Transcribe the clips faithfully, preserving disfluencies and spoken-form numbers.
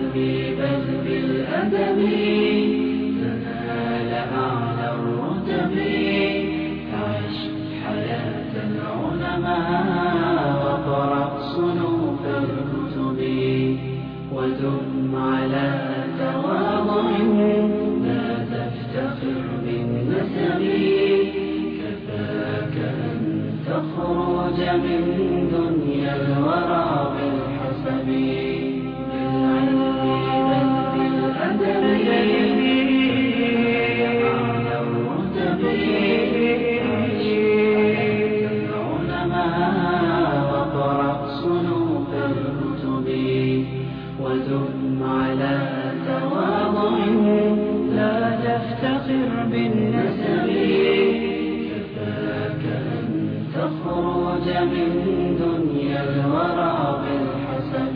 بالعلم بل بالأدب تنال أعلى الرتب. عش حياة العلماء وقرأ صنوف الكتب ودم على تواضع لا تفتخر بالنسب. كفاك أن تخرج من دنيا الورى بالحسب. بالعلم بل بالأدب أعلى الرتب. عش حياة العلماء وقرأ صنوف الكتب ودم على تواضع لا تفتخر بالنسب. كفاك أن تخرج من دنيا الورى بالحسب.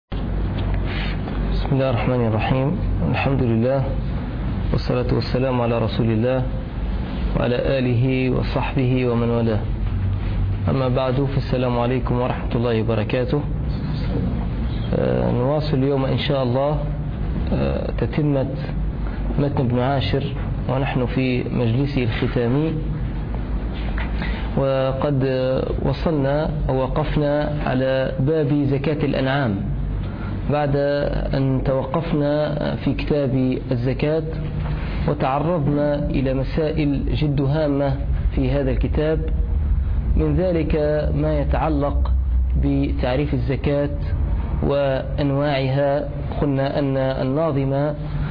بسم الله الرحمن الرحيم. الحمد لله والصلاة والسلام على رسول الله وعلى آله وصحبه ومن والاه. أما بعد فالسلام عليكم ورحمة الله وبركاته. آه نواصل اليوم إن شاء الله آه تتمة متن ابن عاشر ونحن في مجلسه الختامي، وقد وصلنا أو وقفنا على باب زكاة الأنعام بعد أن توقفنا في كتاب الزكاة وتعرضنا إلى مسائل جد هامة في هذا الكتاب، من ذلك ما يتعلق بتعريف الزكاة وأنواعها. قلنا أن الناظم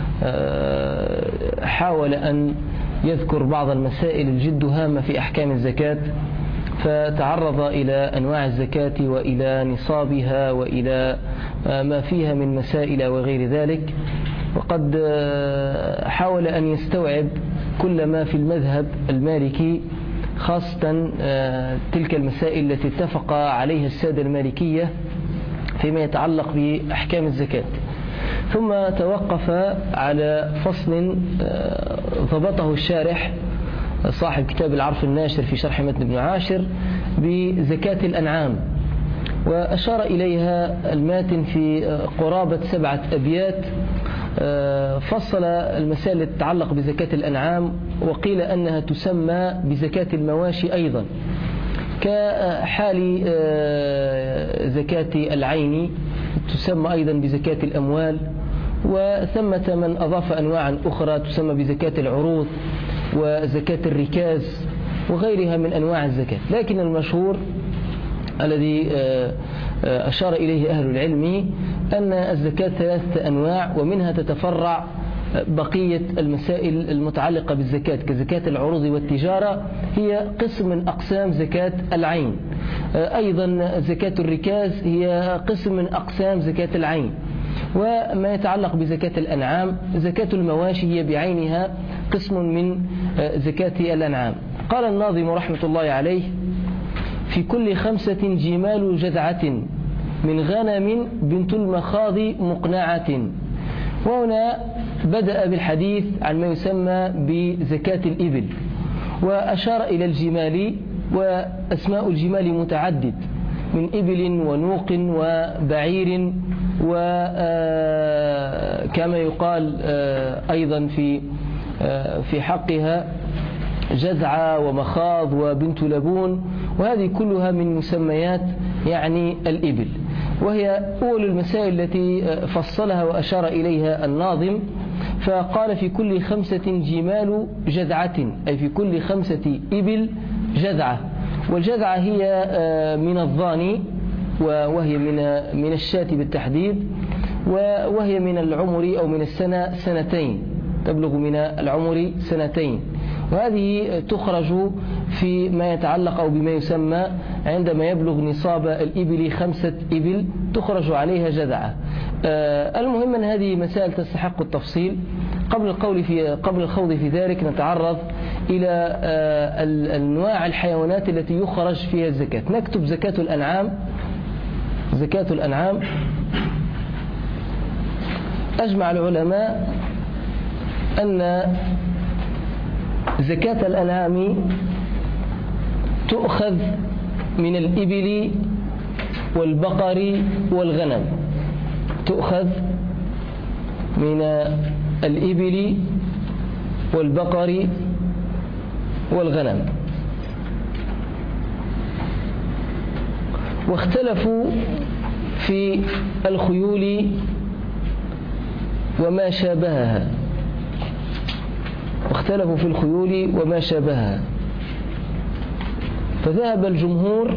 حاول أن يذكر بعض المسائل الجد هامة في أحكام الزكاة، فتعرض إلى أنواع الزكاة وإلى نصابها وإلى ما فيها من مسائل وغير ذلك، وقد حاول أن يستوعب كل ما في المذهب المالكي، خاصة تلك المسائل التي اتفق عليها السادة المالكية فيما يتعلق بأحكام الزكاة. ثم توقف على فصل ضبطه الشارح صاحب كتاب العرف الناشر في شرح متن ابن عاشر بزكاة الأنعام، وأشار إليها الماتن في قرابة سبعة أبيات. فصل المسائل التي تتعلق بزكاة الأنعام، وقيل أنها تسمى بزكاة المواشي أيضا، كحال زكاة العين تسمى أيضا بزكاة الأموال، وثمة من أضاف أنواعا أخرى تسمى بزكاة العروض وزكاة الركاز وغيرها من أنواع الزكاة. لكن المشهور الذي أشار إليه أهل العلم أن الزكاة ثلاثة أنواع، ومنها تتفرع بقية المسائل المتعلقة بالزكاة كزكاة العروض والتجارة، هي قسم من أقسام زكاة العين. أيضا زكاة الركاز هي قسم من أقسام زكاة العين. وما يتعلق بزكاة الأنعام، زكاة المواشي هي بعينها قسم من زكاة الأنعام. قال الناظم رحمة الله عليه: في كل خمسة جمال جذعة من غنم بنت المخاض مقنعة. وهنا بدأ بالحديث عن ما يسمى بزكاة الإبل، وأشار إلى الجمال، وأسماء الجمال متعدد من إبل ونوق وبعير، وكما يقال أيضا في في حقها جذعة ومخاض وبنت لبون، وهذه كلها من مسميات يعني الإبل، وهي أول المسائل التي فصلها وأشار إليها الناظم. فقال: في كل خمسة جمال جذعة، أي في كل خمسة إبل جذعة. والجذعة هي من الضاني، وهي من من الشاة بالتحديد، وهي من العمر أو من السنة سنتين، تبلغ من العمر سنتين. وهذه تخرج في ما يتعلق أو بما يسمى عندما يبلغ نصاب الإبل خمسة إبل تخرج عليها جذعة. المهم أن هذه مسائل تستحق التفصيل. قبل القول في قبل الخوض في ذلك نتعرض إلى أنواع الحيوانات التي يخرج فيها الزكاة. نكتب زكاة الأنعام. زكاة الأنعام أجمع العلماء أن زكاة الأنعام تؤخذ من الإبل والبقر والغنم، تؤخذ من الإبل والبقر والغنم. واختلفوا في الخيول وما شابهها واختلفوا في الخيول وما شابهها فذهب الجمهور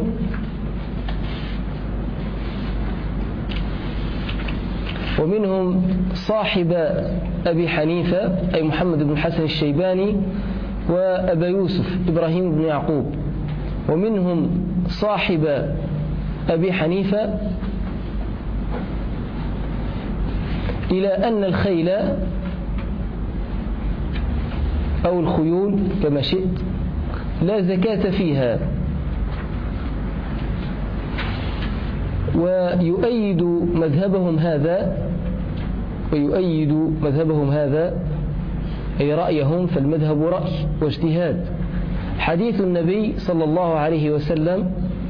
ومنهم صاحب أبي حنيفة أي محمد بن الحسن الشيباني وأبا يوسف إبراهيم بن يعقوب، ومنهم صاحب أبي حنيفة إلى أن الخيل أو الخيول كما شئت لا زكاة فيها، ويؤيد مذهبهم هذا ويؤيد مذهبهم هذا أي رأيهم، فالمذهب رأي واجتهاد، حديث النبي صلى الله عليه وسلم: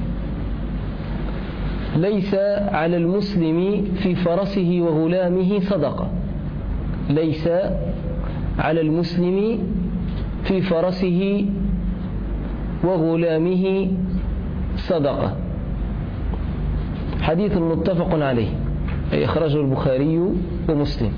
ليس على المسلم في فرسه وغلامه صدقة. ليس على المسلم في فرسه وغلامه صدقة، حديث متفق عليه أي أخرجه البخاري ومسلم.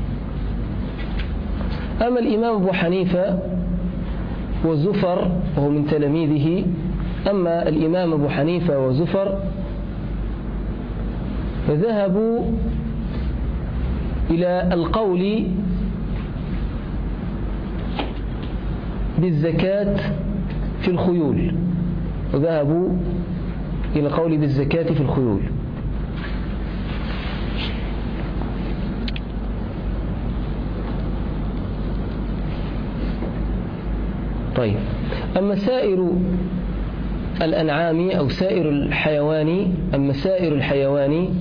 أما الإمام أبو حنيفة وزفر وهو من تلاميذه أما الإمام أبو حنيفة وزفر فذهبوا إلى القول بالزكاة في الخيول وذهبوا إلى القول بالزكاة في الخيول. طيب، أما سائر الأنعام أو سائر الحيوان أما سائر الحيوان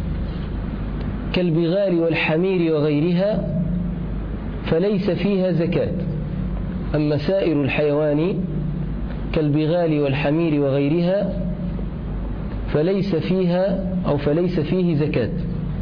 كالبغال والحمير وغيرها فليس فيها زكاة. أما سائر الحيوان كالبغال والحمير وغيرها فليس فيها أو فليس فيه زكاة.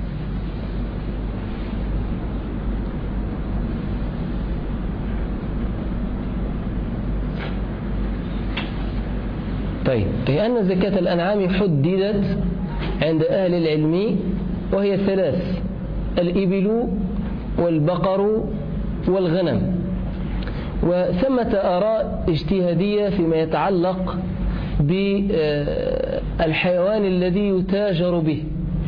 طيب، لأن زكاة الأنعام حددت عند أهل العلم وهي ثلاث: الإبل والبقر والغنم. وثمة آراء اجتهادية فيما يتعلق بالحيوان الذي يتاجر به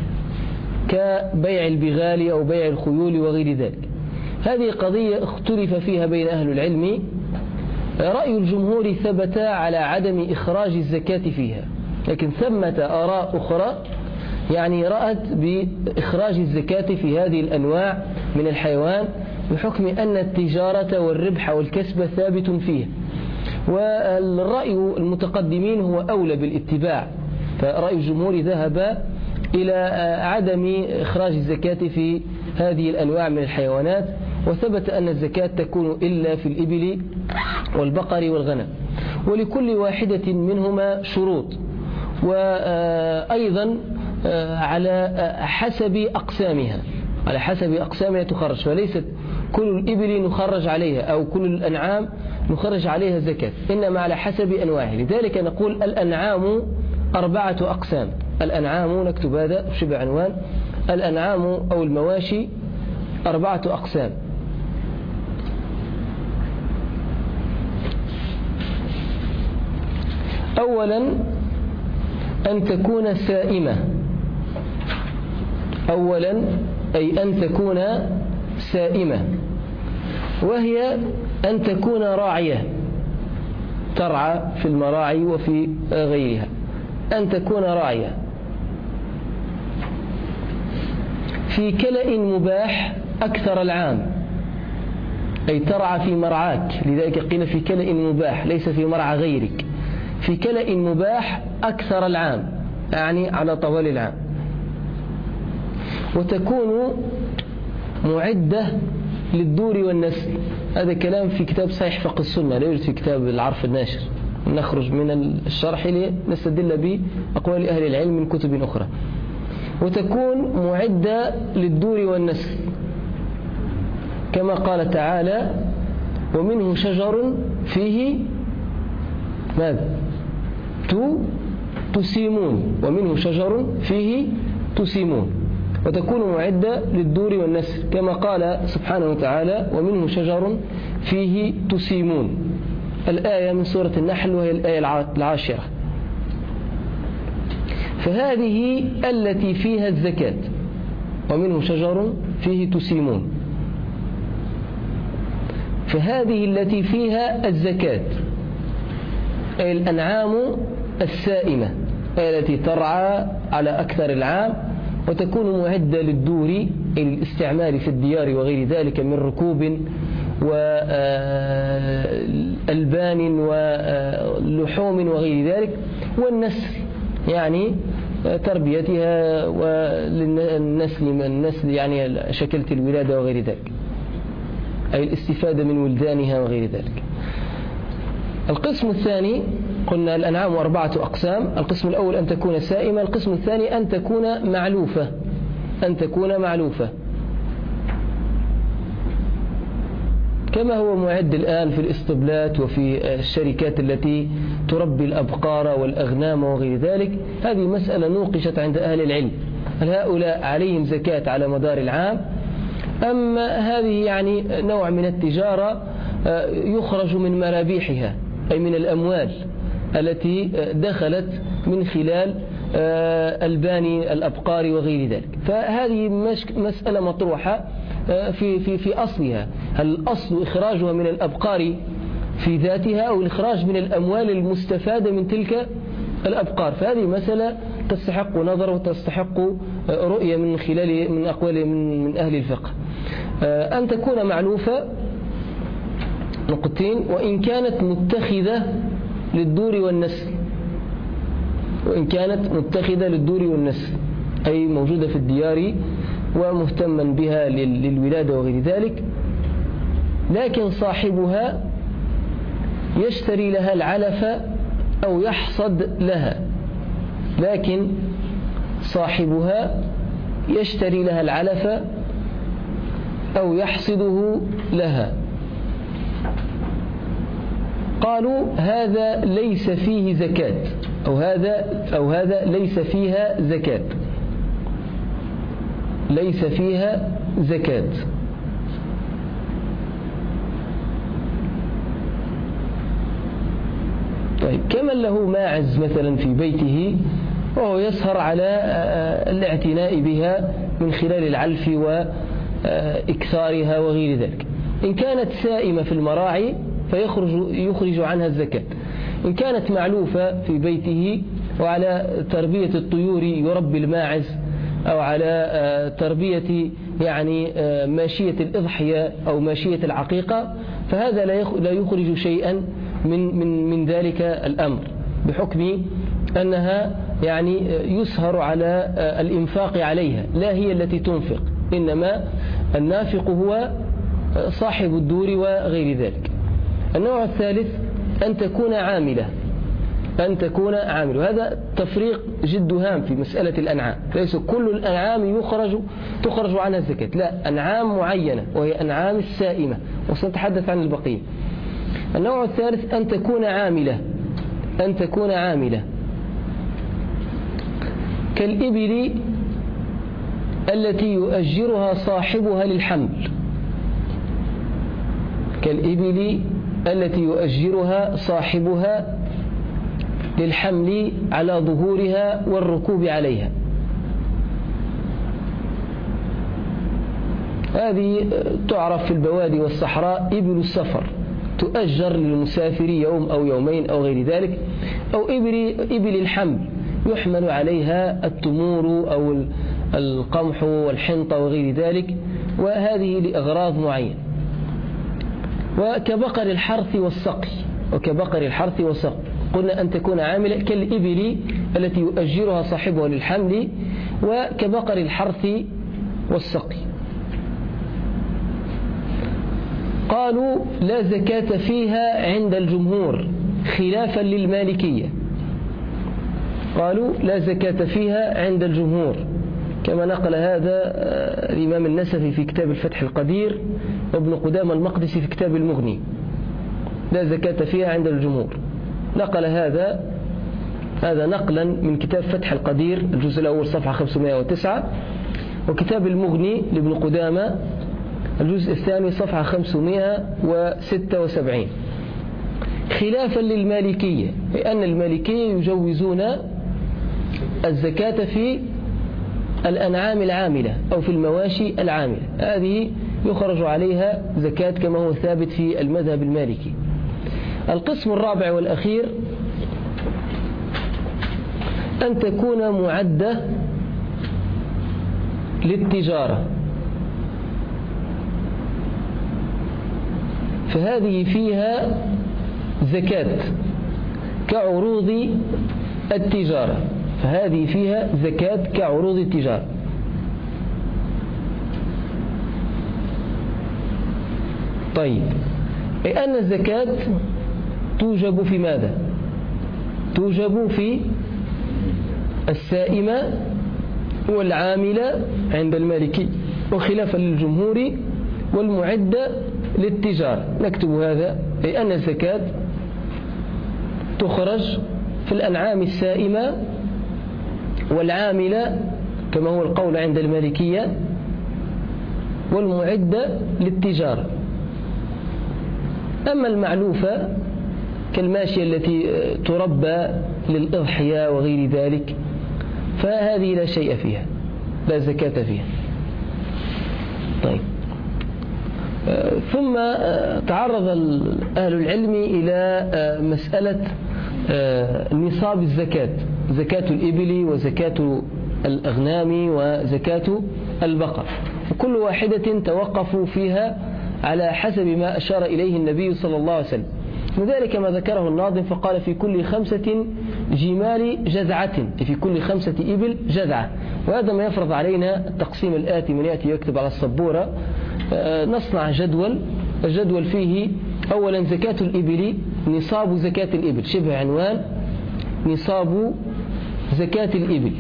كبيع البغال أو بيع الخيول وغير ذلك. هذه قضية اختلف فيها بين أهل العلم. رأي الجمهور ثبت على عدم إخراج الزكاة فيها، لكن ثمة آراء أخرى يعني رأت بإخراج الزكاة في هذه الأنواع من الحيوان بحكم أن التجارة والربح والكسب ثابت فيه. والرأي المتقدمين هو أولى بالاتباع، فرأي الجمهور ذهب إلى عدم إخراج الزكاة في هذه الأنواع من الحيوانات، وثبت أن الزكاة تكون إلا في الإبل والبقر والغنم، ولكل واحدة منهما شروط، وأيضا على حسب أقسامها على حسب أقسامها تخرج، فليست كل الإبل نخرج عليها أو كل الأنعام نخرج عليها زكاة، إنما على حسب أنواعها. لذلك نقول الأنعام أربعة أقسام. الأنعام نكتب هذا شبه عنوان: الأنعام أو المواشي أربعة أقسام. أولا أن تكون سائمة. أولا أي أن تكون سائمة، وهي أن تكون راعية ترعى في المراعي وفي غيرها، أن تكون راعية في كلأ مباح أكثر العام، أي ترعى في مرعاك، لذلك قيل في كلأ مباح ليس في مرعى غيرك، في كلأ مباح أكثر العام يعني على طوال العام. وتكون معدة للدور والنسل. هذا كلام في كتاب صحيح فقه السنة، لا يوجد في كتاب العرف الناشر. نخرج من الشرح لنستدل بأقوال أهل العلم من كتب أخرى. وتكون معدة للدور والنسل، كما قال تعالى: ومنه شجر فيه ماذا؟ تسيمون. ومنه شجر فيه تسيمون، وتكون معدة للدور والنسل، كما قال سبحانه وتعالى: ومنه شجر فيه تسيمون. الآية من سورة النحل، وهي الآية العاشرة. فهذه التي فيها الزكاة، ومنه شجر فيه تسيمون، فهذه التي فيها الزكاة، أي الأنعام السائمة، أي التي ترعى على أكثر العام وتكون معدة للدور، الاستعمال في الديار وغير ذلك من ركوب وألبان ولحوم وغير ذلك، والنسل يعني تربيتها والنسل النسل يعني شكلة الولادة وغير ذلك، أي الاستفادة من ولدانها وغير ذلك. القسم الثاني قلنا الأنعام أربعة أقسام. القسم الأول أن تكون سائمة، القسم الثاني أن تكون معلوفة، أن تكون معلوفة كما هو معد الآن في الإسطبلات وفي الشركات التي تربي الأبقار والأغنام وغير ذلك. هذه مسألة نوقشت عند أهل العلم، هل هؤلاء عليهم زكاة على مدار العام، أم هذه يعني نوع من التجارة يخرج من مرابيحها، أي من الأموال التي دخلت من خلال ألبان الأبقار وغير ذلك. فهذه مسألة مطروحة في في في أصلها، هل الأصل إخراجها من الأبقار في ذاتها أو الإخراج من الأموال المستفادة من تلك الأبقار؟ فهذه مسألة تستحق نظر وتستحق رؤية من خلال من أقوال من, من أهل الفقه. أن تكون معلوفة نقطتين: وإن كانت متخذة للدور والنسل، وإن كانت متخذة للدور والنسل، أي موجودة في الديار ومهتما بها للولادة وغير ذلك، لكن صاحبها يشتري لها العلف أو يحصد لها، لكن صاحبها يشتري لها العلف أو يحصده لها. قالوا هذا ليس فيه زكاة، أو هذا أو هذا ليس فيها زكاة، ليس فيها زكاة. طيب، كمن له ماعز مثلا في بيته وهو يسهر على الاعتناء بها من خلال العلف وإكثارها وغير ذلك، إن كانت سائمة في المراعي فيخرج يخرج عنها الزكاة. إن كانت معلوفة في بيته وعلى تربية الطيور يربي الماعز، أو على تربية يعني ماشية الإضحية أو ماشية العقيقة، فهذا لا يخرج شيئا من من من ذلك الأمر، بحكم أنها يعني يسهر على الإنفاق عليها، لا هي التي تنفق، إنما النافق هو صاحب الدور وغير ذلك. النوع الثالث أن تكون عاملة، أن تكون عاملة، وهذا تفريق جد هام في مسألة الأنعام. ليس كل الأنعام يخرج تخرج عنها الزكاة، لا، أنعام معينة وهي أنعام السائمة، وسنتحدث عن البقية. النوع الثالث أن تكون عاملة، أن تكون عاملة كالإبل التي يؤجرها صاحبها للحمل، كالإبل التي يؤجرها صاحبها للحمل على ظهورها والركوب عليها. هذه تعرف في البوادي والصحراء إبل السفر، تؤجر للمسافر يوم أو يومين أو غير ذلك، أو إبل, إبل الحمل يحمل عليها التمور أو القمح والحنطة وغير ذلك، وهذه لأغراض معينة. وكبقر الحرث والسقي، وكبقر الحرث والسقي قلنا أن تكون عاملة كالإبل التي يؤجرها صاحبها للحمل، وكبقر الحرث والسقي. قالوا لا زكاة فيها عند الجمهور خلافا للمالكية، قالوا لا زكاة فيها عند الجمهور كما نقل هذا الإمام النسفي في كتاب الفتح القدير، وابن قدامة المقدسي في كتاب المغني، لا زكاة فيها عند الجمهور. نقل هذا هذا نقلا من كتاب فتح القدير الجزء الأول صفحة خمسمائة وتسعة، وكتاب المغني لابن قدامة الجزء الثاني صفحة خمسمائة وستة وسبعين، خلافا للمالكية، لأن المالكية يجوزون الزكاة في الأنعام العاملة أو في المواشي العاملة، هذه يخرج عليها زكاة كما هو ثابت في المذهب المالكي. القسم الرابع والأخير أن تكون معدة للتجارة، فهذه فيها زكاة كعروض التجارة، فهذه فيها زكاة كعروض التجارة. طيب، لأن الزكاة توجب في ماذا؟ توجب في السائمة والعاملة عند المالكي، وخلافا للجمهور والمعدة للتجارة. نكتب هذا، لأن الزكاة تخرج في الأنعام السائمة والعاملة كما هو القول عند المالكية، والمعدة للتجارة. أما المعلوفة كالماشية التي تربى للأضحية وغير ذلك فهذه لا شيء فيها، لا زكاة فيها. طيب، ثم تعرض أهل العلم إلى مسألة نصاب الزكاة، زكاة الإبل وزكاة الأغنام وزكاة البقر، وكل واحدة توقفوا فيها على حسب ما أشار إليه النبي صلى الله عليه وسلم. وذلك ما ذكره الناظم فقال: في كل خمسة جمال جذعة، في كل خمسة إبل جذعة. وهذا ما يفرض علينا التقسيم الآتي: من يأتي يكتب على السبورة نصنع جدول، الجدول فيه أولا زكاة الإبل، نصاب زكاة الإبل، شبه عنوان نصاب زكاة الإبل.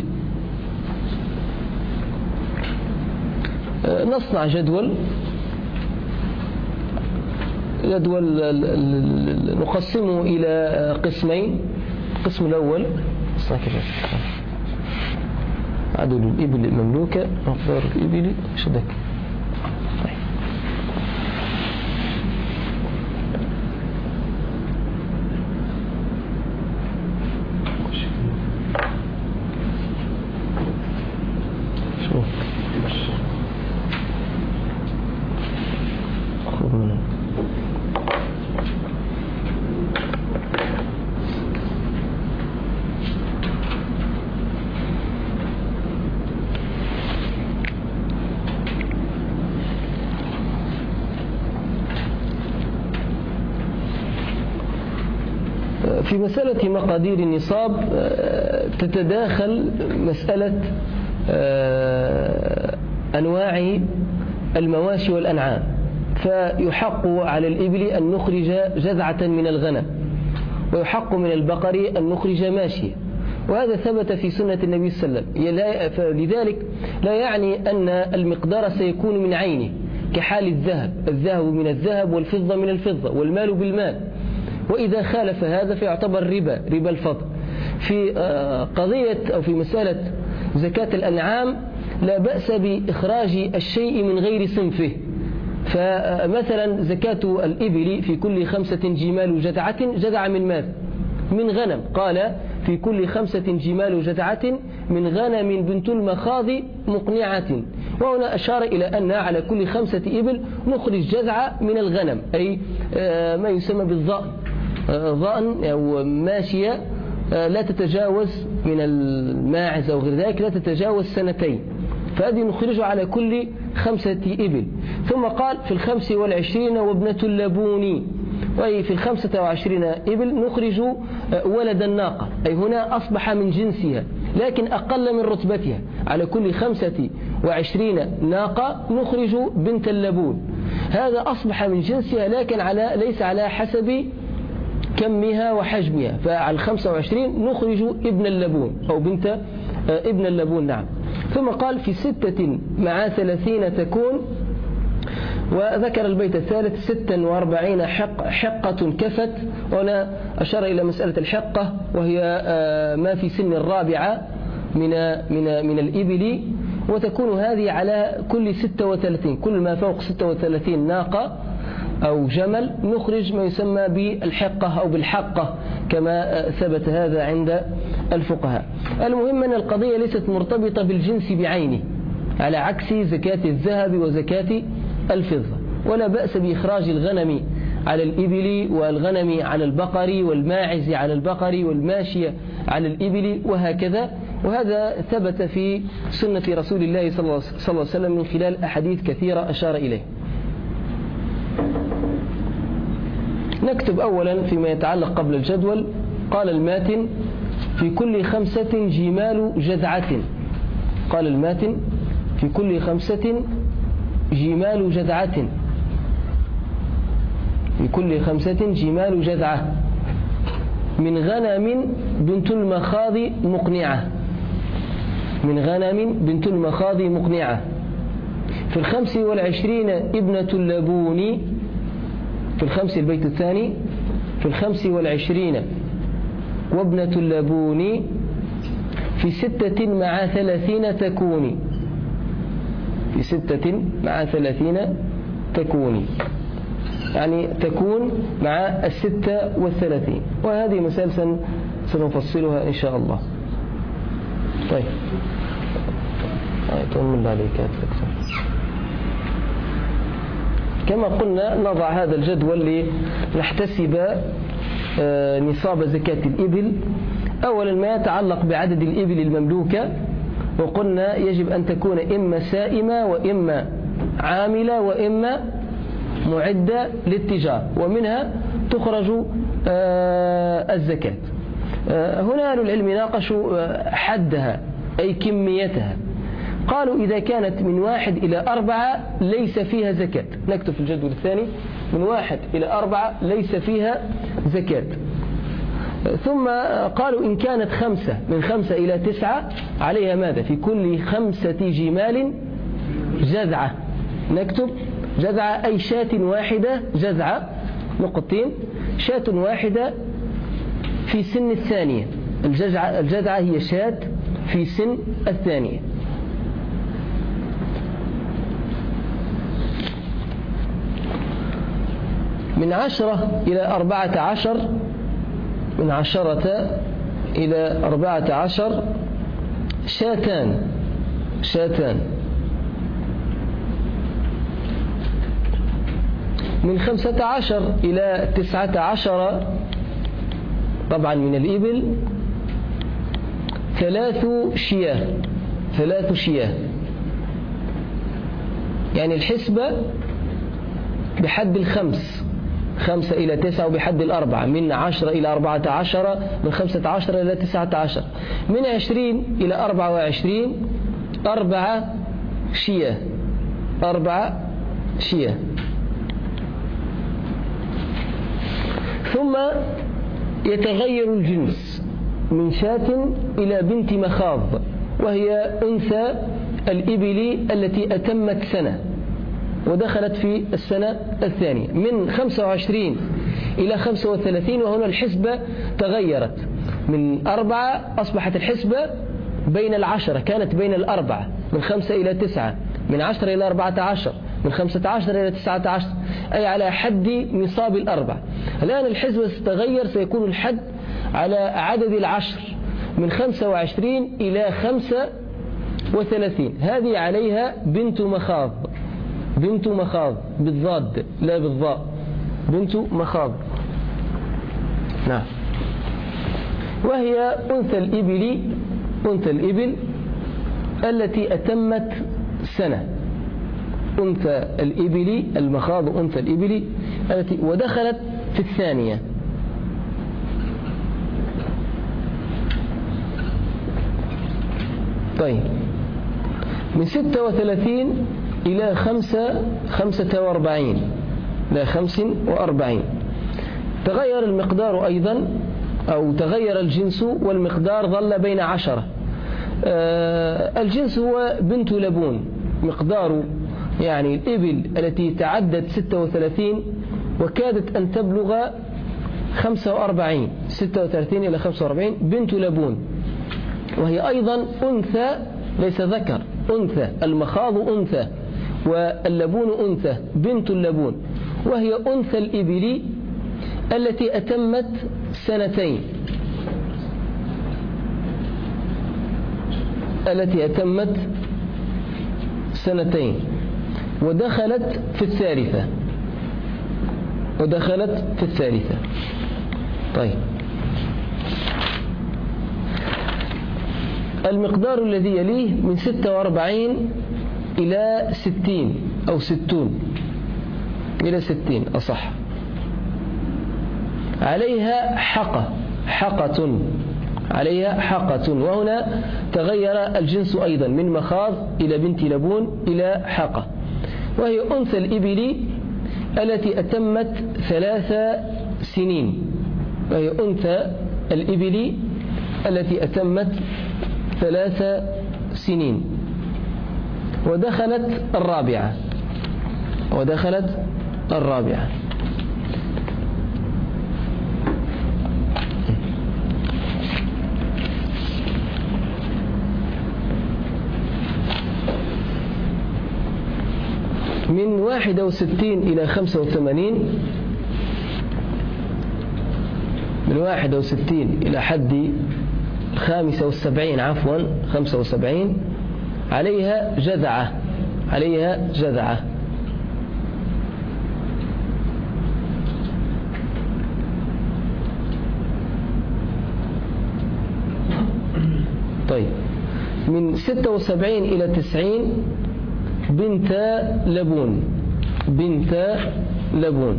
نصنع جدول جدول نقسمه إلى قسمين. القسم الأول عدد الإبل المملوكة، مقدار الإبل شدك. في مسألة مقادير النصاب تتداخل مسألة أنواع المواشي والأنعام، فيحق على الإبل أن نخرج جذعة من الغنم، ويحق من البقر أن نخرج ماشية، وهذا ثبت في سنة النبي صلى الله عليه وسلم. فلذلك لا يعني أن المقدار سيكون من عينه كحال الذهب، الذهب من الذهب والفضة من الفضة والمال بالمال، وإذا خالف هذا فيعتبر ربا، ربا الفضل. في قضية أو في مسألة زكاة الأنعام لا بأس بإخراج الشيء من غير صنفه، فمثلا زكاة الإبل في كل خمسة جمال جذعة، جذع من ماذا؟ من غنم. قال: في كل خمسة جمال جذعة من غنم بنت المخاض مقنعة. وهنا أشار إلى أن على كل خمسة إبل نخرج جذعة من الغنم، أي ما يسمى بالضأن، ضأن أو ماشية لا تتجاوز من الماعز أو غير ذلك لا تتجاوز سنتين، فهذه نخرجها على كل خمسة إبل. ثم قال: في الخمس والعشرين وابنة اللبون، وأي في الخمسة وعشرين إبل نخرج ولد الناقة، أي هنا أصبح من جنسها لكن أقل من رتبتها. على كل خمسة وعشرين ناقة نخرج بنت اللبون، هذا أصبح من جنسها لكن على ليس على حسب كمها وحجمها، فعلى الخمسة وعشرين نخرج ابن اللبون أو بنت ابن اللبون. نعم. ثم قال في ستة مع ثلاثين تكون. وذكر البيت الثالث ستا واربعين حق حقة كفت. وهنا أشار إلى مسألة الحقة، وهي ما في سن الرابعة من من من الإبل، وتكون هذه على كل ستة وثلاثين، كل ما فوق ستة وثلاثين ناقة أو جمل نخرج ما يسمى بالحقة أو بالحقة كما ثبت هذا عند الفقهاء. المهم أن القضية ليست مرتبطة بالجنس بعينه، على عكس زكاة الذهب وزكاة الفضة. ولا بأس بإخراج الغنم على الإبل، والغنم على البقر، والماعز على البقر، والماشية على الإبل، وهكذا. وهذا ثبت في سنة رسول الله صلى الله عليه وسلم من خلال أحاديث كثيرة أشار إليه. نكتب أولا فيما يتعلق قبل الجدول. قال الماتن في كل خمسة جمال جذعة. قال الماتن في كل خمسة جمال جذعة. في كل خمسة جمال جذعة من غنم بنت المخاض مقنعة. من غنم بنت المخاض مقنعة. في الخمس والعشرين ابنة اللبون. في الخمس البيت الثاني في الخمس والعشرين وابنة اللبون في ستة مع ثلاثين تكون. في ستة مع ثلاثين تكون، يعني تكون مع الستة والثلاثين. وهذه مسائل سنفصلها إن شاء الله. طيب طمن عليك. كما قلنا نضع هذا الجدول لنحتسب نصاب زكاة الإبل. أولا ما يتعلق بعدد الإبل المملوكة، وقلنا يجب أن تكون إما سائمة وإما عاملة وإما معدة للتجارة، ومنها تخرج الزكاة. هنا أهل العلم ناقشوا حدها أي كميتها. قالوا إذا كانت من واحد إلى أربعة ليس فيها زكاة. نكتب في الجدول الثاني من واحد إلى أربعة ليس فيها زكاة. ثم قالوا إن كانت خمسة من خمسة إلى تسعة عليها ماذا؟ في كل خمسة جمال جذعة. نكتب جذعة أي شاة واحدة، جذعة نقطتين، شاة واحدة في سن الثانية. الجذعة, الجذعة هي شاة في سن الثانية. من عشرة إلى أربعة عشر من عشرة إلى أربعة عشر شاتان شاتان. من خمسة عشر إلى تسعة عشر طبعا من الإبل ثلاث شياه ثلاث شياه يعني الحسبة بحد الخمس، خمسة إلى تسعة وبحد الأربعة، من عشرة إلى أربعة عشر، من خمسة عشر إلى تسعة عشر، من عشرين إلى أربعة وعشرين أربعة شياه أربعة شياه. ثم يتغير الجنس من شاة إلى بنت مخاض، وهي أنثى الإبل التي أتمت سنة ودخلت في السنة الثانية، من خمسة وعشرين إلى خمسة وثلاثين. وهنا الحسبة تغيرت من أربعة، أصبحت الحسبة بين العشرة، كانت بين الأربعة، من خمسة إلى تسعة، من عشرة إلى أربعة عشر، من خمسة عشر إلى تسعة عشر، أي على حد نصاب الأربعة. الآن الحسبة ستتغير، سيكون الحد على عدد العشر من خمسة وعشرين إلى خمسة وثلاثين. هذه عليها بنت مخاض، بنت مخاض بالضاد لا بالضاء، بنت مخاض. نعم. وهي أنثى الإبل أنثى الإبل التي أتمت سنة، أنثى الإبل المخاض أنثى الإبل التي ودخلت في الثانية. طيب، من ستة وثلاثين إلى خمسة خمسة وأربعين لا خمس وأربعين تغير المقدار أيضا، أو تغير الجنس والمقدار ظل بين عشرة. الجنس هو بنت لبون، مقدار يعني الإبل التي تعدت ستة وثلاثين وكادت أن تبلغ خمسة وأربعين، ستة وثلاثين إلى خمسة وأربعين بنت لبون، وهي أيضا أنثى ليس ذكر، أنثى، المخاض أنثى واللبون أنثى، بنت اللبون، وهي أنثى الإبل التي أتمت سنتين، التي أتمت سنتين ودخلت في الثالثة، ودخلت في الثالثة. طيب، المقدار الذي يليه من ستة وأربعين إلى ستين أو ستون، إلى ستين أصح. عليها حقة، حقة، عليها حقة، وهنا تغير الجنس أيضا من مخاض إلى بنت لبون إلى حقة، وهي أنثى الإبل التي أتمت ثلاث سنين، وهي أنثى الإبل التي أتمت ثلاث سنين ودخلت الرابعة، ودخلت الرابعة. من واحد وستين إلى خمسة وثمانين، من واحد وستين إلى حد الخامسة والسبعين، عفوا خمسة وسبعين، عليها جذعة، عليها جذعة. طيب، من ستة وسبعين إلى تسعين بنت لبون، بنت لبون.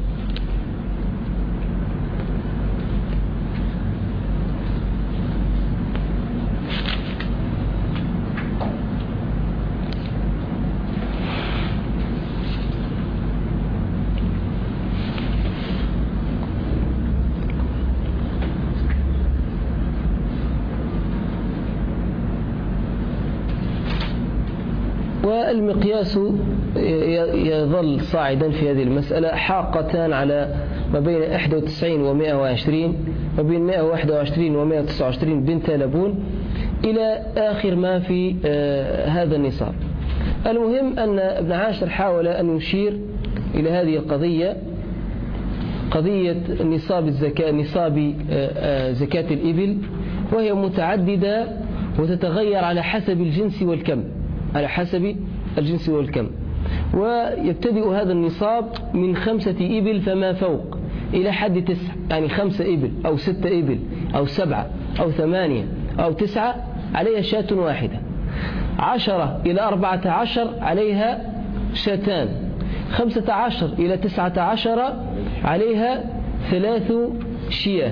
والمقياس يظل صاعدا في هذه المسألة، حاقتان على ما بين إحدى وتسعين ومائة وعشرين، ما بين مائة وواحد وعشرين ومائة وتسعة وعشرين بنت لبون، إلى آخر ما في هذا النصاب. المهم أن ابن عاشر حاول أن يشير إلى هذه القضية، قضية نصاب الزكاة، نصاب زكاة الإبل، وهي متعددة وتتغير على حسب الجنس والكم، على حسب الجنس والكم. ويبتدئ هذا النصاب من خمسة إبل فما فوق إلى حد تسع، يعني خمسة إبل أو ستة إبل أو سبعة أو ثمانية أو تسعة عليها شاة واحدة، عشرة إلى أربعة عشر عليها شاتان، خمسة عشر إلى تسعة عشر عليها ثلاث شياه.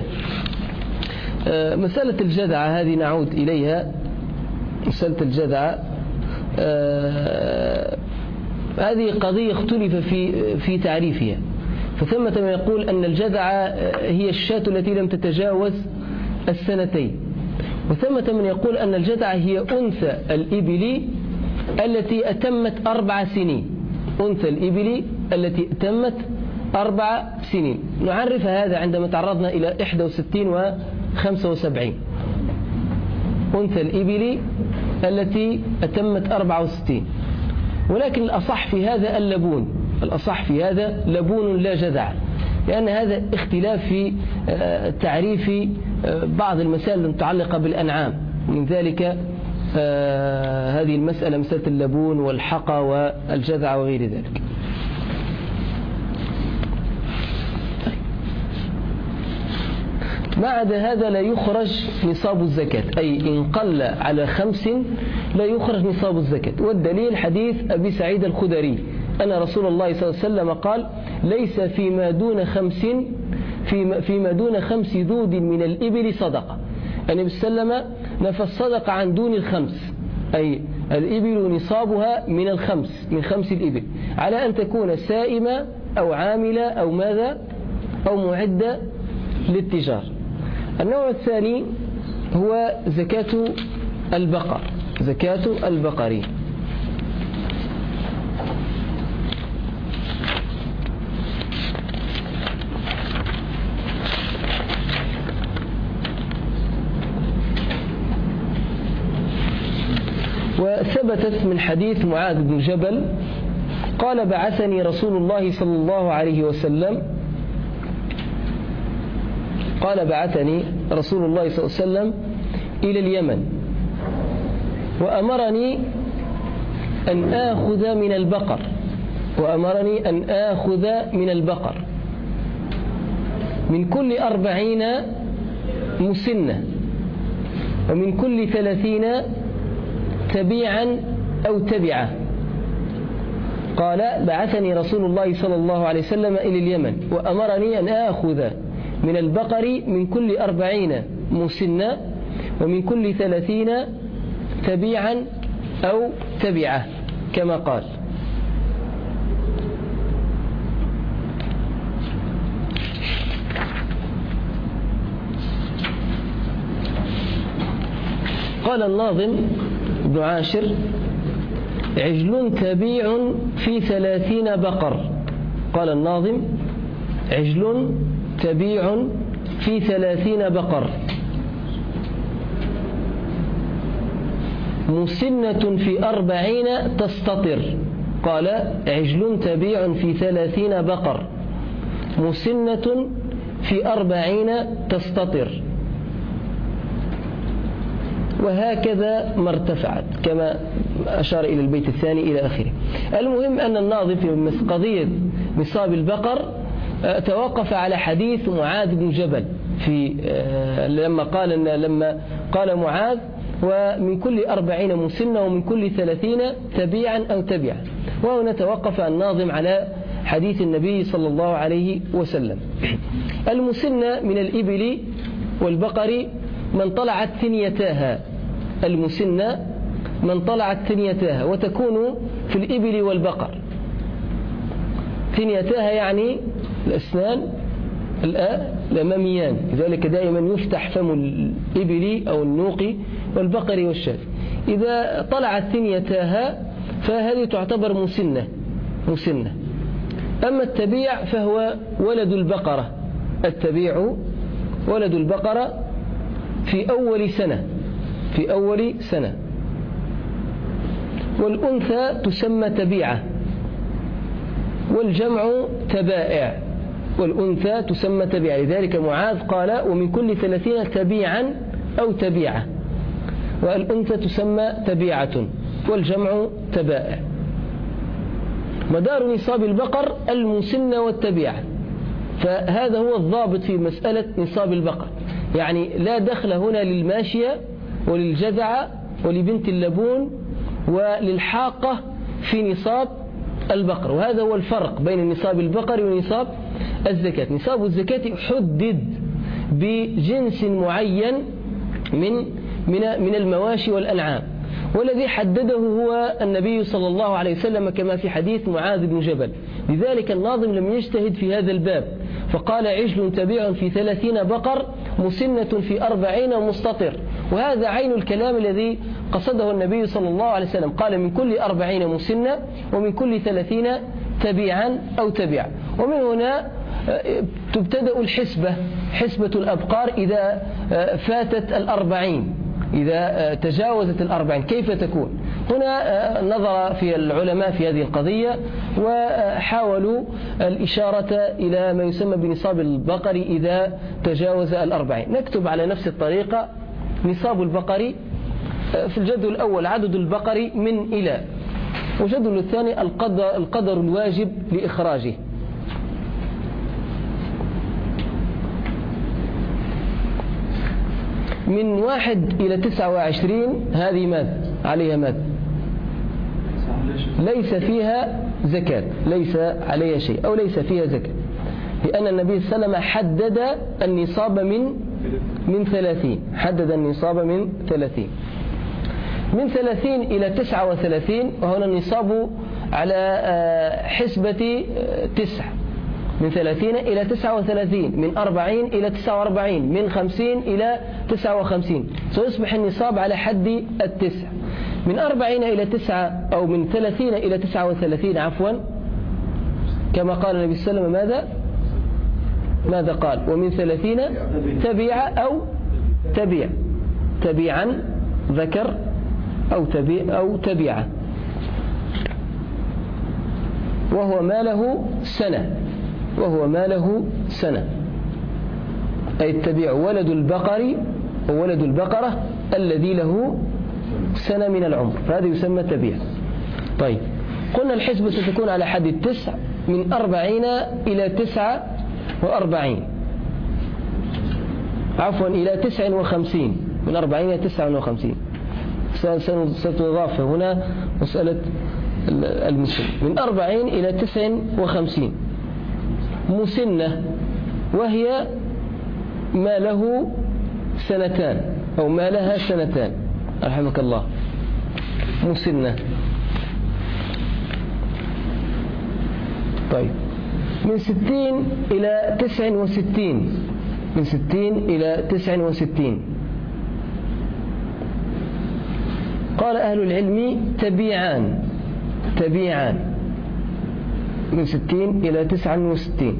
مسألة الجذعة هذه نعود إليها، مسألة الجذعة آه هذه قضية اختلف في في تعريفها، فثمة من يقول أن الجذعة هي الشاة التي لم تتجاوز السنتين، وثمة من يقول أن الجذعة هي أنثى الإبل التي أتمت أربع سنين، أنثى الإبل التي أتمت أربع سنين. نعرف هذا عندما تعرضنا إلى إحدى وستين وخمسة وسبعين، أنثى الإبل التي أتمت أربعة وستين. ولكن الأصح في هذا اللبون، الأصح في هذا لبون لا جذع، لأن هذا اختلاف في تعريف بعض المسائل المتعلقة بالأنعام، من ذلك هذه المسألة، مسألة اللبون والحقى والجذع وغير ذلك. ما عدا هذا لا يخرج نصاب الزكاة، أي إن قل على خمس لا يخرج نصاب الزكاة. والدليل حديث أبي سعيد الخدري أن رسول الله صلى الله عليه وسلم قال: ليس فيما دون خمس فيما, فيما دون خمس دود من الإبل صدقة. النبي صلى الله عليه وسلم نفى الصدقة عن دون الخمس، أي الإبل نصابها من الخمس، من خمس الإبل، على أن تكون سائمة أو عاملة أو ماذا أو معدة للتجار. النوع الثاني هو زكاة البقر، زكاة البقر. وثبتت من حديث معاذ بن جبل قال بعثني رسول الله صلى الله عليه وسلم قال بعثني رسول الله صلى الله عليه وسلم إلى اليمن وأمرني أن آخذ من البقر وأمرني أن آخذ من البقر من كل أربعين مسنة ومن كل ثلاثين تبيعا أو تبعة. قال بعثني رسول الله صلى الله عليه وسلم إلى اليمن وأمرني أن آخذ من البقر من كل أربعين مسنة ومن كل ثلاثين تبيعا أو تبعة كما قال. قال الناظم ابن عاشر عجل تبيع في ثلاثين بقر. قال الناظم عجل تبيع في ثلاثين بقر مسنة في أربعين تستطر. قال عجل تبيع في ثلاثين بقر مسنة في أربعين تستطر. وهكذا ما ارتفعت كما أشار إلى البيت الثاني إلى آخره. المهم أن الناظم في قضية نصاب البقر توقف على حديث معاذ بن جبل في لما قال إن لما قال معاذ ومن كل أربعين مسنة ومن كل ثلاثين تبيعا أو تبعا. وهنا توقف الناظم على حديث النبي صلى الله عليه وسلم. المسنة من الإبل والبقر من طلعت ثنيتاها. المسنة من طلعت ثنيتاها وتكون في الإبل والبقر. ثنيتاها يعني الأسنان الأماميان، لذلك دائما يفتح فم الإبل أو النوق والبقر والشاة. إذا طلعت ثنيتاها فهذه تعتبر مسنة مسنة. أما التبيع فهو ولد البقرة. التبيع ولد البقرة في أول سنة في أول سنة. والأنثى تسمى تبيعة والجمع تبائع. والأنثى تسمى تبيعة، لذلك معاذ قال ومن كل ثلاثين تبيعا أو تبيعة. والأنثى تسمى تبيعة والجمع تبائع. مدار نصاب البقر المسنة والتبيعة. فهذا هو الضابط في مسألة نصاب البقر، يعني لا دخل هنا للماشية وللجذعة ولبنت اللبون وللحاقة في نصاب البقر. وهذا هو الفرق بين نصاب البقر ونصاب الزكاة. نصاب الزكاة حدد بجنس معين من من من المواشي والأنعام، والذي حدده هو النبي صلى الله عليه وسلم كما في حديث معاذ بن جبل. لذلك الناظم لم يجتهد في هذا الباب فقال عجل تبيع في ثلاثين بقر مسنة في أربعين مستطر. وهذا عين الكلام الذي قصده النبي صلى الله عليه وسلم. قال من كل أربعين مسنة ومن كل ثلاثين تبيعا أو تبيع. ومن هنا تبتدأ الحسبة، حسبة الأبقار إذا فاتت الأربعين، إذا تجاوزت الأربعين كيف تكون. هنا نظر في العلماء في هذه القضية وحاولوا الإشارة إلى ما يسمى بنصاب البقر إذا تجاوز الأربعين. نكتب على نفس الطريقة نصاب البقر في الجدول الأول عدد البقر من إلى، والجدول الثاني القدر, القدر الواجب لإخراجه. من واحد إلى تسعة وعشرين هذه ماذا عليها ماذا ليس فيها زكاة، ليس عليها شيء أو ليس فيها زكاة، لأن النبي صلى الله عليه وسلم حدد النصاب من من ثلاثين حدد النصاب من ثلاثين من ثلاثين إلى تسعة وثلاثين. وهنا النصاب على حسبة تسع من ثلاثين إلى تسعة وثلاثين، من أربعين إلى تسعة وأربعين، من خمسين إلى تسعة وخمسين، سيصبح النصاب على حد التسع. من أربعين إلى تسعة أو من ثلاثين إلى تسعة وثلاثين عفوا، كما قال النبي صلى الله عليه وسلم ماذا ماذا قال؟ ومن ثلاثين تبيع أو تبيع، تبيعا ذكر أو تبيع أو تبيعة، وهو ما له سنة، وهو ما له سنة، أي التبيع ولد البقر وولد البقرة الذي له سنة من العمر، فهذا يسمى تبيع. طيب، قلنا الحسبة ستكون على حد التسع، من أربعين إلى تسعة وأربعين، عفوا إلى تسع وخمسين، من أربعين إلى تسعة وخمسين، ستضاف هنا مسألة المسن. من أربعين إلى تسع وخمسين مسنة، وهي ما له سنتان أو ما لها سنتان، رحمك الله، مسنة. طيب، من ستين إلى تسع وستين، من ستين إلى تسع وستين قال أهل العلم تبيعان، تبيعان من ستين إلى تسع وستين.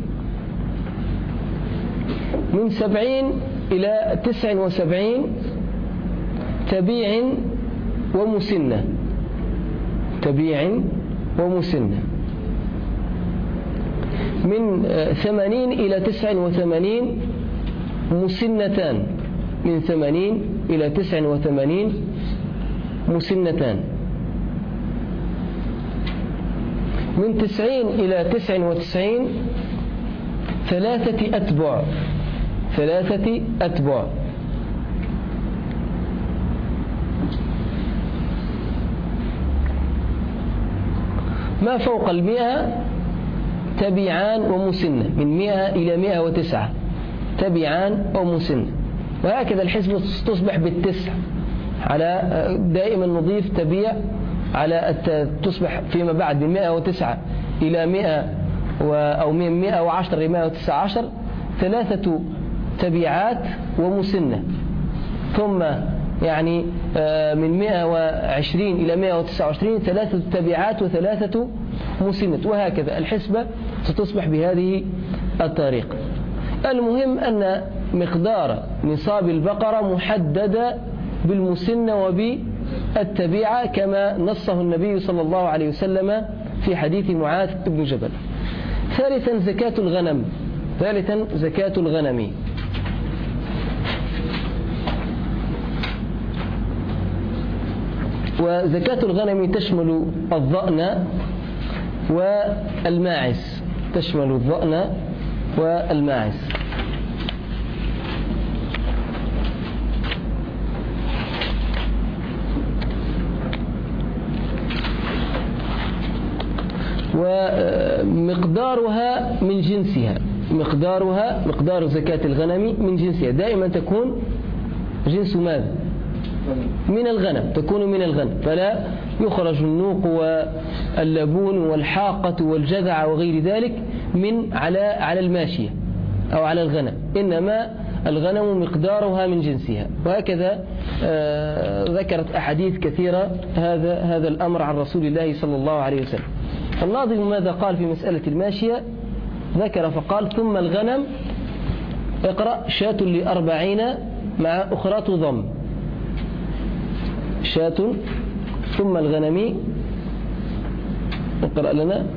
من سبعين إلى تسع وسبعين تبيع ومسنة، تبيع ومسنة. من ثمانين إلى تسع وثمانين مسنتان، من ثمانين إلى تسع وثمانين مسنتان. من تسعين إلى تسع وتسعين ثلاثة أتباع، ثلاثة أتباع. ما فوق المئة تبيعان ومسنة، من مئة إلى مئة وتسعة تبيعان ومسنة، وهكذا الحسبة تصبح بالتسع، على دائما نضيف تبيع على تصبح فيما بعد من مئة وتسعة إلى مئة أو من مئة وعشرة إلى مئة وتسعة عشر ثلاثة تبيعات ومسنة، ثم يعني من مئة وعشرين إلى مئة وتسعة وعشرين ثلاثة تبيعات وثلاثة مسنة، وهكذا الحسبة ستصبح بهذه الطريقة. المهم أن مقدار نصاب البقرة محدد بالمسنة وبالتبيعة كما نصه النبي صلى الله عليه وسلم في حديث معاذ بن جبل. ثالثا زكاة الغنم، ثالثا زكاة الغنم. وزكاة الغنم تشمل الضأن والماعز، تشمل الضأن والماعز. ومقدارها من جنسها، مقدارها مقدار زكاة الغنم من جنسها، دائما تكون جنس ماذا؟ من الغنم، تكون من الغنم، فلا يخرج النوق واللبون والحاقة والجذع وغير ذلك من على على الماشية أو على الغنم، إنما الغنم مقدارها من جنسها. وهكذا ذكرت أحاديث كثيرة هذا هذا الأمر عن رسول الله صلى الله عليه وسلم. الناظم ماذا قال في مسألة الماشية؟ ذكر فقال: ثم الغنم، اقرأ: شاة لأربعين مع أخرى تضم، شاة ثم الغنم، اقرأ لنا.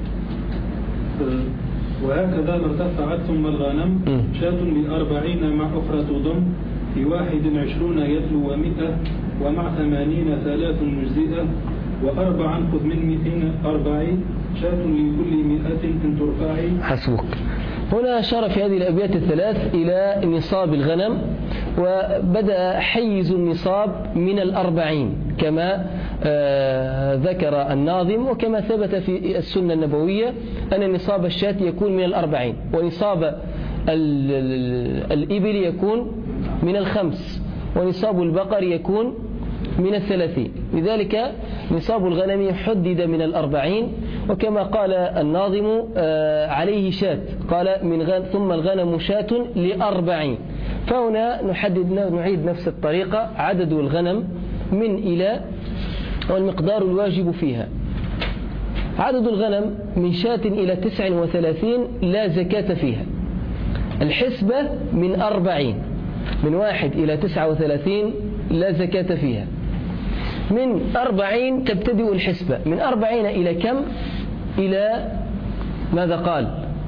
وهكذا ما ارتفعت ثم الغنم شاة لأربعين مع أخرى تضم، في واحد عشرون يتلو ومئة، ومع ثمانين ثلاث مجزئة، وأربعا خذ من مئتين أربعين، شاة لكل مئة إن ترفعي. حسبك. هنا أشار في هذه الأبيات الثلاث إلى نصاب الغنم، وبدأ حيز النصاب من الأربعين كما آه ذكر الناظم، وكما ثبت في السنة النبوية أن نصاب الشاة يكون من الأربعين، ونصاب الإبل يكون من الخمس، ونصاب البقر يكون من الثلاثين. لذلك نصاب الغنم حدد من الأربعين، وكما قال الناظم عليه شاة، قال من غن ثم الغنم شاة لأربعين. فهنا نحدد نعيد نفس الطريقة، عدد الغنم من إلى والمقدار الواجب فيها. عدد الغنم من شاة إلى تسع وثلاثين لا زكاة فيها. الحسبة من أربعين، من واحد إلى تسعة وثلاثين لا زكاة فيها. من أربعين تبتدئ الحسبة، من أربعين إلى كم؟ إلى ماذا قال؟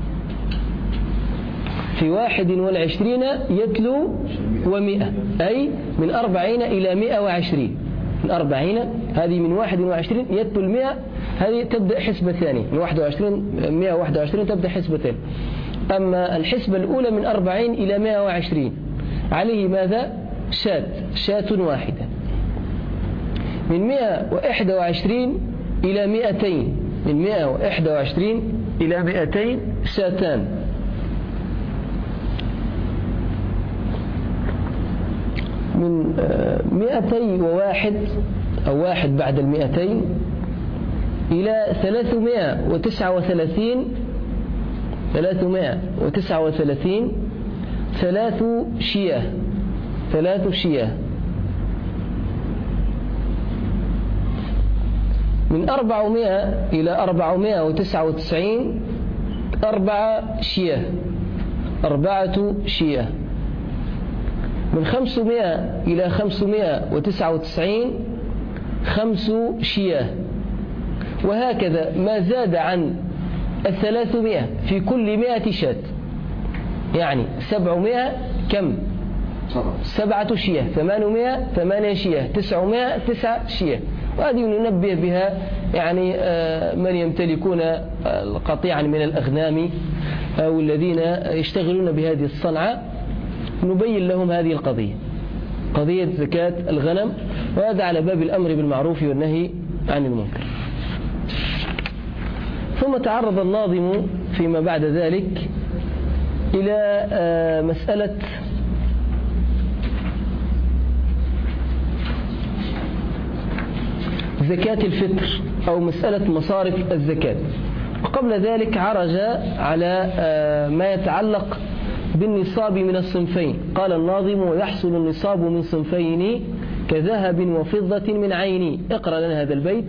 في واحد والعشرين يتلو ومئة، أي من أربعين إلى مئة وعشرين. من أربعين هذه من واحد وعشرين يتلو المئة، هذه تبدأ حسبة ثانية. من واحد وعشرين مئة وواحد وعشرين تبدأ حسبة ثانية. أما الحسبة الأولى من أربعين إلى مئة وعشرين عليه ماذا؟ شاة، شاة واحدة. من مئة وواحد وعشرين إلى مئتين، من مئة وواحد وعشرين إلى مئتين شاتان. من مئتي وواحد أو واحد بعد المئتين إلى ثلاثمائة وتسعة وثلاثين، ثلاثمائة وتسعة وثلاثين ثلاث شياه، ثلاث شياه. من أربعمائة إلى أربعمائة وتسعة وتسعين أربع شياه، أربعة شياه. من خمسمائة إلى خمسمائة وتسعة وتسعين خمس شياه. وهكذا ما زاد عن الثلاثمائة في كل مائة شاة، يعني سبعمائة كم؟ سبعة شياه. ثمانمائة ثمانية شياه. تسعمائة تسع شياه. وهذه ننبه بها يعني من يمتلكون قطيعا من الأغنام أو الذين يشتغلون بهذه الصنعة، نبين لهم هذه القضية، قضية زكاة الغنم، وهذا على باب الأمر بالمعروف والنهي عن المنكر. ثم تعرض الناظم فيما بعد ذلك إلى مسألة زكاة الفطر أو مسألة مصارف الزكاة. وقبل ذلك عرج على ما يتعلق بالنصاب من الصنفين. قال الناظم: ويحصل النصاب من صنفين كذهب وفضة من عيني. اقرأ لنا هذا البيت.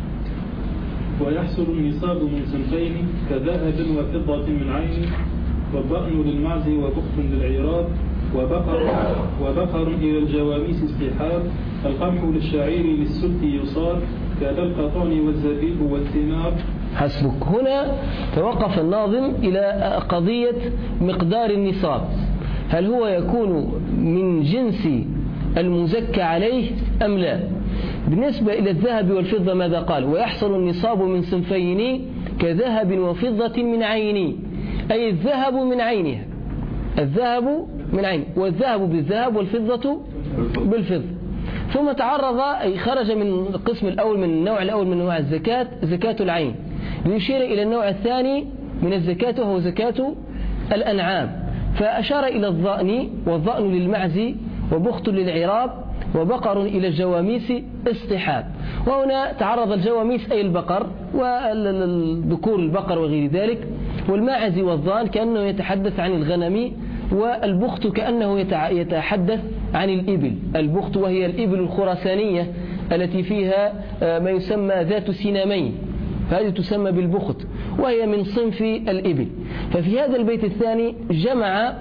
ويحصل النصاب من صنفين كذهب وفضة من عيني، والضأن للمعز وبخت للعيراب، وبقر, وبقر إلى الجواميس استحاب، القمح للشعير للسلت يصاب، كذا القطان والزبيب والثمار. حسبك. هنا توقف الناظم إلى قضية مقدار النصاب، هل هو يكون من جنس المزكى عليه أم لا؟ بالنسبة إلى الذهب والفضة ماذا قال؟ ويحصل النصاب من صنفين كذهب وفضة من عيني، أي الذهب من عينها، الذهب من عين، والذهب بالذهب والفضة بالفضة. ثم تعرض أي خرج من القسم الأول من النوع الأول من أنواع الزكاة، زكاة العين، ليشير إلى النوع الثاني من الزكاة وهو زكاة الأنعام، فأشار إلى الضأن، والضأن للمعز وبخت للعراب وبقر إلى الجواميس اصطحاب. وهنا تعرض الجواميس أي البقر والذكور البقر وغير ذلك، والماعز والضان كأنه يتحدث عن الغنم، والبخت كأنه يتحدث عن الإبل. البخت وهي الإبل الخرسانية التي فيها ما يسمى ذات سنامين، فهذه تسمى بالبخت، وهي من صنف الإبل. ففي هذا البيت الثاني جمع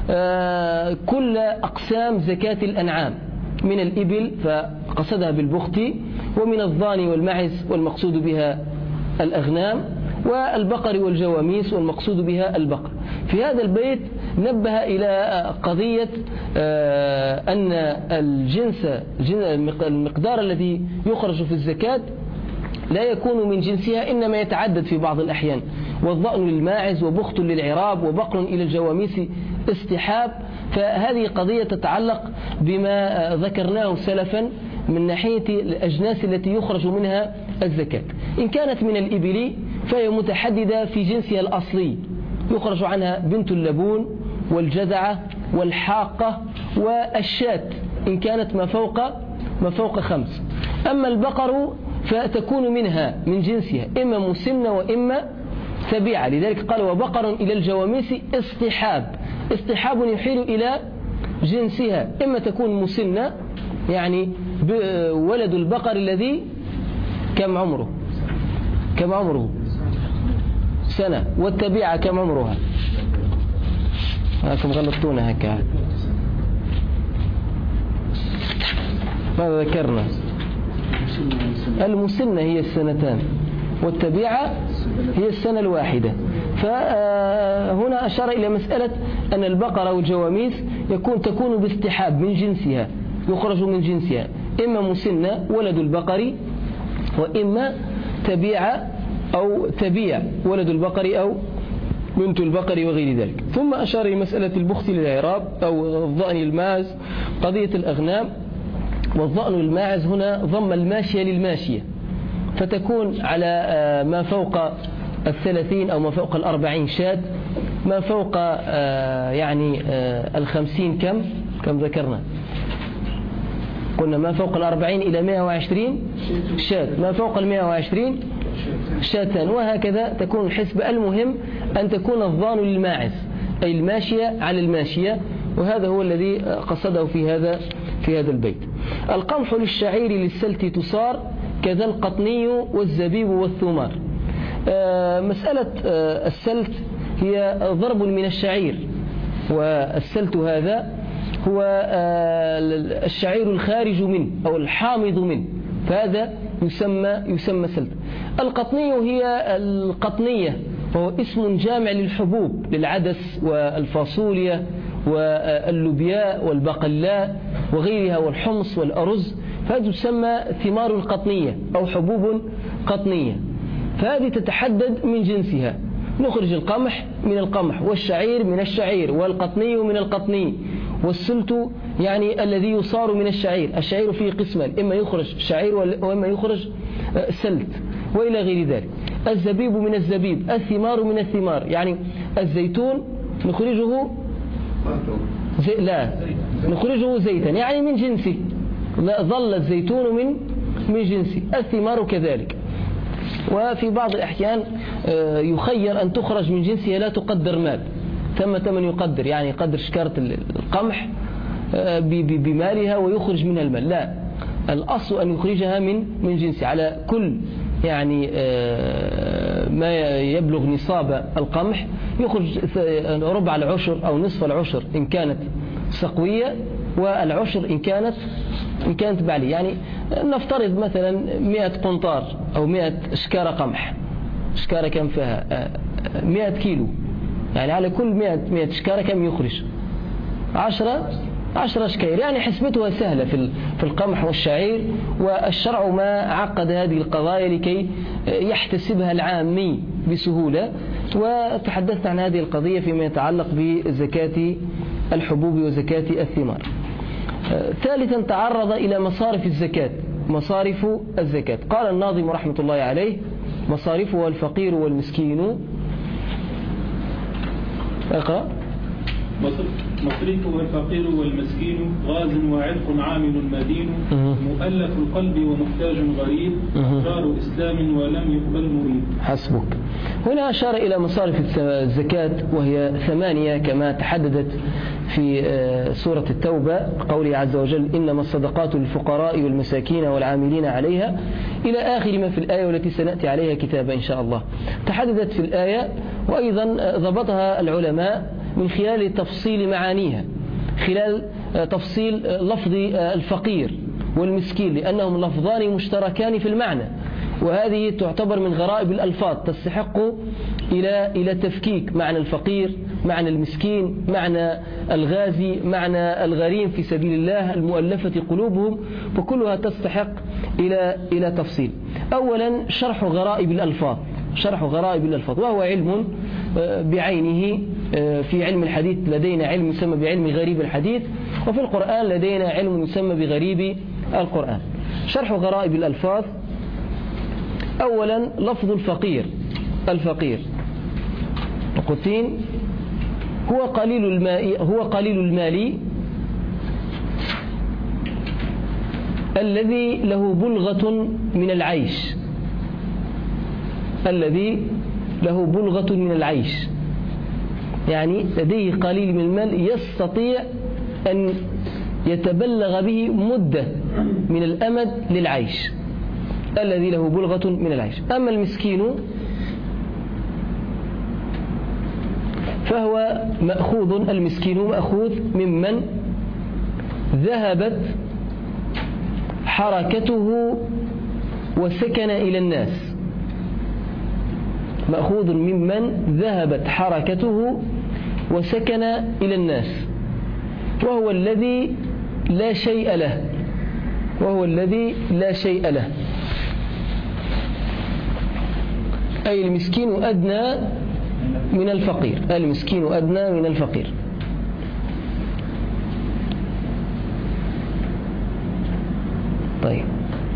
كل أقسام زكاة الأنعام، من الإبل فقصدها بالبخت، ومن الضان والمعز والمقصود بها الأغنام، والبقر والجواميس والمقصود بها البقر. في هذا البيت نبه إلى قضية أن الجنس المقدار الذي يخرج في الزكاة لا يكون من جنسها، إنما يتعدد في بعض الأحيان. والضأن للماعز وبخت للعراب وبقر إلى الجواميس استحاب. فهذه قضية تتعلق بما ذكرناه سلفا من ناحية الأجناس التي يخرج منها الزكاة. إن كانت من الإبل فهي متحددة في جنسها الأصلي، يخرج عنها بنت اللبون والجذعة والحاقة والشاة إن كانت ما فوق ما فوق خمس. أما البقر فتكون منها من جنسها إما مسنة وإما تبيعة. لذلك قال وبقر إلى الجواميس اصطحاب. اصطحاب يحيل إلى جنسها، إما تكون مسنة يعني ولد البقر الذي كم عمره كم عمره سنة، والتبيعة كم عمرها؟ هاكم غلطونا هكا، ماذا ذكرنا؟ المسنة هي السنتان والتبيعة هي السنة الواحدة. فهنا أشار إلى مسألة أن البقرة والجواميس يكون تكون باستحاب من جنسها، يخرج من جنسها إما مسنة ولد البقر وإما تبيعة أو تبيع ولد البقر أو بنت البقر وغير ذلك. ثم أشار إلى مسألة البخت للإعراب أو الضأن الماعز، قضية الأغنام. والضأن الماعز هنا ضم الماشية للماشية، فتكون على ما فوق الثلاثين أو ما فوق الأربعين شاة، ما فوق يعني الخمسين كم كم ذكرنا قلنا ما فوق الأربعين إلى مائة وعشرين شاة، ما فوق المائة وعشرين شاتان، وهكذا تكون الحسبة. المهم أن تكون الضان للماعز أي الماشية على الماشية، وهذا هو الذي قصده في هذا في هذا البيت. القمح للشعير للسلت تصار كذا القطني والزبيب والثمار. مسألة السلت هي ضرب من الشعير، والسلت هذا هو الشعير الخارج منه أو الحامض منه، فهذا يسمى يسمى سلت. القطني هي القطنية، وهو اسم جامع للحبوب، للعدس والفاصوليا واللوبياء والبقلاء وغيرها والحمص والأرز، فهذه تسمى ثمار القطنية أو حبوب قطنية، فهذه تتحدد من جنسها. نخرج القمح من القمح، والشعير من الشعير، والقطني من القطني، والسلت يعني الذي يصار من الشعير. الشعير فيه قسمان، إما يخرج شعير وإما يخرج سلت وإلى غير ذلك. الزبيب من الزبيب، الثمار من الثمار، يعني الزيتون نخرجه زي لا نخرجه زيتا يعني من جنسه، ظل الزيتون من من جنسه. الثمار كذلك. وفي بعض الأحيان يخير أن تخرج من جنسها لا تقدر مال، ثم ثمن يقدر، يعني يقدر شكارة القمح بمالها ويخرج منها المال. لا، الأصل أن يخرجها من من جنسها على كل يعني ما يبلغ نصاب القمح، يخرج ربع العشر أو نصف العشر إن كانت سقوية، والعشر إن كانت إن كانت بعلي. يعني نفترض مثلا مئة قنطار أو مئة شكارة قمح، شكارة كم فيها؟ مئة كيلو، يعني على كل مئة مئة شكارة كم يخرج؟ عشرة عشرة شكاير. يعني حسبتها سهلة في في القمح والشعير، والشرع ما عقد هذه القضايا لكي يحتسبها العامي بسهولة. وتحدثنا عن هذه القضية فيما يتعلق بزكاة الحبوب وزكاة الثمار. ثالثا تعرض إلى مصارف الزكاة. مصارف الزكاة قال الناظم رحمة الله عليه: مصارفه والفقير والمسكين. اقرأ. مصرفه والفقير والمسكين، غاز وعرق عامل مدين، مؤلف القلب ومحتاج غريب، أحرار إسلام ولم يقبل مريد. حسبك. هنا أشار إلى مصارف الزكاة وهي ثمانية كما تحددت في سورة التوبة، قوله عز وجل: إنما الصدقات للفقراء والمساكين والعاملين عليها، إلى آخر ما في الآية والتي سنأتي عليها كتابا إن شاء الله. تحددت في الآية، وأيضا ضبطها العلماء من خلال تفصيل معانيها، خلال تفصيل لفظ الفقير والمسكين، لأنهم لفظان مشتركان في المعنى، وهذه تعتبر من غرائب الألفاظ تستحق إلى إلى تفكيك. معنى الفقير، معنى المسكين، معنى الغازي، معنى الغريم في سبيل الله، المؤلفة قلوبهم، وكلها تستحق إلى إلى تفصيل. أولا شرح غرائب الألفاظ، شرح غرائب الألفاظ، وهو علم بعينه. في علم الحديث لدينا علم يسمى بعلم غريب الحديث، وفي القرآن لدينا علم يسمى بغريب القرآن. شرح غرائب الألفاظ. أولا لفظ الفقير. الفقير قلتين هو قليل الماء، هو قليل المال الذي له بلغة من العيش، الذي له بلغة من العيش، يعني لديه قليل من المال يستطيع أن يتبلغ به مدة من الأمد للعيش، الذي له بلغة من العيش. أما المسكين فهو مأخوذ، المسكين مأخوذ ممن ذهبت حركته وسكن إلى الناس، مأخوذ ممن ذهبت حركته وسكن إلى الناس، وهو الذي لا شيء له، وهو الذي لا شيء له، أي المسكين أدنى من الفقير، المسكين أدنى من الفقير. طيب،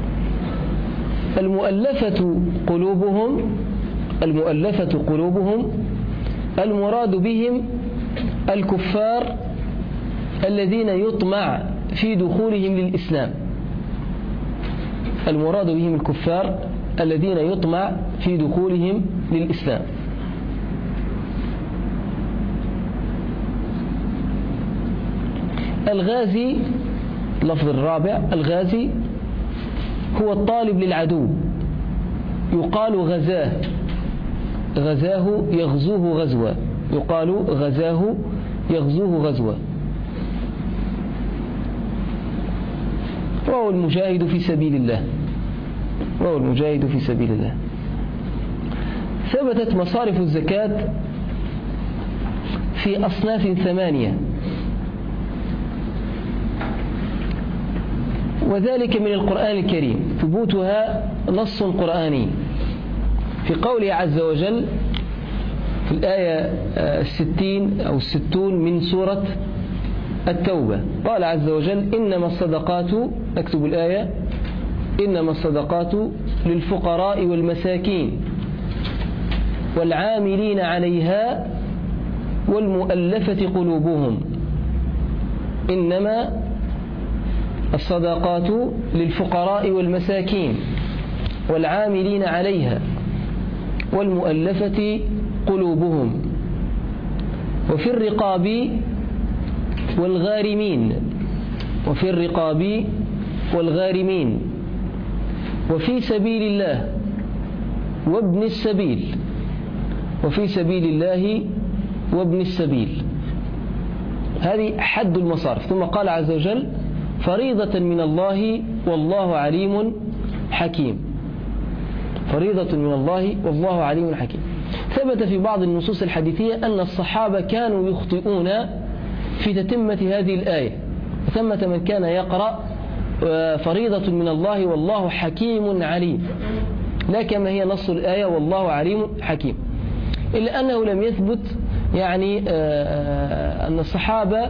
المؤلفة قلوبهم، المؤلفة قلوبهم المراد بهم الكفار الذين يطمع في دخولهم للإسلام، المراد بهم الكفار الذين يطمع في دخولهم للإسلام. الغازي، لفظ الرابع، الغازي هو الطالب للعدو، يقال غزاه، غزاه يغزوه غزوة، يقال غزاه يغزوه غزوة. وهو المجاهد في سبيل الله، وهو المجاهد في سبيل الله. ثبتت مصارف الزكاة في أصناف ثمانية، وذلك من القرآن الكريم، ثبوتها نص قرآني في قوله عز وجل في الآية الستين أو الستون من سورة التوبة، قال عز وجل: إنما الصدقات، نكتب الآية: إنما الصدقات للفقراء والمساكين والعاملين عليها والمؤلفة قلوبهم. إنما الصدقات للفقراء والمساكين والعاملين عليها والمؤلفة قلوبهم وفي الرقاب والغارمين، وفي الرقاب والغارمين وفي سبيل الله وابن السبيل، وفي سبيل الله وابن السبيل. هذه حد المصارف. ثم قال عز وجل: فريضة من الله والله عليم حكيم، فريضة من الله والله عليم حكيم. ثبت في بعض النصوص الحديثية أن الصحابة كانوا يخطئون في تتمة هذه الآية، ثمة من كان يقرأ فريضة من الله والله حكيم عليم، لا كما هي نص الآية والله عليم حكيم، إلا أنه لم يثبت يعني أن الصحابة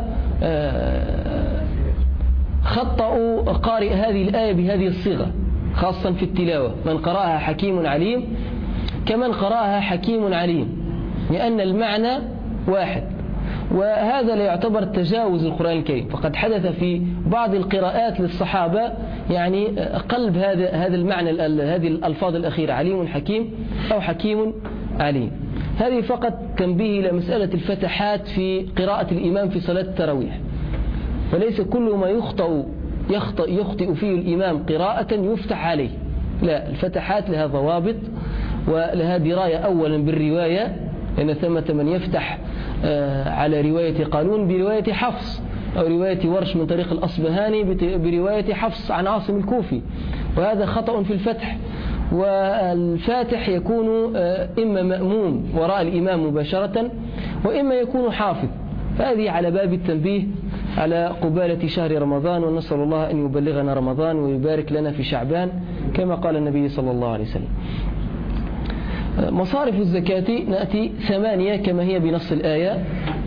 خطأوا قارئ هذه الآية بهذه الصيغة، خاصة في التلاوة، من قرأها حكيم عليم كمن قرأها حكيم عليم، لأن المعنى واحد. وهذا لا يعتبر تجاوز القرآن الكريم، فقد حدث في بعض القراءات للصحابة يعني قلب هذا هذا المعنى، هذه الألفاظ الأخيرة: عليم حكيم أو حكيم عليم. هذه فقط تنبيه إلى مسألة الفتحات في قراءة الإمام في صلاة التراويح، فليس كل ما يخطئ يخطئ, يخطئ فيه الإمام قراءة يفتح عليه، لا، الفتحات لها ضوابط ولها دراية أولا بالرواية، لأن ثمة من يفتح على رواية قالون برواية حفص، أو رواية ورش من طريق الأصبهاني برواية حفص عن عاصم الكوفي، وهذا خطأ في الفتح. والفاتح يكون إما مأموم وراء الإمام مباشرة، وإما يكون حافظ. فهذه على باب التنبيه على قبالة شهر رمضان، ونسأل الله أن يبلغنا رمضان ويبارك لنا في شعبان كما قال النبي صلى الله عليه وسلم. مصارف الزكاة نأتي ثمانية كما هي بنص الآية.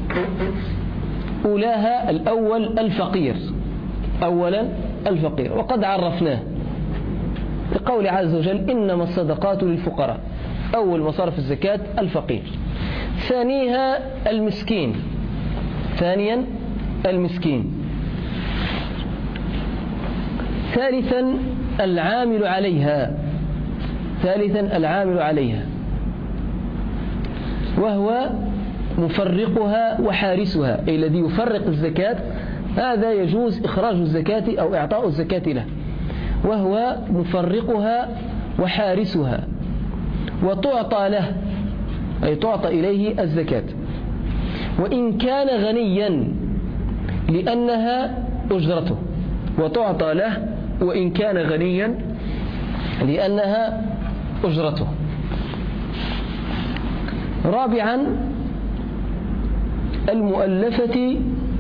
أولاها الأول الفقير، أولا الفقير، وقد عرفناه بقول عز وجل: إنما الصدقات للفقراء. أول مصارف الزكاة الفقير. ثانيها المسكين، ثانيا المسكين. ثالثا العامل عليها ثالثا العامل عليها وهو مفرقها وحارسها، أي الذي يفرق الزكاة هذا يجوز إخراج الزكاة أو إعطاء الزكاة له، وهو مفرقها وحارسها، وتعطى له أي تعطى إليه الزكاة وإن كان غنيا لأنها أجرته، وتعطى له وإن كان غنيا لأنها أجرته. رابعا المؤلفة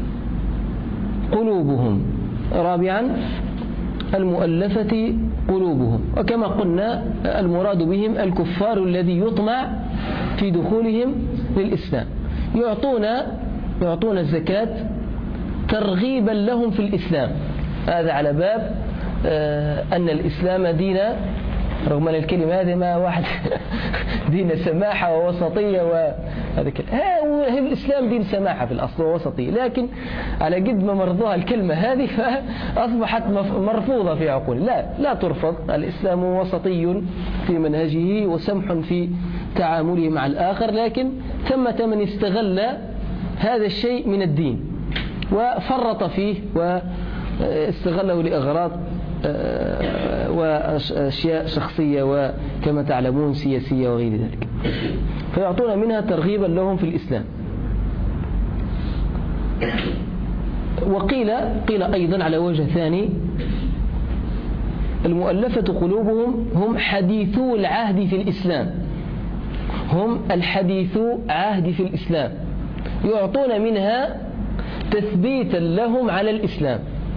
قلوبهم رابعا المؤلفة قلوبهم وكما قلنا المراد بهم الكفار الذي يطمع في دخولهم للإسلام، يعطون يعطون الزكاة ترغيبا لهم في الإسلام. هذا على باب أن الإسلام دين، رغم أن الكلمة هذه ما واحد دين سماحة ووسطية وهذا كلام، هي الإسلام دين سماحة في الأصل ووسطية، لكن على قد ما مرضوها الكلمة هذه فأصبحت مرفوضة في عقول. لا لا ترفض، الإسلام وسطي في منهجه وسمح في تعامله مع الآخر، لكن ثمة من استغل هذا الشيء من الدين وفرط فيه واستغله لأغراض وأشياء شخصية وكما تعلمون سياسية وغير ذلك، فيعطون منها ترغيبا لهم في الإسلام. وقيل قيل أيضا على وجه ثاني المؤلفة قلوبهم هم حديثو العهد في الإسلام، هم الحديثو عهد في الإسلام، يعطون منها تثبيتا لهم على الإسلام،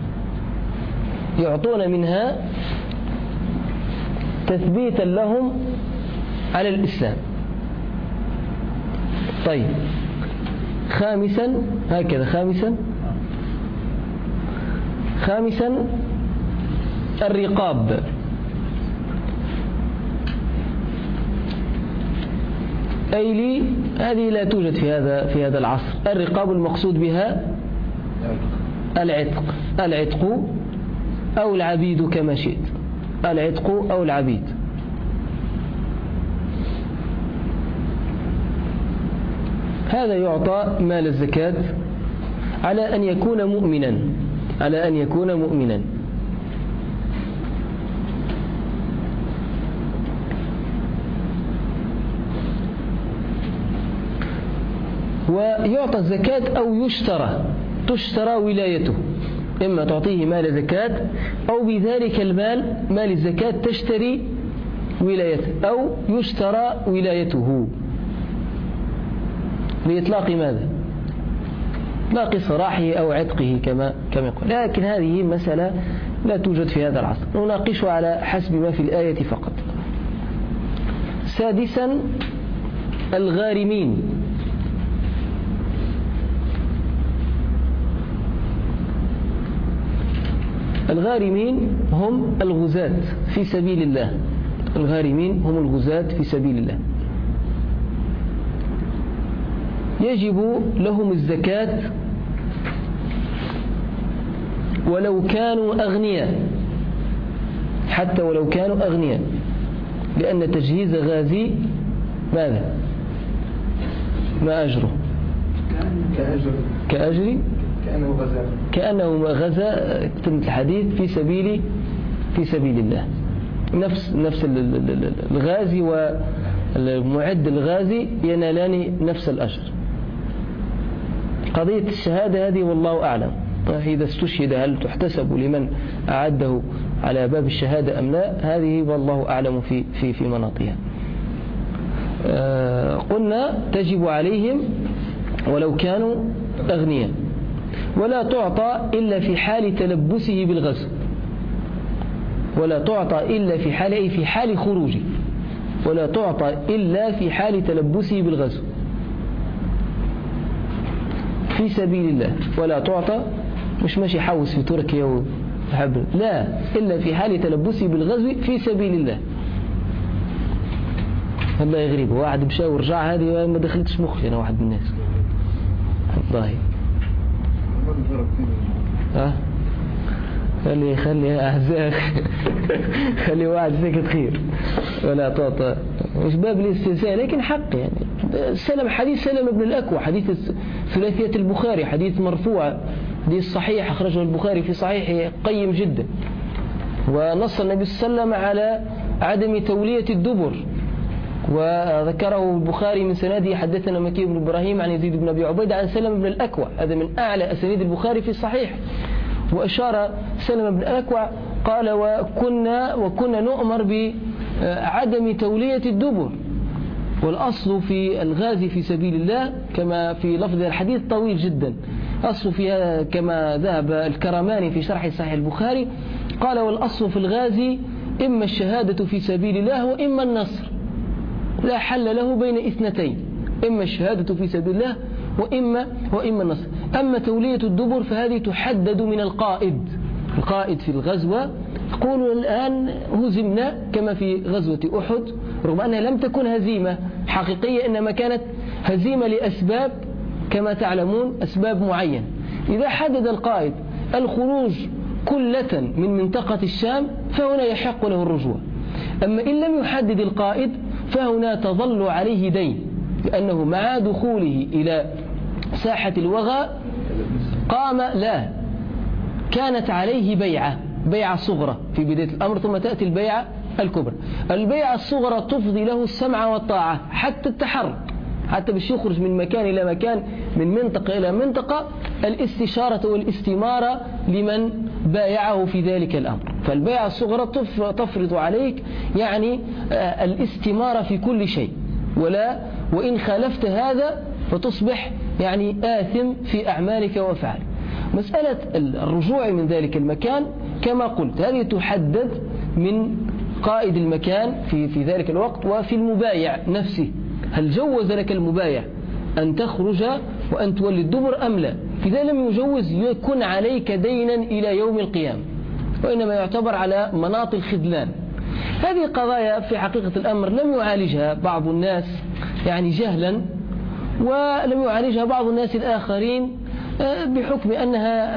يعطون منها تثبيتا لهم على الإسلام. طيب خامسا هكذا خامسا خامسا الرقاب. أي لي هذه لا توجد في هذا في هذا العصر. الرقاب المقصود بها العتق العتق أو العبيد كما شئت، العتق أو العبيد. هذا يعطى مال الزكاة على أن يكون مؤمنا على أن يكون مؤمنا ويعطى الزكاة أو يشترى تشترى ولايته، إما تعطيه مال زكاة أو بذلك المال مال الزكاة تشتري ولايته، أو يشترى ولايته لإطلاق ماذا؟ إطلاق صراحه أو عتقه كما كما يقول. لكن هذه مسألة لا توجد في هذا العصر، نناقشها على حسب ما في الآية فقط. سادسا الغارمين. الغارمين هم الغزاة في سبيل الله، الغارمين هم الغزاة في سبيل الله، يجب لهم الزكاة ولو كانوا أغنياء، حتى ولو كانوا أغنياء، لأن تجهيز غازي ماذا؟ ما أجره؟ كأجر كأجر كأنه غزا كأنه غزا كتمة الحديث في سبيل في سبيل الله، نفس نفس الغازي والمعد الغازي ينالان نفس الأجر. قضية الشهادة هذه والله أعلم، إذا استشهد هل تحتسب لمن أعده على باب الشهادة أم لا؟ هذه والله أعلم في في في مناطها. آه قلنا تجب عليهم ولو كانوا أغنياء، ولا تعطى إلا في حال تلبسه بالغزو، ولا تعطى إلا في حال أي في حال خروجه، ولا تعطى إلا في حال تلبسه بالغزو في سبيل الله، ولا تعطى مش ماشي حوس في تركيا وحبل، لا، إلا في حال تلبسه بالغزو في سبيل الله. الله يغريب واحد مشى ورجع، هذه ما دخلتش مخي أنا واحد من الناس والله. ها خلي خلي أعزاك خلي واحد سكت خير ولا تعطى، مش باب الاستهزاء لكن حق. يعني سلم حديث سلم بن الأكوع، حديث ثلاثية البخاري، حديث مرفوع، حديث صحيح أخرجه البخاري في صحيحه قيم جدا. ونص النبي صلى الله عليه وسلم على عدم تولية الدبر، وذكره البخاري من سنده حدثنا مكي بن إبراهيم عن يزيد بن أبي عبيد عن سلم بن الأكوع، هذا من أعلى أسانيد البخاري في الصحيح. وأشار سلم بن الأكوع قال وكنا, وكنا نؤمر بعدم تولية الدبر، والأصل في الغازي في سبيل الله كما في لفظ الحديث طويل جدا، أصل فيها كما ذهب الكرماني في شرح صحيح البخاري قال والأصل في الغازي إما الشهادة في سبيل الله وإما النصر، لا حل له بين اثنتين، إما الشهادة في سبيل الله وإما, وإما النصر. أما تولية الدبر فهذه تحدد من القائد، القائد في الغزوة يقول الآن هزمنا كما في غزوة أحد، رغم أنها لم تكن هزيمة حقيقية إنما كانت هزيمة لأسباب كما تعلمون، أسباب معينة. إذا حدد القائد الخروج كلة من منطقة الشام فهنا يحق له الرجوع. أما إن لم يحدد القائد فهنا تظل عليه دين، لأنه مع دخوله إلى ساحة الوغى قام لا كانت عليه بيعة، بيعة صغرى في بداية الأمر ثم تأتي البيعة الكبرى. البيعة الصغرى تفضي له السمع والطاعة حتى التحرك، حتى باش يخرج من مكان إلى مكان، من منطقة إلى منطقة، الاستشارة والاستمارة لمن بايعه في ذلك الأمر. فالبيعة الصغرى تفرض عليك يعني الاستمارة في كل شيء، ولا وإن خالفت هذا فتصبح يعني آثم في أعمالك وأفعالك. مسألة الرجوع من ذلك المكان كما قلت هذه تحدد من قائد المكان في في ذلك الوقت وفي المبايع نفسه، هل جوز لك المبايع أن تخرج وأن تولي الدبر أم لا؟ إذا لم يجوز يكون عليك دينا إلى يوم القيامة، وإنما يعتبر على مناط الخذلان. هذه قضايا في حقيقة الأمر لم يعالجها بعض الناس يعني جهلا، ولم يعالجها بعض الناس الآخرين بحكم أنها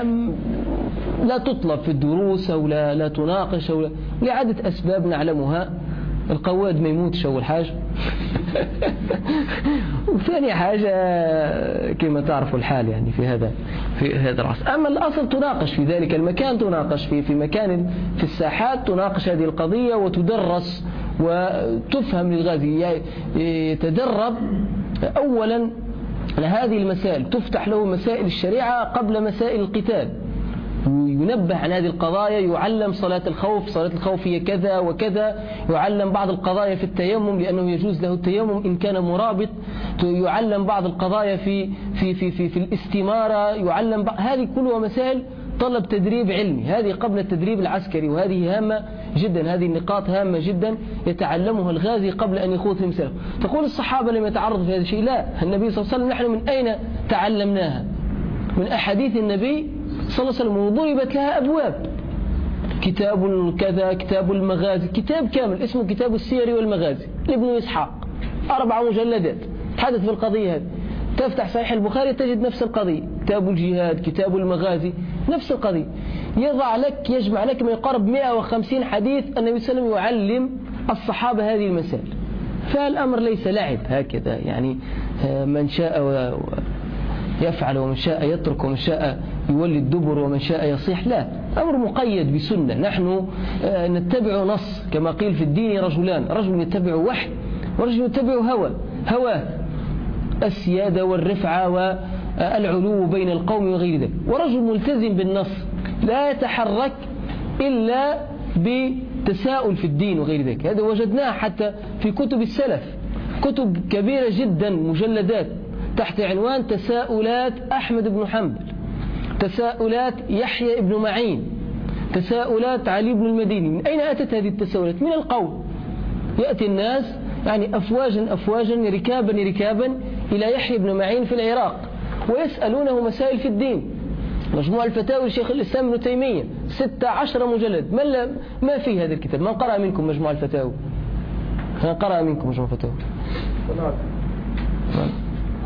لا تطلب في الدروس أو لا, لا تناقش أو لا لعدة أسباب نعلمها. القواد ما يموتش أول حاجة وثاني حاجة كما تعرفوا الحال يعني في هذا في هذا العصر. أما الأصل تناقش في ذلك المكان، تناقش في في مكان في الساحات، تناقش هذه القضية وتدرس وتفهم للغازي، يتدرب أولا لهذه المسائل، تفتح له مسائل الشريعة قبل مسائل القتال، ينبه عن هذه القضايا، يعلم صلاة الخوف، صلاة الخوف هي كذا وكذا، يعلم بعض القضايا في التيمم لأنه يجوز له التيمم إن كان مرابط، يعلم بعض القضايا في في في في, في الاستمارة، يعلم بعض هذه كلها مسائل طلب تدريب علمي، هذه قبل التدريب العسكري، وهذه هامة جدا، هذه النقاط هامة جدا يتعلمها الغازي قبل أن يخوض في مسألة. تقول الصحابة لم يتعرضوا في هذا الشيء، لا، النبي صلى الله عليه وسلم نحن من أين تعلمناها؟ من أحاديث النبي صلى الله عليه وسلم، وضربت لها أبواب، كتاب كذا، كتاب المغازي، كتاب كامل اسمه كتاب السير والمغازي لابن إسحاق، أربع مجلدات تحدث في القضية هذه. تفتح صحيح البخاري تجد نفس القضية، كتاب الجهاد، كتاب المغازي، نفس القضية. يضع لك يجمع لك ما يقارب مئة وخمسين حديث النبي صلى الله عليه وسلم يعلم الصحابة هذه المسائل. فالأمر ليس لعب هكذا يعني من شاء يفعل ومن شاء يترك ومن شاء يولي الدبر ومن شاء يصيح، لا، أمر مقيد بسنة. نحن نتبع نص كما قيل في الدين رجلان، رجل يتبع وحي ورجل يتبع هوى، هواه السيادة والرفعة والعلو بين القوم وغير ذلك، ورجل ملتزم بالنص لا يتحرك إلا بتساؤل في الدين وغير ذلك. هذا وجدناه حتى في كتب السلف، كتب كبيرة جدا مجلدات تحت عنوان تساؤلات أحمد بن حنبل، تساؤلات يحيى بن معين، تساؤلات علي بن المديني. من أين أتت هذه التساؤلات؟ من القوم. يأتي الناس يعني أفواجا أفواجا ركابا ركابا إلى يحيى بن معين في العراق ويسألونه مسائل في الدين. مجموع الفتاوى لشيخ الإسلام ابن تيمية ستة عشر مجلد، من لا ما في هذا الكتاب؟ من قرأ منكم مجموع الفتاوى؟ من قرأ منكم مجموع الفتاوى؟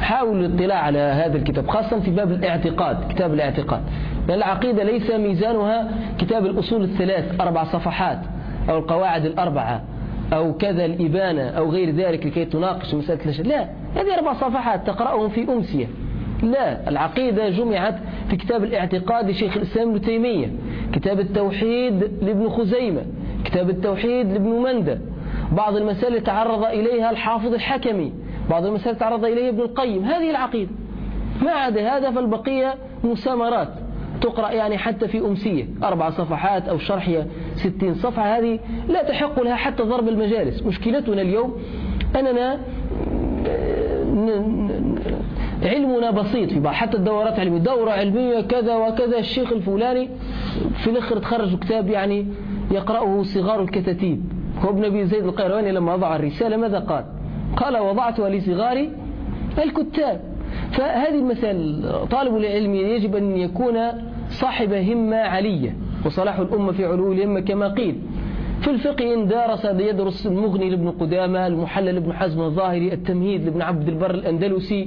حاولوا الاطلاع على هذا الكتاب، خاصة في باب الاعتقاد، كتاب الاعتقاد، لأن العقيدة ليس ميزانها كتاب الأصول الثلاث أربع صفحات أو القواعد الأربعة أو كذا الإبانة أو غير ذلك لكي تناقش مسألة الشرك. لا، هذه أربع صفحات تقرأهم في أمسية. لا، العقيدة جمعت في كتاب الاعتقاد لشيخ الإسلام ابن تيمية، كتاب التوحيد لابن خزيمة، كتاب التوحيد لابن مندى، بعض المسائل تعرض إليها الحافظ الحكمي، بعض المسائل تعرض إليها ابن القيم. هذه العقيدة. ما عدا هذا فالبقية مسامرات تقرأ يعني حتى في أمسية أربع صفحات أو شرحية ستين صفحة، هذه لا تحق لها حتى ضرب المجالس. مشكلتنا اليوم أننا علمنا بسيط في بعض حتى الدورات العلمية، دورة علمية كذا وكذا، الشيخ الفلاني في الآخر تخرج كتاب يعني يقرأه صغار الكتاتيب. هو ابن أبي زيد القيرواني لما وضع الرسالة ماذا قال؟ قال وضعتها لصغار الكتاب. فهذه المسائل طالب العلم يجب أن يكون صاحب همة عالية، وصلاح الأمة في علو الهمة كما قيل. في الفقه إن درس يدرس المغني لابن قدامة، المحلل لابن حزم الظاهري، التمهيد لابن عبد البر الأندلسي،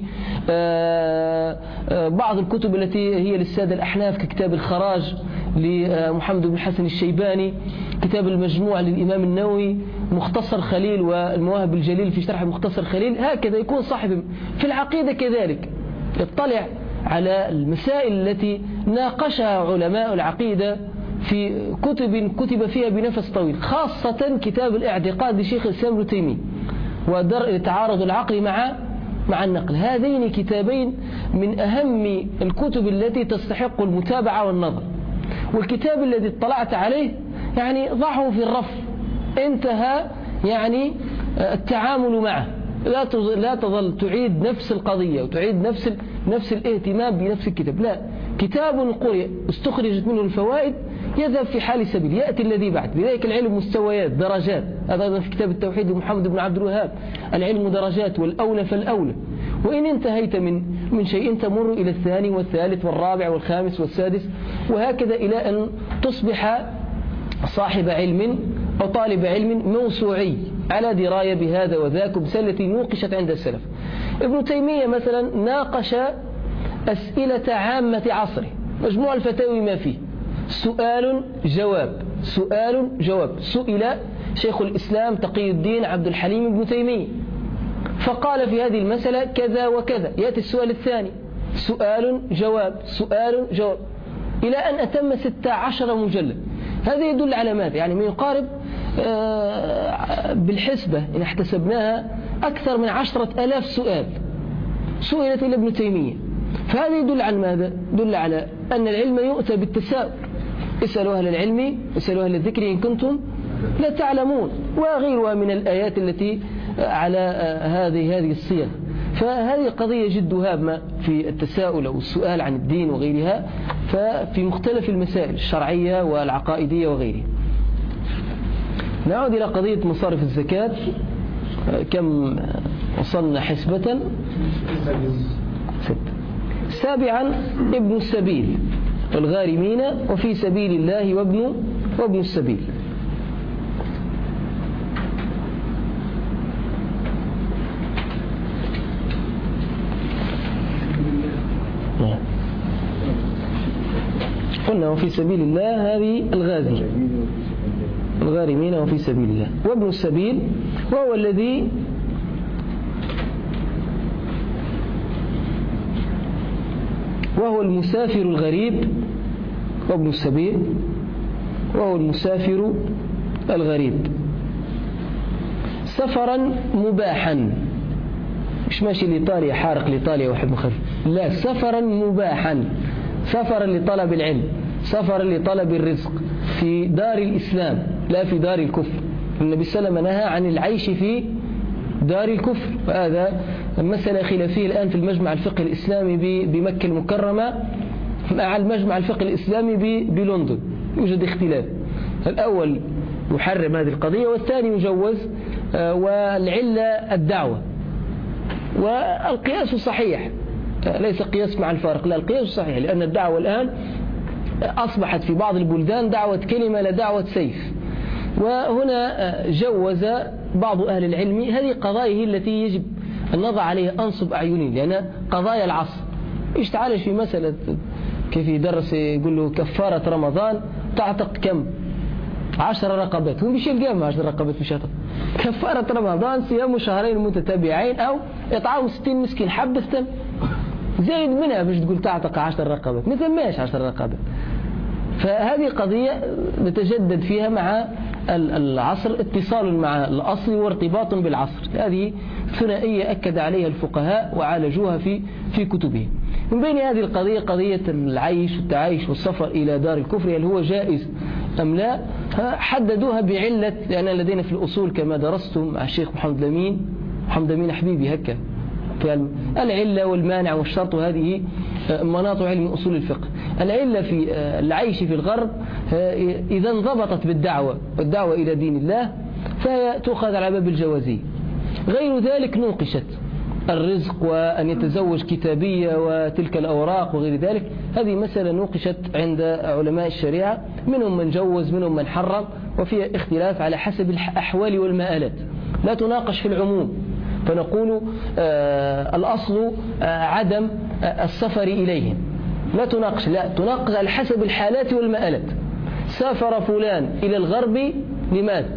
بعض الكتب التي هي للسادة الأحناف ككتاب الخراج لمحمد بن حسن الشيباني، كتاب المجموع للإمام النووي، مختصر خليل والمواهب الجليل في شرح مختصر خليل. هكذا يكون صاحب. في العقيدة كذلك يطلع على المسائل التي ناقشها علماء العقيدة في كتب كتب فيها بنفس طويل، خاصة كتاب الاعتقاد لشيخ الإسلام ابن تيمية ودرء تعارض العقل مع مع النقل. هذين كتابين من أهم الكتب التي تستحق المتابعة والنظر. والكتاب الذي اطلعت عليه يعني ضعه في الرف، انتهى يعني التعامل معه، لا لا تظل تعيد نفس القضية وتعيد نفس نفس الاهتمام بنفس الكتاب. لا، كتاب قرئ استخرجت منه الفوائد يذهب في حال سبيل، يأتي الذي بعد. لذلك العلم مستويات درجات، هذا في كتاب التوحيد لمحمد بن عبد الوهاب، العلم درجات والأولى فالأولى. وإن انتهيت من من شيء تمر إلى الثاني والثالث والرابع والخامس والسادس، وهكذا إلى أن تصبح صاحب علم أو طالب علم موسوعي على دراية بهذا وذاك وبسالة التي نوقشت عند السلف. ابن تيمية مثلا ناقش أسئلة عامة عصره، مجموع الفتاوي ما فيه، سؤال جواب سؤال جواب. سئل شيخ الإسلام تقي الدين عبد الحليم ابن تيمية فقال في هذه المسألة كذا وكذا، يأتي السؤال الثاني سؤال جواب سؤال جواب إلى أن أتم ستة عشر مجلد. هذا يدل على ماذا؟ يعني ما يقارب بالحسبة إن احتسبناها أكثر من عشرة ألاف سؤال سئلت إلى ابن تيمية. فهذا يدل على ماذا؟ يدل على أن العلم يؤتى بالتساؤل. اسألوا أهل العلم، اسألوا أهل الذكر إن كنتم لا تعلمون، وغيرها من الآيات التي على هذه هذه الصيغ. فهذه قضية جد هامة في التساؤل أو السؤال عن الدين وغيرها، ففي مختلف المسائل الشرعية والعقائدية وغيرها. نعود إلى قضية مصارف الزكاة. كم وصلنا حسبة؟ ست. سابعا ابن السبيل والغارمين وفي سبيل الله وابن وابن السبيل. قلنا وفي سبيل الله هذه الغازي، الغارمين وفي سبيل الله. وابن السبيل وهو الذي وهو المسافر الغريب، وابن السبيل وهو المسافر الغريب سفرا مباحا، مش ماشي لإيطاليا حارق لإيطاليا واحد مخرج، لا، سفرا مباحا، سفرا لطلب العلم، سفرا لطلب الرزق في دار الإسلام لا في دار الكفر. النبي صلى الله عليه وسلم نهى عن العيش في دار الكفر، وهذا مسألة خلافية الآن في المجمع الفقهي الإسلامي بمكة المكرمة مع المجمع الفقهي الإسلامي بلندن، يوجد اختلاف. الأول يحرم هذه القضية والثاني يجوز، والعلة الدعوة. والقياس صحيح، ليس قياس مع الفارق، لا، القياس صحيح، لأن الدعوة الآن أصبحت في بعض البلدان دعوة كلمة لا دعوة سيف. وهنا جوز بعض أهل العلم، هذه قضايا التي يجب أن نضع عليه أنصب أعينين، لأن قضايا العصر إيش تعالج في مسألة كيف يدرس يقول له كفارة رمضان تعتق كم؟ عشر رقبات، هم بيش يلقى عشر رقبات مش هتق كفارة رمضان صيام شهرين متتابعين أو إطعام ستين مسكين حبة تم زايد منها باش تقول تعتق عشر رقبات، ما تماش عشر رقبات. فهذه قضية نتجدد فيها مع العصر، اتصال مع الأصل وارتباط بالعصر. هذه ثنائية أكد عليها الفقهاء وعالجوها في في كتبهم. من بين هذه القضية قضية العيش والتعايش والسفر إلى دار الكفر، هل هو جائز أم لا؟ حددوها بعلة، لأن لدينا في الأصول كما درستم مع الشيخ محمد الأمين محمد الأمين حبيبي هكا في العلة والمانع والشرط، وهذه مناط علم أصول الفقه. العلة في العيش في الغرب إذا انضبطت بالدعوة والدعوة إلى دين الله فهي تؤخذ على باب الجوازية. غير ذلك نوقشت، الرزق وأن يتزوج كتابية وتلك الأوراق وغير ذلك، هذه مسألة نوقشت عند علماء الشريعة، منهم من جوز منهم من حرم، وفيها اختلاف على حسب الأحوال والمآلات، لا تناقش في العموم. فنقول آه الأصل آه عدم آه السفر إليهم، لا تناقش، لا تناقش على حسب الحالات والمآلات. سافر فلان إلى الغرب لماذا؟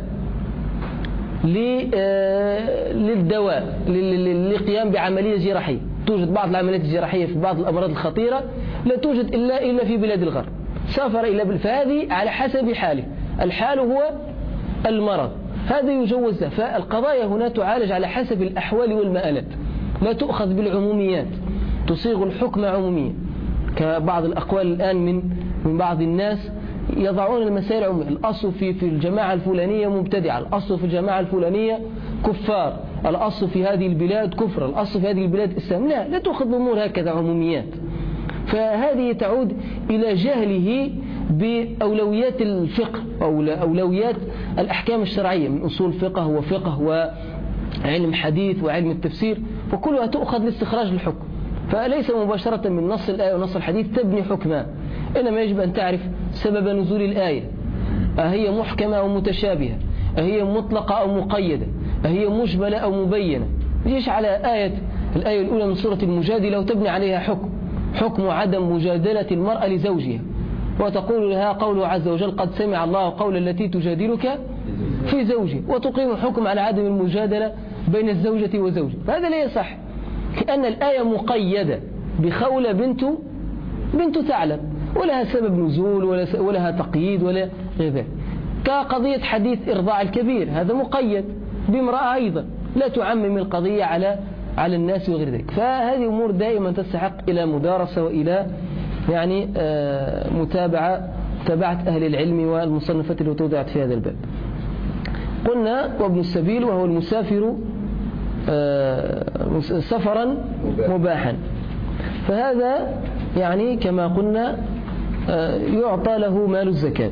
للدواء، للقيام بعملية جراحية. توجد بعض العمليات الجراحية في بعض الأمراض الخطيرة لا توجد إلا إلا في بلاد الغرب، سافر إلى بلاد، فهذه على حسب حاله، الحال هو المرض، هذا يجوز. فالقضايا هنا تعالج على حسب الأحوال والمآلات، لا تؤخذ بالعموميات، تصيغ الحكم عموميا كبعض الأقوال الآن من من بعض الناس يضعون المسائل عمومية. الأصل في في الجماعة الفلانية مبتدعة، الأصل في الجماعة الفلانية كفار، الأصل في هذه البلاد كفر، الأصل في هذه البلاد إسلام. لا لا تأخذ الأمور هكذا عموميات، فهذه تعود إلى جهله بأولويات الفقه أو أولويات الأحكام الشرعية من أصول فقه وفقه وعلم حديث وعلم التفسير، وكلها تؤخذ لاستخراج الحكم. فليس مباشرة من نص الآية ونص الحديث تبني حكما، إنما يجب أن تعرف سبب نزول الآية، أهي محكمة أو متشابهة، أهي مطلقة أو مقيدة، أهي مجملة أو مبينة. يجيش على آية الآية الأولى من سورة المجادلة وتبني عليها حكم حكم عدم مجادلة المرأة لزوجها، وتقول لها قوله عز وجل قد سمع الله قول التي تجادلك في زوجها، وتقيم حكم على عدم المجادلة بين الزوجة وزوجها. فهذا لا يصح، لأن الآية مقيدة بخولة بنت بنت ثعلب، ولها سبب نزول ولها تقييد ولا غير ذلك. كقضية حديث إرضاع الكبير، هذا مقيد بامرأة أيضا، لا تعمم القضية على على الناس وغير ذلك. فهذه أمور دائما تستحق إلى مدارسة وإلى يعني آه متابعة متابعة أهل العلم والمصنفات التي وضعت في هذا الباب. قلنا وابن السبيل وهو المسافر آه سفرا مباحا، فهذا يعني كما قلنا آه يعطى له مال الزكاة،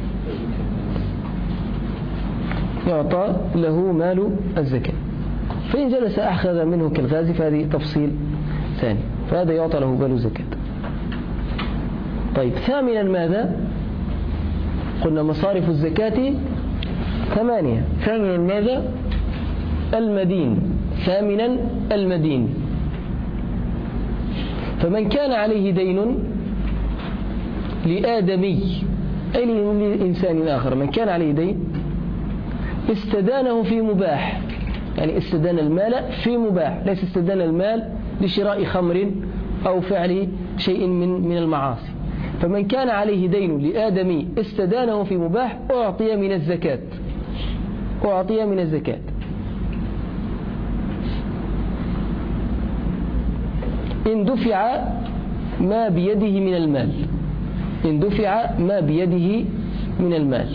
يعطى له مال الزكاة. فإن جلس أخذ منه كالغازي فهذه تفصيل ثاني، فهذا يعطى له مال الزكاة. طيب ثامنا ماذا؟ قلنا مصارف الزكاة ثمانية. ثامنا ماذا؟ المدين. ثامنا المدين. فمن كان عليه دين لآدمي أي لإنسان آخر، من كان عليه دين استدانه في مباح، يعني استدان المال في مباح، ليس استدان المال لشراء خمر أو فعل شيء من من المعاصي. فمن كان عليه دين لآدمي استدانه في مباح أعطي من الزكاة، أعطي من الزكاة. إن دفع ما بيده من المال، إن دفع ما بيده من المال،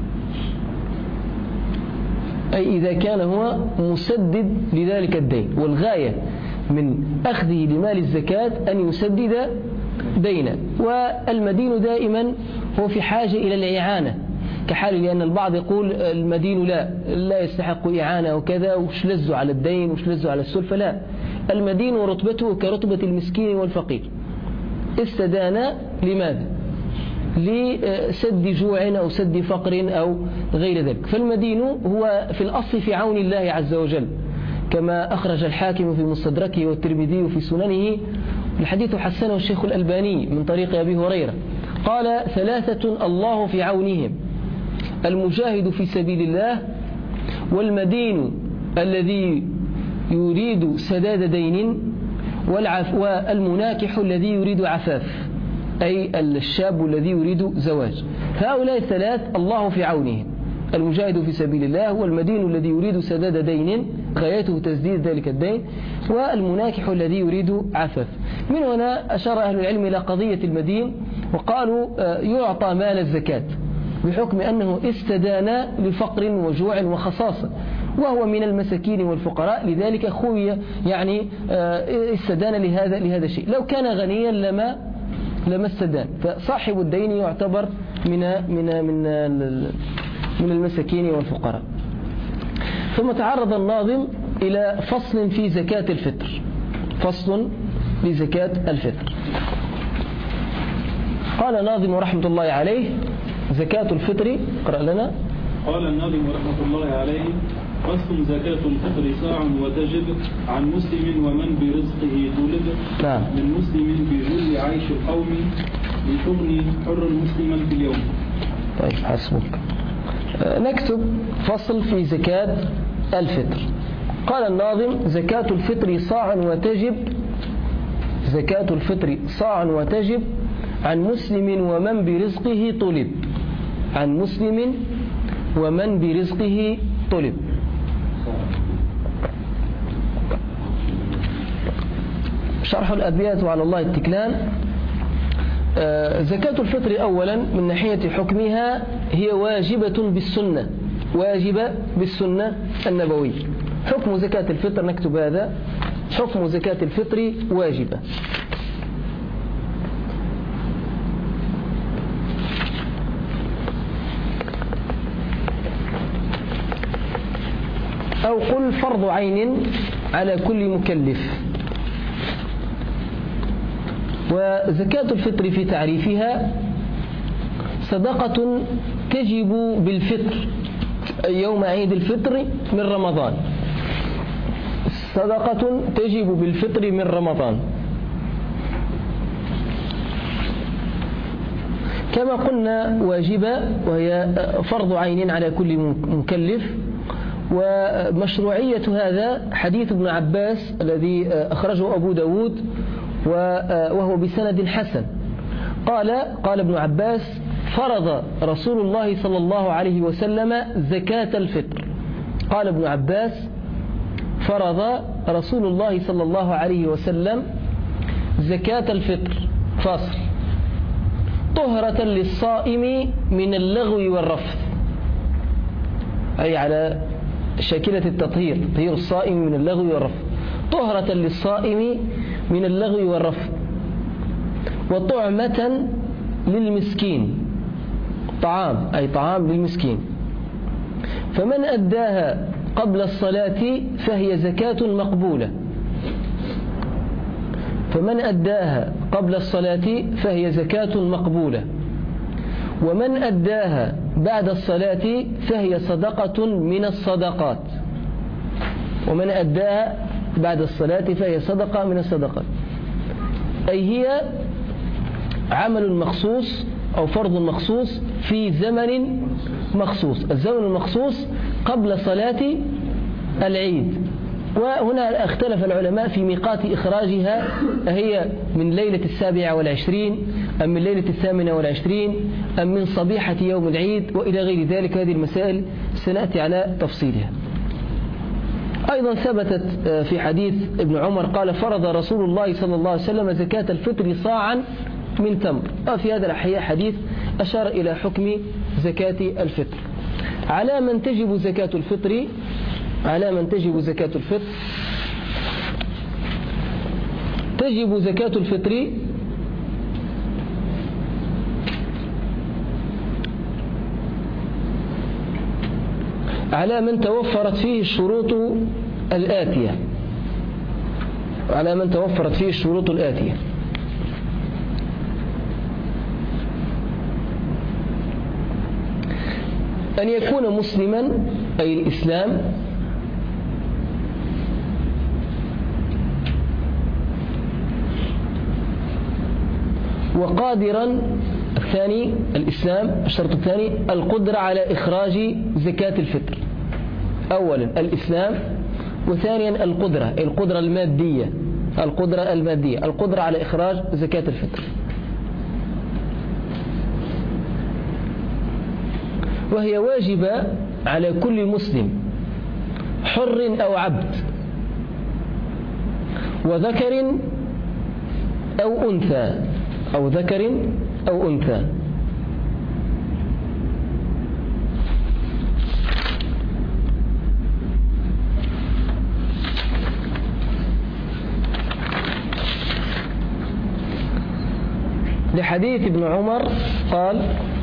أي إذا كان هو مسدد لذلك الدين. والغاية من أخذه لمال الزكاة أن يسدد دينا، والمدين دائما هو في حاجة إلى الإعانة، كحال لأن البعض يقول المدين لا لا يستحق إعانة وكذا، وش لزوا على الدين وش لزوا على السلفة. لا، المدين ورتبته كرتبة المسكين والفقير. استدان لماذا؟ لسد جوع أو سد فقر أو غير ذلك. فالمدين هو في الأصل في عون الله عز وجل، كما أخرج الحاكم في مستدركه والترمذي في سننه. الحديث حسنه الشيخ الألباني من طريق أبي هريرة قال: ثلاثة الله في عونهم: المجاهد في سبيل الله، والمدين الذي يريد سداد دين، والعف والمناكح الذي يريد عفاف، أي الشاب الذي يريد زواج. هؤلاء الثلاث الله في عونهم: المجاهد في سبيل الله، والمدين الذي يريد سداد دين غايته تسديد ذلك الدين، والمناكح الذي يريد عفاف. من هنا أشار أهل العلم إلى قضية المدين وقالوا يعطى مال الزكاة بحكم أنه استدان لفقر وجوع وخصاصة، وهو من المساكين والفقراء، لذلك خوي يعني استدان لهذا لهذا الشيء. لو كان غنيا لما لما استدان، فصاحب الدين يعتبر من من من من المساكين والفقراء. ثم تعرض الناظم إلى فصل في زكاة الفطر، فصل في زكاة الفطر. قال الناظم رحمة الله عليه: زكاة الفطر، اقرأ لنا. قال الناظم رحمة الله عليه: فصل: زكاة الفطر صاع وتجب عن مسلم ومن برزقه طلب. نعم. من مسلم بجل عيش القوم لتغني حر مسلما في اليوم. طيب حسبك. نكتب فصل في زكاة الفطر. قال الناظم: زكاة الفطر صاع وتجب، زكاة الفطر صاع وتجب عن مسلم ومن برزقه طلب، عن مسلم ومن برزقه طلب. شرح الأبيات وعلى الله التكلان. زكاة الفطر أولا من ناحية حكمها هي واجبة بالسنة، واجبة بالسنة النبوية. حكم زكاة الفطر نكتب هذا: حكم زكاة الفطر واجبة. أو قل فرض عين على كل مكلف. وزكاة الفطر في تعريفها صدقة تجب بالفطر، أي يوم عيد الفطر من رمضان، صدقة تجب بالفطر من رمضان. كما قلنا واجبة، وهي فرض عين على كل مكلف. ومشروعية هذا حديث ابن عباس الذي أخرجه أبو داود وهو بسند حسن. قال قال ابن عباس: فرض رسول الله صلى الله عليه وسلم زكاة الفطر. قال ابن عباس: فرض رسول الله صلى الله عليه وسلم زكاة الفطر، فصل: طهرة للصائم من اللغو والرفث، أي على شاكلة التطهير، تطهير الصائم من اللغو والرفث. طهرة للصائم من اللغو والرفث، وطعمة للمسكين، طعام أي طعام للمسكين. فمن أداها قبل الصلاة فهي زكاة مقبولة، فمن أداها قبل الصلاة فهي زكاة مقبولة. ومن أداها بعد الصلاة فهي صدقة من الصدقات، ومن أداها بعد الصلاة فهي صدقة من الصدقات، أي هي عمل مخصوص أو فرض مخصوص في زمن مخصوص. الزمن المخصوص قبل صلاة العيد. وهنا اختلف العلماء في ميقات إخراجها، هي من ليلة السابعة والعشرين أم من ليلة الثامنة والعشرين أم من صبيحة يوم العيد وإلى غير ذلك. هذه المسائل سنأتي على تفصيلها. أيضا ثبتت في حديث ابن عمر قال: فرض رسول الله صلى الله عليه وسلم زكاة الفطر صاعا من تمر. وفي هذا الأحياء حديث أشار إلى حكم زكاة الفطر. على من تجب زكاة الفطر، على من تجب زكاة الفطر، تجب زكاة الفطر على من توفرت فيه الشروط الآتية، على من توفرت فيه الشروط الآتية: أن يكون مسلما أي الإسلام، وقادرا، الثاني الإسلام، الشرط الثاني القدرة على إخراج زكاة الفطر. أولا الإسلام، وثانيا القدرة، القدرة المادية، القدرة المادية، القدرة على إخراج زكاة الفطر. وهي واجبة على كل مسلم حر أو عبد، وذكر أو أنثى، أو ذكر أو أنثى. لحديث ابن عمر قال،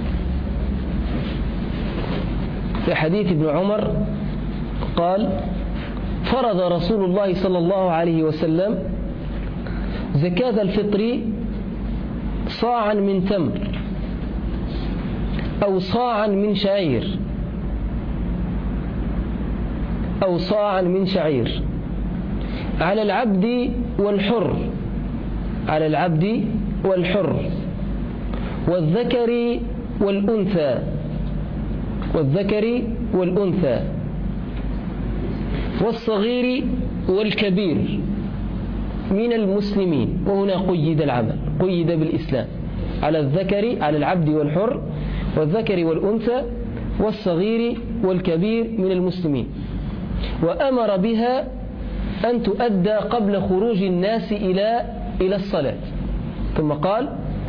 في حديث ابن عمر قال: فرض رسول الله صلى الله عليه وسلم زكاة الفطر صاعا من تمر أو صاعا من شعير أو صاعا من شعير على العبد والحر، على العبد والحر والذكر والأنثى، والذكر والأنثى والصغير والكبير من المسلمين. وهنا قيد العمل، قيد بالإسلام، على الذكر، على العبد والحر والذكر والأنثى والصغير والكبير من المسلمين. وأمر بها أن تؤدى قبل خروج الناس إلى إلى الصلاة. ثم قال: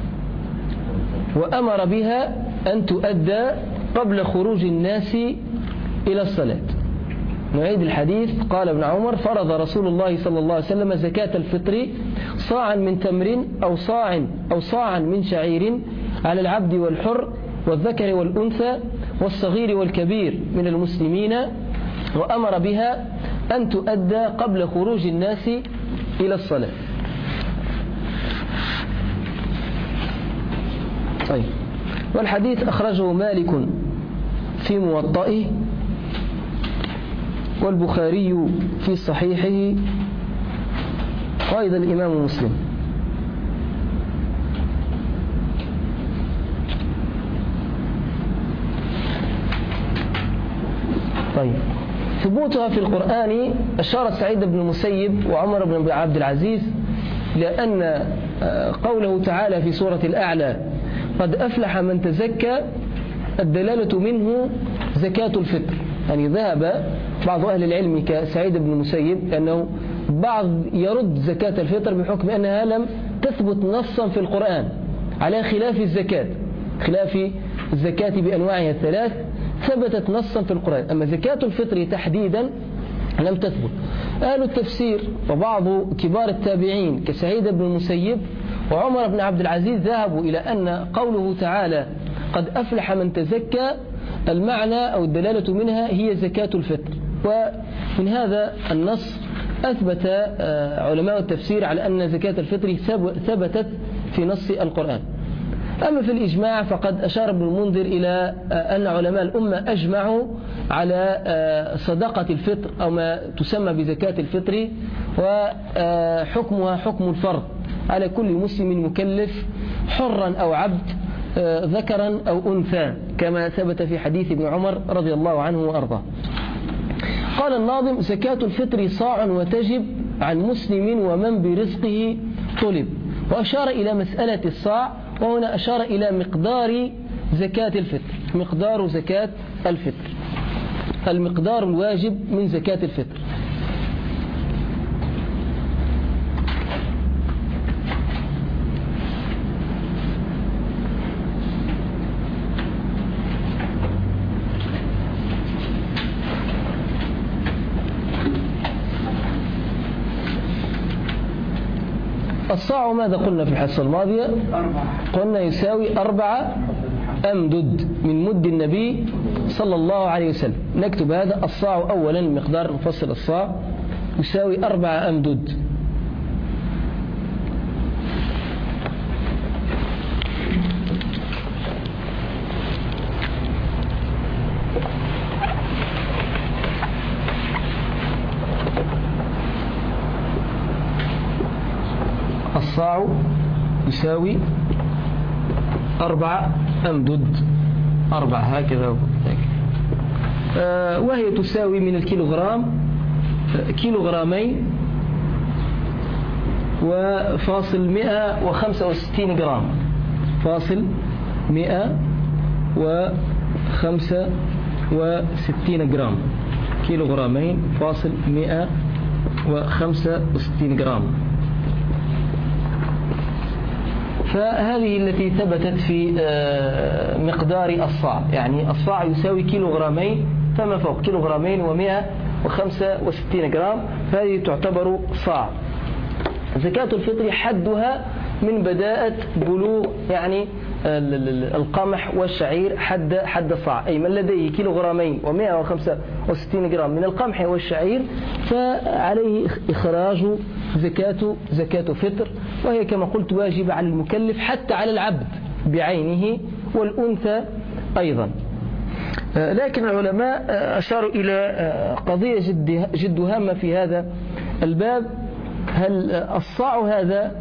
وأمر بها أن تؤدى قبل خروج الناس إلى الصلاة. نعيد الحديث. قال ابن عمر: فرض رسول الله صلى الله عليه وسلم زكاة الفطر صاعا من تمر أو صاع أو صاعا من شعير على العبد والحر والذكر والأنثى والصغير والكبير من المسلمين، وأمر بها أن تؤدى قبل خروج الناس إلى الصلاة. طيب، والحديث أخرجه مالك في موطئه، والبخاري في صحيحه، وأيضا الإمام مسلم. طيب، ثبوتها في القرآن، أشار سعيد بن المسيب وعمر بن عبد العزيز لأن قوله تعالى في سورة الأعلى: قد أفلح من تزكى، الدلالة منه زكاة الفطر. يعني ذهب بعض أهل العلم كسعيد بن المسيب لأنه بعض يرد زكاة الفطر بحكم أنها لم تثبت نصا في القرآن، على خلاف الزكاة، خلاف الزكاة بأنواعها الثلاث ثبتت نصا في القرآن. أما زكاة الفطر تحديدا لم تثبت. أهل التفسير وبعض كبار التابعين كسعيد بن المسيب وعمر بن عبد العزيز ذهبوا إلى أن قوله تعالى قد أفلح من تزكى المعنى أو الدلالة منها هي زكاة الفطر. ومن هذا النص أثبت علماء التفسير على أن زكاة الفطر ثبتت في نص القرآن. أما في الإجماع فقد أشار ابن المنذر إلى أن علماء الأمة أجمعوا على صدقة الفطر أو ما تسمى بزكاة الفطر، وحكمها حكم الفرض على كل مسلم مكلف حرا أو عبد، ذكرا أو أنثى، كما ثبت في حديث ابن عمر رضي الله عنه وأرضاه. قال الناظم: زكاة الفطر صاع وتجب عن مسلم ومن برزقه طلب. وأشار إلى مسألة الصاع، وهنا أشار إلى مقدار زكاة الفطر، مقدار زكاة الفطر، المقدار الواجب من زكاة الفطر. الصاع ماذا قلنا في الحصة الماضية؟ قلنا يساوي أربعة أمدد من مد النبي صلى الله عليه وسلم. نكتب هذا: الصاع أولا، مقدار مفصل الصاع يساوي أربعة أمدد. الصاع يساوي أربع أمدد، أربع هكذا آه وهي تساوي من الكيلوغرام كيلوغرامين وفاصل مئة وخمسة وستين جرام، فاصل مئة وخمسة وستين جرام، كيلوغرامين فاصل مئة وخمسة وستين جرام. فهذه التي ثبتت في مقدار الصاع، يعني الصاع يساوي كيلوغرامين فما فوق، كيلوغرامين ومئة وخمسة وستين جرام، فهذه تعتبر صاع. زكاة الفطر حدها من بداءة بلوغ يعني القمح والشعير حد حد الصاع، أي من لديه كيلوغرامين ومئة وخمسة وستين جرام من القمح والشعير فعليه إخراج زكاة زكاة فطر، وهي كما قلت واجبة على المكلف حتى على العبد بعينه والأنثى أيضا. لكن العلماء أشاروا إلى قضية جد, جد هامة في هذا الباب، هل الصاع هذا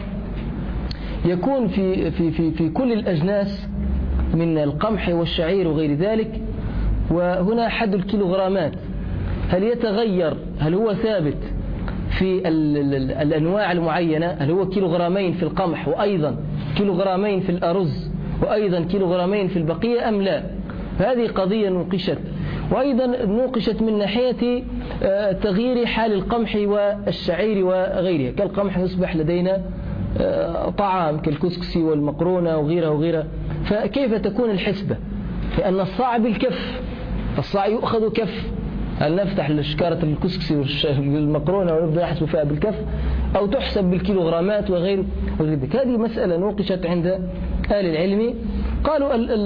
يكون في, في, في, في كل الأجناس من القمح والشعير وغير ذلك، وهنا حد الكيلوغرامات هل يتغير، هل هو ثابت في الأنواع المعينة، هل هو كيلوغرامين في القمح وأيضا كيلوغرامين في الأرز وأيضا كيلوغرامين في البقية أم لا؟ هذه قضية نوقشت، وأيضا نوقشت من ناحية تغيير حال القمح والشعير وغيرها، كالقمح يصبح لدينا طعام كالكسكسي والمقرونة وغيرها وغيرها، فكيف تكون الحسبة؟ لأن الصاع بالكف، الصاع يؤخذ كف، هل نفتح شكارة الكسكسي والمقرونة ونبدأ نحسب فيها بالكف أو تحسب بالكيلوغرامات وغير ذلك؟ هذه مسألة نوقشت عند أهل العلم. قالوا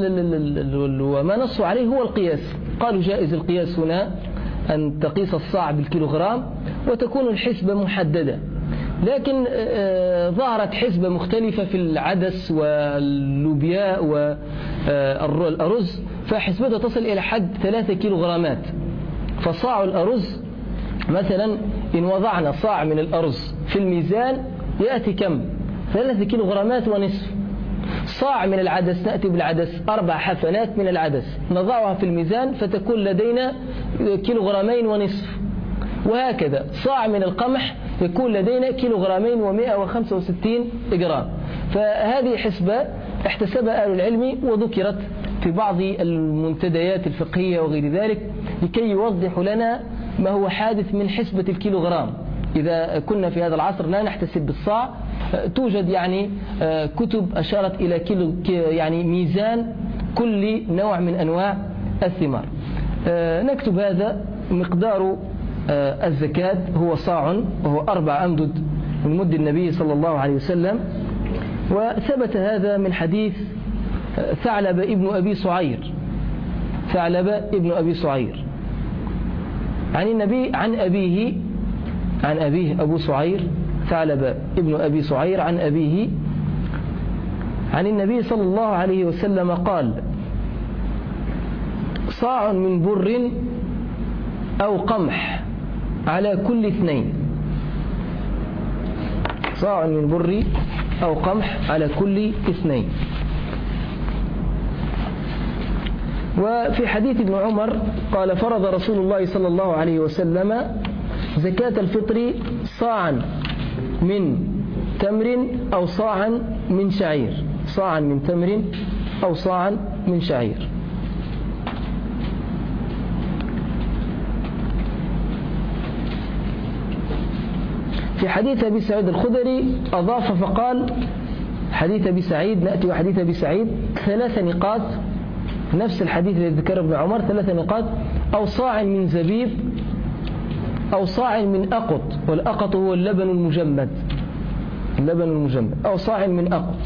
وما نصوا عليه هو القياس، قالوا جائز القياس هنا أن تقيس الصاع بالكيلوغرام وتكون الحسبة محددة، لكن ظهرت حسبة مختلفة في العدس واللوبياء والأرز، فحسبتها تصل إلى حد ثلاثة كيلوغرامات. فصاع الأرز مثلا إن وضعنا صاع من الأرز في الميزان يأتي كم؟ ثلاثة كيلوغرامات ونصف. صاع من العدس نأتي بالعدس أربع حفنات من العدس نضعها في الميزان فتكون لدينا كيلوغرامين ونصف، وهكذا صاع من القمح يكون لدينا كيلوغرامين ومئة وخمسة وستين جرام. فهذه حسبة احتسبها أهل العلم وذكرت في بعض المنتديات الفقهية وغير ذلك لكي يوضح لنا ما هو حادث من حسبة الكيلوغرام. إذا كنا في هذا العصر لا نحتسب بالصاع، توجد يعني كتب أشارت إلى كيلو يعني ميزان كل نوع من أنواع الثمار. نكتب هذا مقدار الزكاة هو صاع وهو أربع أمدد من مد النبي صلى الله عليه وسلم، وثبت هذا من حديث ثعلب ابن أبي صعير، ثعلب ابن أبي صعير عن النبي عن أبيه عن أبيه أبو صعير، ثعلب ابن أبي صعير عن أبيه عن النبي صلى الله عليه وسلم قال: صاع من بر أو قمح على كل اثنين، صاع من بر أو قمح على كل اثنين. وفي حديث ابن عمر قال: فرض رسول الله صلى الله عليه وسلم زكاة الفطر صاعا من تمر أو صاعا من شعير، صاعا من تمر أو صاعا من شعير. في حديث أبي سعيد الخدري أضاف فقال: حديث أبي سعيد نأتي وحديث أبي سعيد ثلاث نقاط، نفس الحديث الذي ذكره ابن عمر ثلاث نقاط: أو صاع من زبيب أو صاع من أقط، والأقط هو اللبن المجمد، اللبن المجمد، أو صاع من أقط.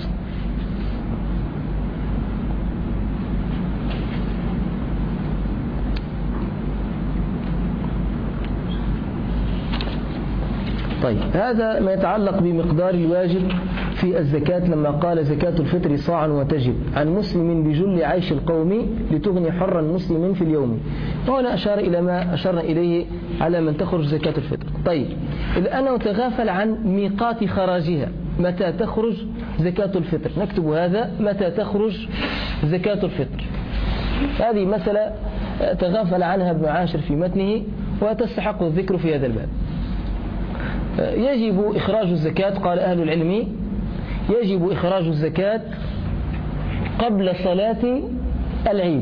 طيب، هذا ما يتعلق بمقدار الواجب في الزكاة لما قال: زكاة الفطر صاع وتجب عن مسلم بجل عيش القوم لتغني حرا مسلم في اليوم. وهنا أشار إلى ما أشرنا إليه على من تخرج زكاة الفطر. طيب، الآن نتغافل عن ميقات خراجها، متى تخرج زكاة الفطر، نكتب هذا متى تخرج زكاة الفطر. هذه مسألة تغافل عنها ابن عاشر في متنه وتستحق الذكر في هذا الباب. يجب إخراج الزكاة، قال أهل العلم يجب إخراج الزكاة قبل صلاة العيد،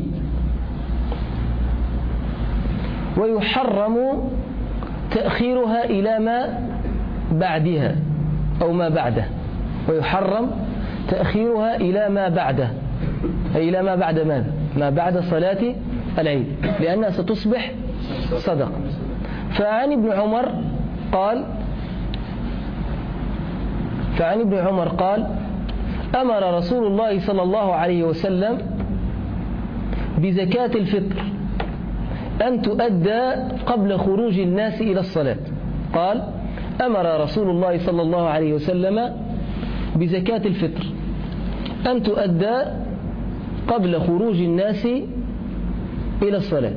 ويحرم تأخيرها إلى ما بعدها أو ما بعده، ويحرم تأخيرها إلى ما بعده، أي إلى ما بعد ماذا؟ ما بعد صلاة العيد، لأنها ستصبح صدقة. فعن ابن عمر قال فعن ابن عمر قال أمر رسول الله صلى الله عليه وسلم بزكاة الفطر أن تؤدى قبل خروج الناس إلى الصلاة. قال أمر رسول الله صلى الله عليه وسلم بزكاة الفطر أن تؤدى قبل خروج الناس إلى الصلاة.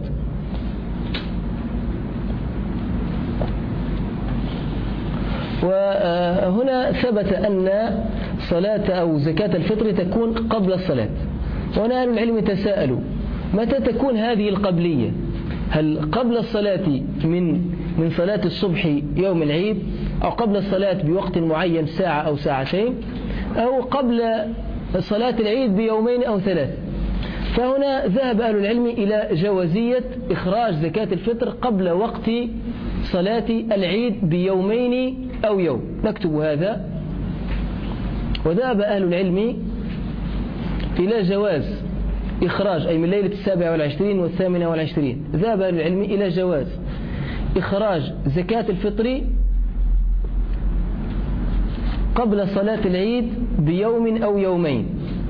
وهنا ثبت أن صلاة أو زكاة الفطر تكون قبل الصلاة. وهنا أهل العلم تساءلوا متى تكون هذه القبلية؟ هل قبل الصلاة من من صلاة الصبح يوم العيد، أو قبل الصلاة بوقت معين ساعة أو ساعتين، أو قبل صلاة العيد بيومين أو ثلاث؟ فهنا ذهب أهل العلم إلى جوازية إخراج زكاة الفطر قبل وقت صلاة العيد بيومين أو يوم، نكتب هذا. وذهب أهل العلم إلى جواز إخراج، أي من ليلة السابعة والعشرين والثامنة والعشرين، ذهب أهل العلم إلى جواز إخراج زكاة الفطر قبل صلاة العيد بيوم أو يومين.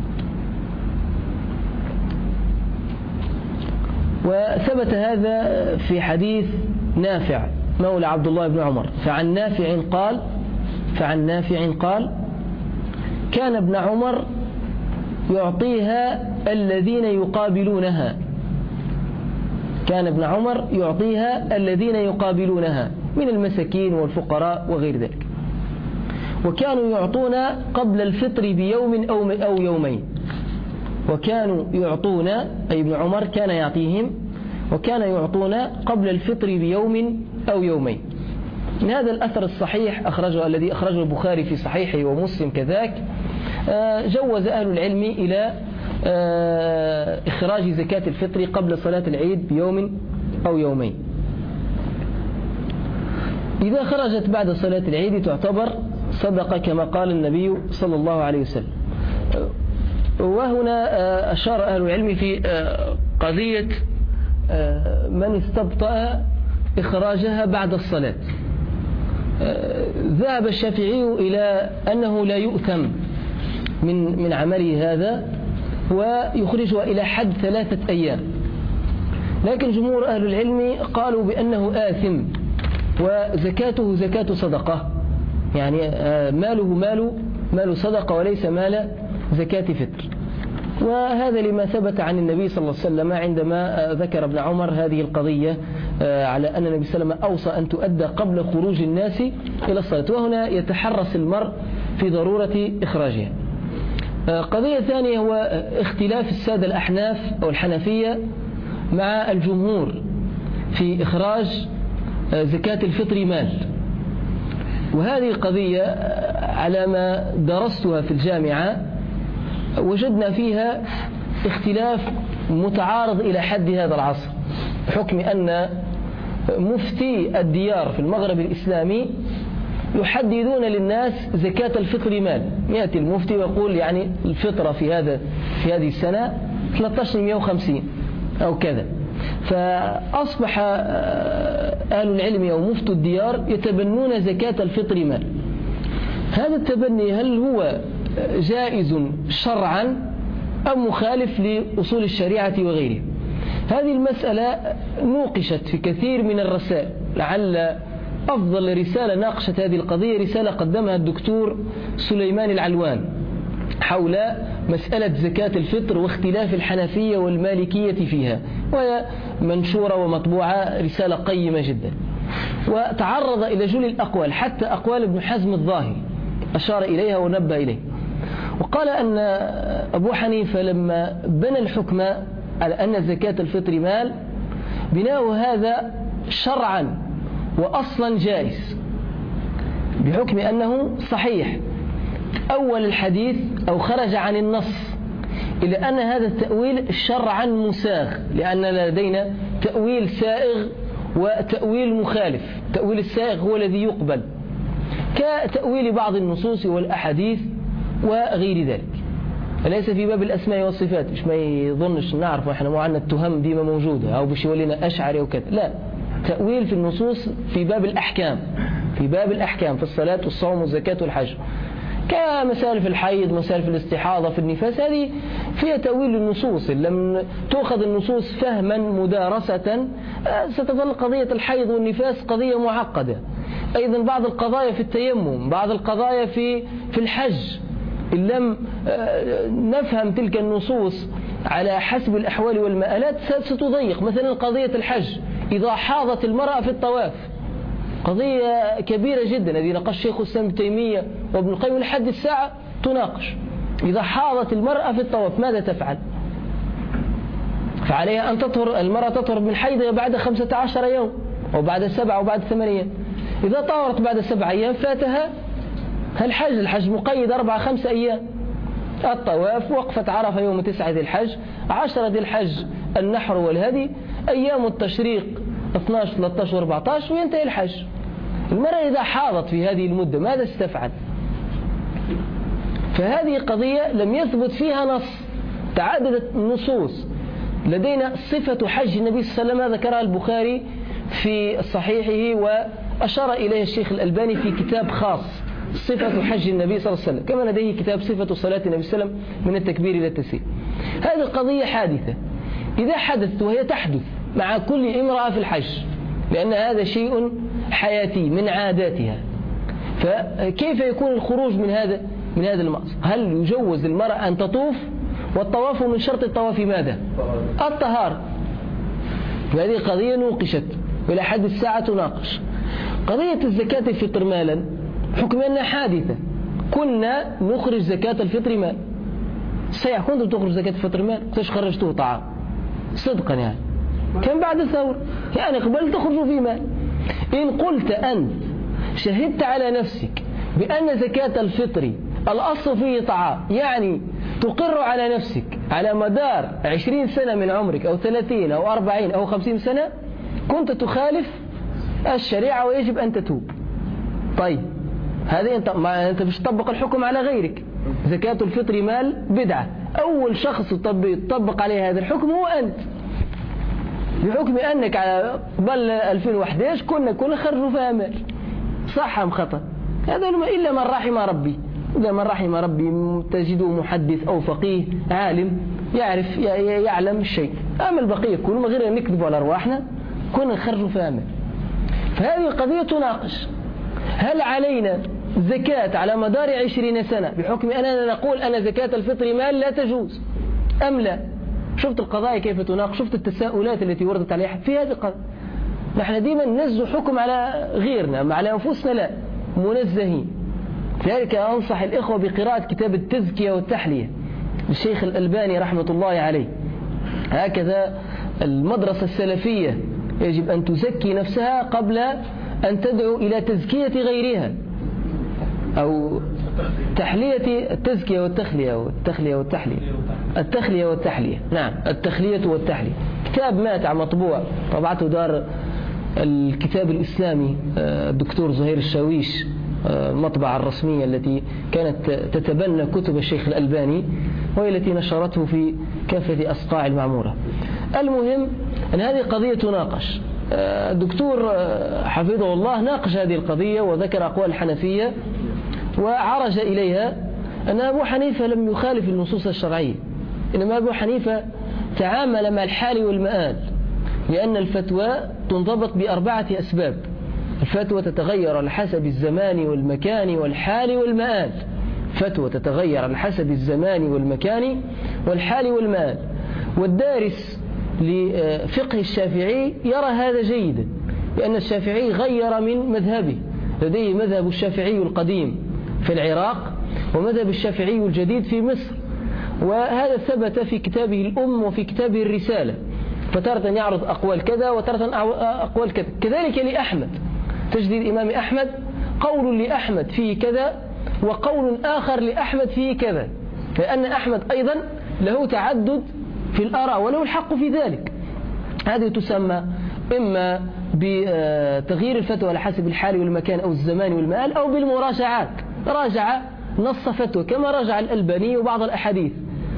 وثبت هذا في حديث نافع مولى عبد الله بن عمر. فعن نافع قال فعن نافع قال كان ابن عمر يعطيها الذين يقابلونها كان ابن عمر يعطيها الذين يقابلونها من المساكين والفقراء وغير ذلك، وكانوا يعطون قبل الفطر بيوم أو أو يومين، وكانوا يعطون، أي ابن عمر كان يعطيهم، وكان يعطون قبل الفطر بيوم أو يومين. من هذا الأثر الصحيح أخرجه الذي أخرجه البخاري في صحيحه ومسلم كذاك، جوز أهل العلم إلى إخراج زكاة الفطر قبل صلاة العيد بيوم أو يومين. إذا خرجت بعد صلاة العيد تعتبر صدقة كما قال النبي صلى الله عليه وسلم. وهنا أشار أهل العلم في قضية من استبطأ إخراجها بعد الصلاة. ذهب الشافعي إلى أنه لا يؤثم من من عمله هذا ويخرجها إلى حد ثلاثة أيام، لكن جمهور أهل العلم قالوا بأنه آثم وزكاته زكاة صدقة، يعني ماله مال مال صدقة وليس مال زكاة فطر. وهذا لما ثبت عن النبي صلى الله عليه وسلم عندما ذكر ابن عمر هذه القضية على أن النبي صلى الله عليه وسلم أوصى أن تؤدى قبل خروج الناس إلى الصلاة، وهنا يتحرص المرء في ضرورة إخراجها. قضية ثانية هو اختلاف السادة الأحناف أو الحنفية مع الجمهور في إخراج زكاة الفطر مال. وهذه القضية على ما درستها في الجامعة وجدنا فيها اختلاف متعارض إلى حد هذا العصر، بحكم أن مفتي الديار في المغرب الإسلامي يحددون للناس زكاة الفطر مال. يأتي المفتي ويقول يعني الفطرة في هذا في هذه السنة ثلاثة عشر مئة وخمسين أو كذا، فأصبح أهل العلم أو مفتو الديار يتبنون زكاة الفطر مال. هذا التبني هل هو جائز شرعا أم مخالف لأصول الشريعة وغيره؟ هذه المسألة نوقشت في كثير من الرسائل. لعل أفضل رسالة ناقشت هذه القضية رسالة قدمها الدكتور سليمان العلوان حول مسألة زكاة الفطر واختلاف الحنفية والمالكية فيها، وهي منشورة ومطبوعة، رسالة قيمة جدا. وتعرض إلى جل الأقوال حتى أقوال ابن حزم الظاهري أشار إليها ونبه إليه. وقال أن أبو حنيفة لما بنى الحكم على أن زكاة الفطر مال، بناء هذا شرعا وأصلا جائز، بحكم أنه صحيح أول الحديث أو خرج عن النص، إلا أن هذا التأويل شرعا مساغ، لأن لدينا تأويل سائغ وتأويل مخالف. تأويل السائغ هو الذي يقبل، كتأويل بعض النصوص والأحاديث وغير ذلك، ليس في باب الأسماء والصفات. مش ما يظنش نعرف احنا مو عنا التهم ديما موجودة أو بشي ولينا أشعري وكذا، لا، تأويل في النصوص في باب الأحكام، في باب الأحكام في الصلاة والصوم والزكاة والحج، كمسائل في الحيض، مسائل في الاستحاضة، في النفاس، هذه فيها تأويل النصوص. لم تأخذ النصوص فهما مدارسة ستظل قضية الحيض والنفاس قضية معقدة. أيضا بعض القضايا في التيمم، بعض القضايا في في الحج، إن لم نفهم تلك النصوص على حسب الأحوال والمآلات ستضيق. مثلا قضية الحج، إذا حاضت المرأة في الطواف، قضية كبيرة جدا، الذي ناقش شيخ الإسلام ابن تيمية وابن القيم لحد الساعة تناقش. إذا حاضت المرأة في الطواف ماذا تفعل؟ فعليها أن تطهر المرأة، تطهر من حيضها بعد خمسة عشر يوم أو بعد سبعة أو بعد ثمانية. إذا طهرت بعد سبعة أيام فاتها الحج، الحج مقيد أربعة خمسة أيام. الطواف، وقفة عرفة يوم تسعة ذي الحج، عشرة ذي الحج النحر والهدي، أيام التشريق اثناشر ثلاثة عشر أربعة عشر، وينتهي الحج. المرأة إذا حاضت في هذه المدة ماذا ستفعل؟ فهذه قضية لم يثبت فيها نص، تعددت النصوص. لدينا صفة حج النبي صلى الله عليه وسلم ذكرها البخاري في صحيحه، وأشار إليه الشيخ الألباني في كتاب خاص، صفة حج النبي صلى الله عليه وسلم، كما لديه كتاب صفة صلاة النبي صلى الله عليه وسلم من التكبير إلى التسليم. هذه قضية حادثة، إذا حدثت، وهي تحدث مع كل امرأة في الحج، لأن هذا شيء حياتي من عاداتها، فكيف يكون الخروج من هذا من هذا المأزق؟ هل يجوز المرأة أن تطوف؟ والطواف من شرط الطواف ماذا؟ الطهارة. وهذه قضية نوقشت وإلى حد الساعة تناقش. قضية الزكاة الفطر مالا، حكم أنها حادثة، كنا نخرج زكاة الفطر مال. صحيح كنتم تخرج زكاة الفطر مال، كنتش خرجتوه طعام صدقا، يعني كان بعد الثورة، يعني قبل تخرجوا في مال. إن قلت أنت شهدت على نفسك بأن زكاة الفطر الأصل فيه طعام، يعني تقر على نفسك على مدار عشرين سنة من عمرك أو ثلاثين أو أربعين أو خمسين سنة كنت تخالف الشريعة ويجب أن تتوب. طيب هذه أنت, ما أنت مش تطبق الحكم على غيرك. زكاة الفطر مال بدعة، أول شخص يطبق عليه هذا الحكم هو أنت، بحكم أنك على قبل ألفين وأحد عشر كنا كنا خرجوا فيها مال، صح أم خطأ؟ هذا إلا من رحم ربي، إذا من رحم ربي تجده محدث أو فقيه عالم يعرف يعلم الشيء، أما البقية كلهم غير أن نكذب على أرواحنا كنا نخرجوا فيها مال. فهذه القضية تناقش، هل علينا زكاة على مدار عشرين سنة بحكم أننا نقول أن زكاة الفطر مال لا تجوز أم لا؟ شفت القضايا كيف تناقش، شفت التساؤلات التي وردت عليها في هذه القضايا. نحن دائما ننزل حكم على غيرنا، على أنفسنا لا، منزهين. لذلك أنصح الإخوة بقراءة كتاب التزكية والتحلية للشيخ الألباني رحمة الله عليه. هكذا المدرسة السلفية يجب أن تزكي نفسها قبل أن تدعو إلى تزكية غيرها، أو تحلية التزكية والتخلية والتخلية والتحلية التخلية والتحلية نعم التخلية والتحلية. كتاب ماتع مطبوع طبعته دار الكتاب الإسلامي الدكتور زهير الشاويش، المطبعة الرسمية التي كانت تتبنى كتب الشيخ الألباني، وهي التي نشرته في كافة أصقاع المعمورة. المهم أن هذه قضية تناقش. الدكتور حفظه الله ناقش هذه القضية وذكر أقوال الحنفية، وعرج إليها أن أبو حنيفة لم يخالف النصوص الشرعية، إنما أبو حنيفة تعامل مع الحال والمآل، لأن الفتوى تنضبط بأربعة أسباب. الفتوى تتغير على حسب الزمان والمكان والحال والمآل، فتوى تتغير على حسب الزمان والمكان والحال والمآل. والدارس لفقه الشافعي يرى هذا جيدا، لأن الشافعي غير من مذهبه، لديه مذهب الشافعي القديم في العراق، ومذهب الشافعي الجديد في مصر. وهذا ثبت في كتابه الأم وفي كتابه الرسالة، فتارة يعرض أقوال كذا وتارة أقوال كذا. كذلك لأحمد، تجد الإمام أحمد قول لأحمد فيه كذا وقول آخر لأحمد فيه كذا، لأن أحمد أيضا له تعدد في الآراء وله الحق في ذلك. هذه تسمى إما بتغيير الفتوى على حسب الحال والمكان أو الزمان والمآل، أو بالمراجعات، راجع نص فتوى كما راجع الألباني وبعض الأحاديث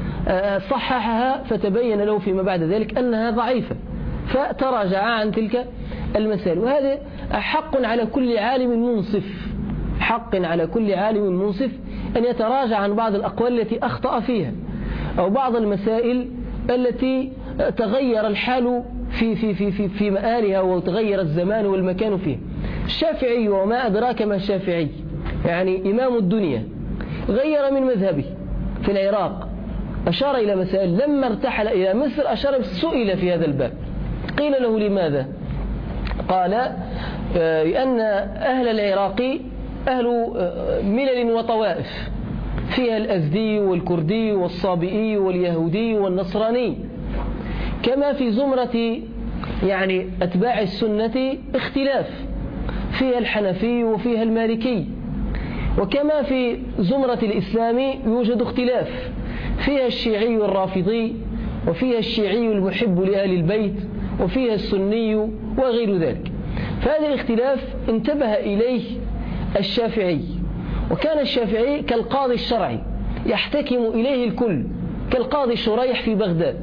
صححها فتبين له فيما بعد ذلك أنها ضعيفة فتراجع عن تلك المسائل. وهذا حق على كل عالم منصف، حق على كل عالم منصف أن يتراجع عن بعض الأقوال التي أخطأ فيها، أو بعض المسائل التي تغير الحال في في في في في مآلها وتغير الزمان والمكان فيه. الشافعي وما أدراك ما الشافعي، يعني إمام الدنيا، غير من مذهبه في العراق، أشار إلى مسائل. لما ارتحل إلى مصر أشار سئل في هذا الباب، قيل له لماذا؟ قال لأن أهل العراق أهل ملل وطوائف، فيها الأزدي والكردي والصابئي واليهودي والنصراني، كما في زمرة يعني أتباع السنة اختلاف، فيها الحنفي وفيها المالكي، وكما في زمرة الإسلام يوجد اختلاف، فيها الشيعي الرافضي وفيها الشيعي المحب لآل البيت وفيها السني وغير ذلك. فهذا الاختلاف انتبه إليه الشافعي، وكان الشافعي كالقاضي الشرعي يحتكم إليه الكل، كالقاضي شريح في بغداد.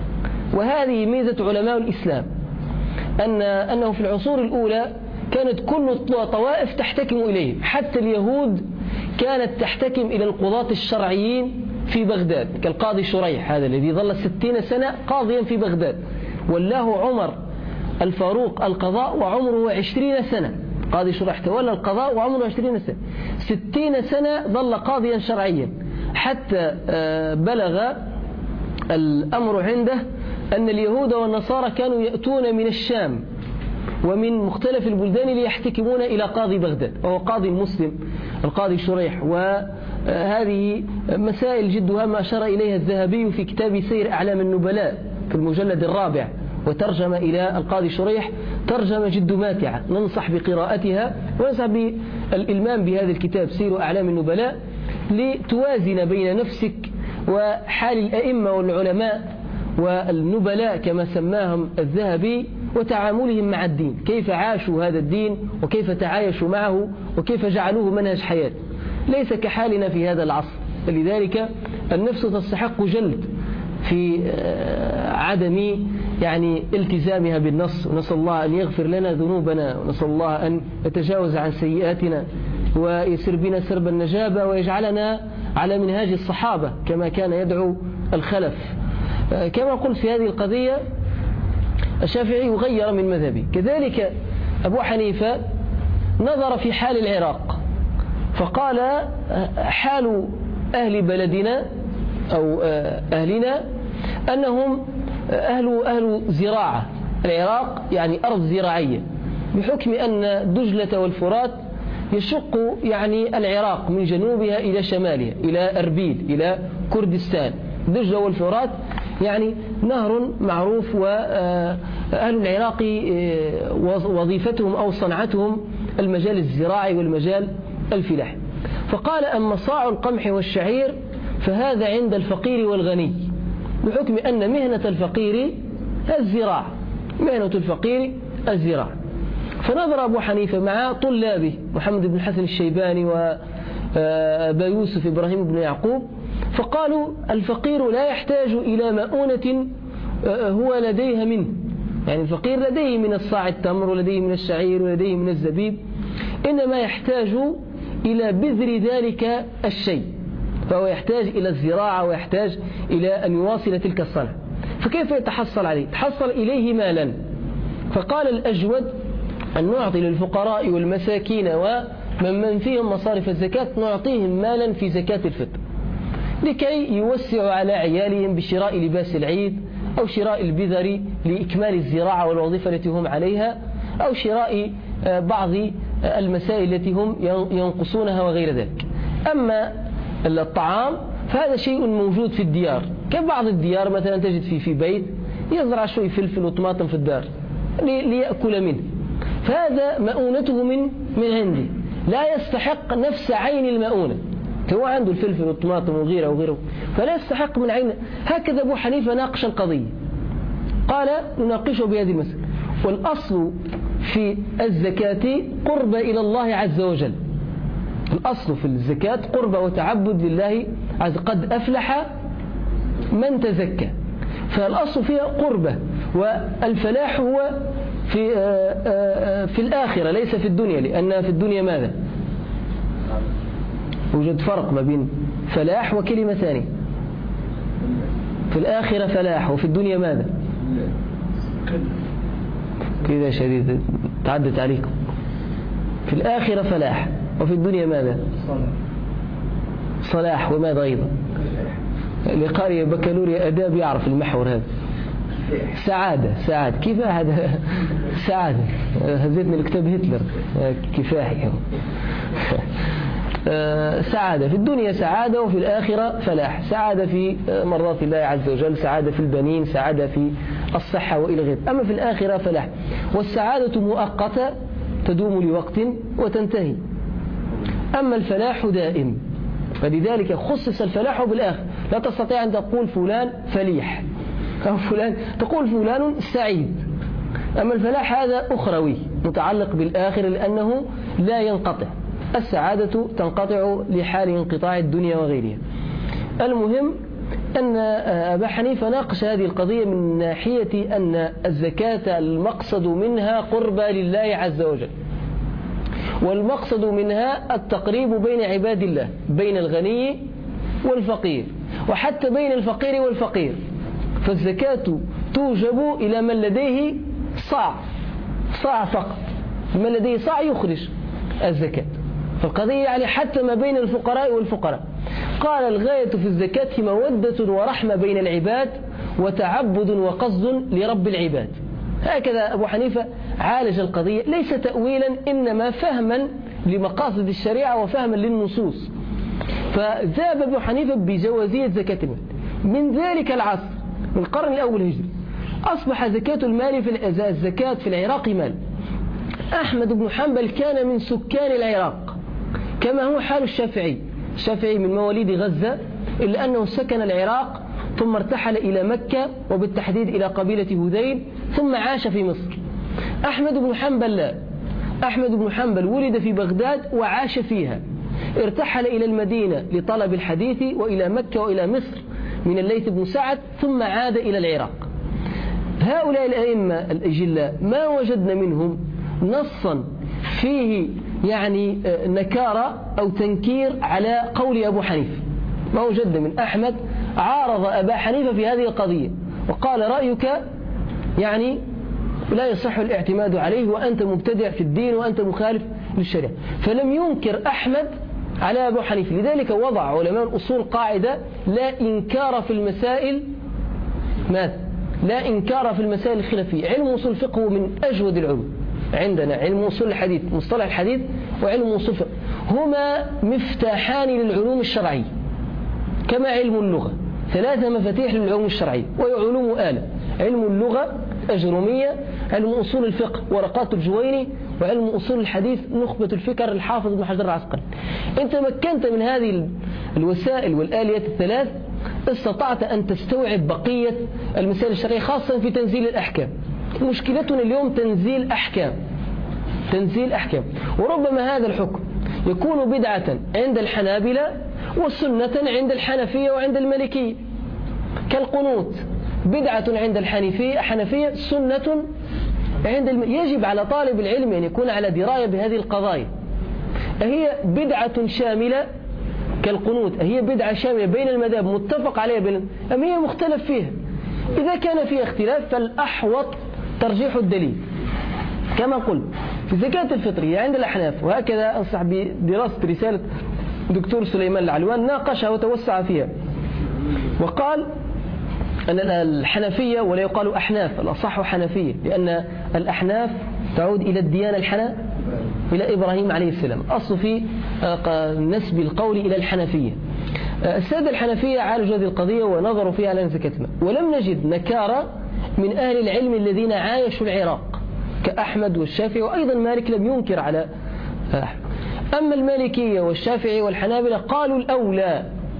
وهذه ميزة علماء الإسلام، أن أنه في العصور الأولى كانت كل الطوائف تحتكم إليه، حتى اليهود كانت تحتكم إلى القضاة الشرعيين في بغداد، كالقاضي شريح هذا الذي ظل ستين سنة قاضيا في بغداد، والله عمر الفاروق القضاء وعمره عشرين سنة. قاضي شريح تولى القضاء وعمره عشرين سنة، ستين سنة ظل قاضيا شرعيا، حتى بلغ الأمر عنده أن اليهود والنصارى كانوا يأتون من الشام ومن مختلف البلدان ليحتكمون إلى قاضي بغداد، وهو قاضي مسلم القاضي شريح. وهذه مسائل جد هامة أشار إليها الذهبي في كتاب سير أعلام النبلاء في المجلد الرابع، وترجم إلى القاضي شريح ترجمة جد ماتعة، ننصح بقراءتها وننصح بالإلمام بهذا الكتاب سير أعلام النبلاء، لتوازن بين نفسك وحال الأئمة والعلماء والنبلاء كما سماهم الذهبي وتعاملهم مع الدين، كيف عاشوا هذا الدين وكيف تعايشوا معه وكيف جعلوه منهج حياة، ليس كحالنا في هذا العصر. لذلك النفس تستحق جلد في عدم يعني التزامها بالنص، ونسأل الله أن يغفر لنا ذنوبنا، ونسأل الله أن يتجاوز عن سيئاتنا ويسر بنا سرب النجابة ويجعلنا على منهاج الصحابة كما كان يدعو الخلف. كما قلت في هذه القضية الشافعي غير من مذهبه. كذلك أبو حنيفة نظر في حال العراق فقال حال أهل بلدنا أو أهلنا أنهم أهل, أهل زراعة، العراق يعني أرض زراعية، بحكم أن دجلة والفرات يشق يعني العراق من جنوبها إلى شمالها إلى أربيل إلى كردستان. دجلة والفرات يعني نهر معروف، وأهل العراق وظيفتهم أو صنعتهم المجال الزراعي والمجال الفلاحي. فقال أما صاع القمح والشعير فهذا عند الفقير والغني، بحكم أن مهنة الفقير الزراعة، مهنة الفقير الزراعة. فنظر أبو حنيفة مع طلابه محمد بن الحسن الشيباني وأبا يوسف إبراهيم بن يعقوب، فقالوا الفقير لا يحتاج إلى مؤونة هو لديها منه، يعني الفقير لديه من الصاع التمر ولديه من الشعير ولديه من الزبيب، إنما يحتاج إلى بذر ذلك الشيء، فهو يحتاج إلى الزراعة ويحتاج إلى أن يواصل تلك الصنعة. فكيف يتحصل عليه؟ تحصل إليه مالا. فقال الأجود أن نعطي للفقراء والمساكين ومن من فيهم مصارف الزكاة نعطيهم مالا في زكاة الفطر، لكي يوسعوا على عيالهم بشراء لباس العيد أو شراء البذر لإكمال الزراعة والوظيفة التي هم عليها، أو شراء بعض المسائل التي هم ينقصونها وغير ذلك. أما الطعام فهذا شيء موجود في الديار، كبعض الديار مثلا تجد في في بيت يزرع شوي فلفل وطماطم في الدار ليأكل منه، فهذا مؤونته من من عندي، لا يستحق نفس عين المؤونة. هو عنده الفلفل والطماطم وغيره وغيره، فلا يستحق من عين. هكذا أبو حنيفة ناقش القضية، قال نناقشه بهذه المسألة. والأصل في الزكاة قرب إلى الله عز وجل، الأصل في الزكاة قرب وتعبد لله عز. قد أفلح من تزكى، فالأصل فيها قربة، والفلاح هو في في الآخرة ليس في الدنيا، لأن في الدنيا ماذا؟ يوجد فرق ما بين فلاح وكلمة ثانية. في الآخرة فلاح، وفي الدنيا ماذا؟ كذا شديد تعدت عليكم. في الآخرة فلاح، وفي الدنيا ماذا؟ صلاح. وماذا أيضا؟ لقارئ بكالوريا أداب يعرف المحور هذا. سعادة. سعادة كيف هذا؟ سعادة هزيتني الكتاب هتلر كفاحي. سعادة في الدنيا سعادة، وفي الآخرة فلاح. سعادة في مرضات الله عز وجل، سعادة في البنين، سعادة في الصحة وإلى غيره. أما في الآخرة فلاح. والسعادة مؤقتة تدوم لوقت وتنتهي، أما الفلاح دائم، فلذلك خصص الفلاح بالآخر. لا تستطيع أن تقول فلان فليح أو فلان، تقول فلان سعيد. أما الفلاح هذا أخروي متعلق بالآخر، لأنه لا ينقطع. السعادة تنقطع لحال انقطاع الدنيا وغيرها. المهم أن أبا حنيفة ناقش هذه القضية من ناحية أن الزكاة المقصد منها قربى لله عز وجل، والمقصد منها التقريب بين عباد الله، بين الغني والفقير، وحتى بين الفقير والفقير. فالزكاة توجب إلى من لديه صاع، صاع فقط، من لديه صاع يخرج الزكاة. فالقضية يعني حتى ما بين الفقراء والفقراء. قال الغاية في الزكاة مودة ورحمة بين العباد، وتعبد وقصد لرب العباد. هكذا أبو حنيفة عالج القضية، ليس تأويلا إنما فهما لمقاصد الشريعة وفهما للنصوص. فذهب أبو حنيفة بجوازية زكاة المال. من ذلك العصر، من القرن الأول الهجري، أصبح زكاة المال في الزكاة في العراق مال. أحمد بن حنبل كان من سكان العراق، كما هو حال الشافعي. الشافعي من مواليد غزة، إلا أنه سكن العراق ثم ارتحل إلى مكة، وبالتحديد إلى قبيلة هذيل، ثم عاش في مصر. أحمد بن حنبل لا، أحمد بن حنبل ولد في بغداد وعاش فيها، ارتحل إلى المدينة لطلب الحديث، وإلى مكة وإلى مصر من الليث بن سعد، ثم عاد إلى العراق. هؤلاء الأئمة الأجلاء ما وجدنا منهم نصا فيه يعني نكارة أو تنكير على قول أبو حنيفة. ما وجدنا من أحمد عارض أبا حنيفة في هذه القضية وقال رأيك يعني لا يصح الاعتماد عليه، وأنت مبتدع في الدين، وأنت مخالف للشريعة. فلم ينكر أحمد على أبو حنيفة. لذلك وضع علماء الأصول قاعدة: لا إنكار في المسائل ماذا؟ لا إنكار في المسائل الخلافية. علم أصول الفقه هو من أجود العلوم عندنا، علم أصول الحديث، مصطلح الحديث، وعلم أصول الفقه، هما مفتاحان للعلوم الشرعية، كما علم اللغة ثلاثة مفاتيح للعلوم الشرعية، وهي علوم آلة: علم اللغة أجرومية، علم أصول الفقه ورقات الجويني، وعلم أصول الحديث نخبة الفكر الحافظ ابن حجر العسقلاني. أنت مكنت من هذه الوسائل والآليات الثلاث، استطعت أن تستوعب بقية المسائل الشرعية، خاصة في تنزيل الأحكام. مشكلتنا اليوم تنزيل أحكام، تنزيل أحكام، وربما هذا الحكم يكون بدعة عند الحنابلة وسنة عند الحنفية وعند المالكية، كالقنوت بدعة عند الحنفية حنفية سنة عند الم... يجب على طالب العلم أن يكون على دراية بهذه القضايا. هي بدعة شاملة كالقنوت، هي بدعة شاملة بين المذاهب متفق عليها بين، أم هي مختلف فيها؟ إذا كان فيها اختلاف فالأحوط ترجيح الدليل. كما قلت في زكاة الفطرية عند الأحناف، وهكذا أنصح بدراسة رسالة دكتور سليمان العلوان ناقشها وتوسع فيها، وقال أن الحنفية، ولا يقال أحناف، الأصح حنفية، لأن الأحناف تعود إلى الديانة الحنا إلى إبراهيم عليه السلام. أصل في نسب القول إلى الحنفية. السادة الحنفية عالجوا هذه القضية ونظروا فيها على زكاة المال، ولم نجد نكارة من أهل العلم الذين عايشوا العراق كأحمد والشافعي، وأيضا مالك لم ينكر على أحمد. أما المالكية والشافعي والحنابلة قالوا الأولى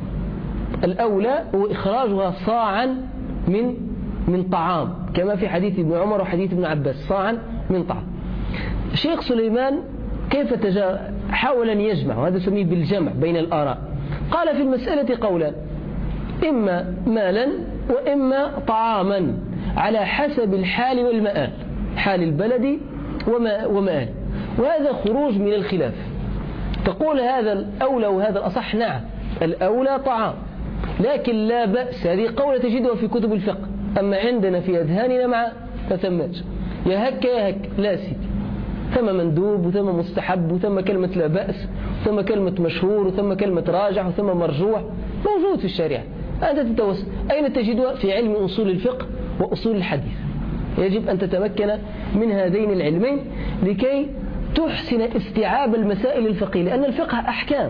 الأولى هو إخراجها صاعا من من طعام، كما في حديث ابن عمر وحديث ابن عباس، صاعا من طعام. الشيخ سليمان كيف تجا حاول أن يجمع، وهذا سميه بالجمع بين الآراء. قال في المسألة قولا، إما مالا وإما طعاما على حسب الحال والمآل، حال البلد ومآل، وهذا خروج من الخلاف. تقول هذا الأولى وهذا الأصح، نعم الأولى طعام، لكن لا بأس، هذه قولة تجدها في كتب الفقه، أما عندنا في أذهاننا مع تثمج يا هك يا هك، لا سيدي، ثم مندوب وثم مستحب وثم كلمة لا بأس وثم كلمة مشهور وثم كلمة راجح وثم مرجوح، موجود في الشريعة. أنت تتوسل أين تجدها؟ في علم أصول الفقه وأصول الحديث. يجب أن تتمكن من هذين العلمين لكي تحسن استيعاب المسائل الفقهية، لأن الفقه أحكام،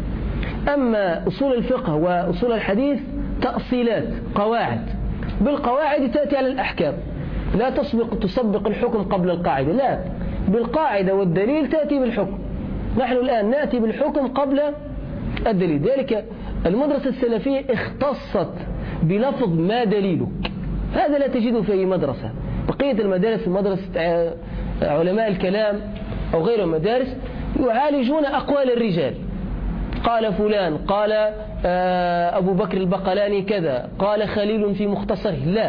أما أصول الفقه وأصول الحديث تأصيلات، قواعد، بالقواعد تأتي على الأحكام، لا تسبق تسبق الحكم قبل القاعدة، لا، بالقاعدة والدليل تأتي بالحكم. نحن الآن نأتي بالحكم قبل الدليل. ذلك المدرسة السلفية اختصت بلفظ ما دليلك، هذا لا تجده في أي مدرسة. بقية المدارس، مدرسة علماء الكلام أو غير المدارس، يعالجون أقوال الرجال، قال فلان، قال أبو بكر البقلاني كذا، قال خليل في مختصره. لا،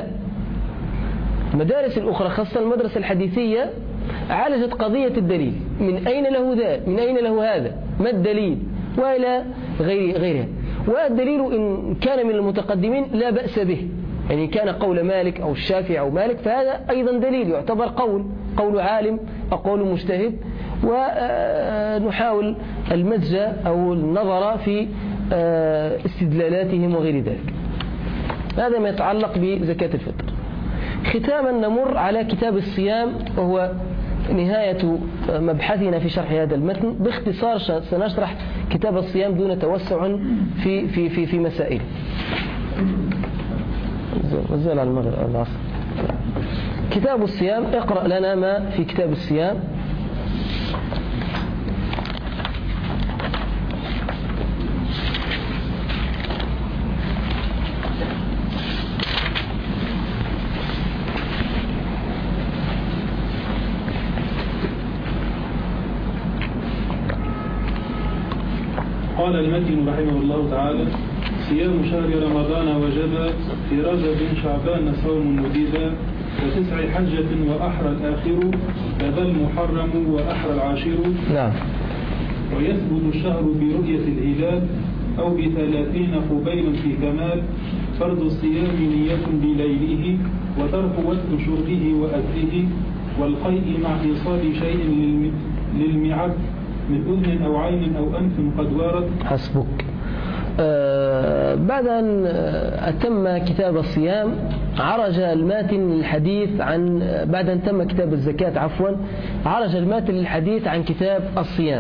المدارس الأخرى خاصة المدرسة الحديثية عالجت قضية الدليل، من أين له ذا، من أين له هذا، ما الدليل، وإلى غير غيرها. والدليل إن كان من المتقدمين لا بأس به، يعني كان قول مالك أو الشافعي أو مالك فهذا أيضا دليل، يعتبر قول قول عالم أو قول مجتهد، ونحاول المزج أو النظر في استدلالاتهم وغير ذلك. هذا ما يتعلق بزكاة الفطر. ختاما نمر على كتاب الصيام، وهو نهاية مبحثنا في شرح هذا المتن. باختصار سنشرح كتاب الصيام دون توسع في في في في مسائل. نزل على المغرب العصر. كتاب الصيام، اقرأ لنا ما في كتاب الصيام. قال المتن رحمه الله تعالى: صيام شهر رمضان وجب، في رجب شعبان صوم ندب، وتسع حجة وأحرى الآخر، كذا المحرم وأحرى العاشر. نعم. ويثبت الشهر برؤية الهلال أو بثلاثين قبيل في كمال، فرض الصيام نية بليله، وترك وقت شربه وأكله، والقيء مع إيصال شيء للمعد من أذن أو عين أو أنف قد وارد. حسبك. آه بعد أن أتم كتاب الصيام عرج الماتن الحديث عن بعد أن تم كتاب الزكاة عفوا عرج الماتن الحديث عن كتاب الصيام،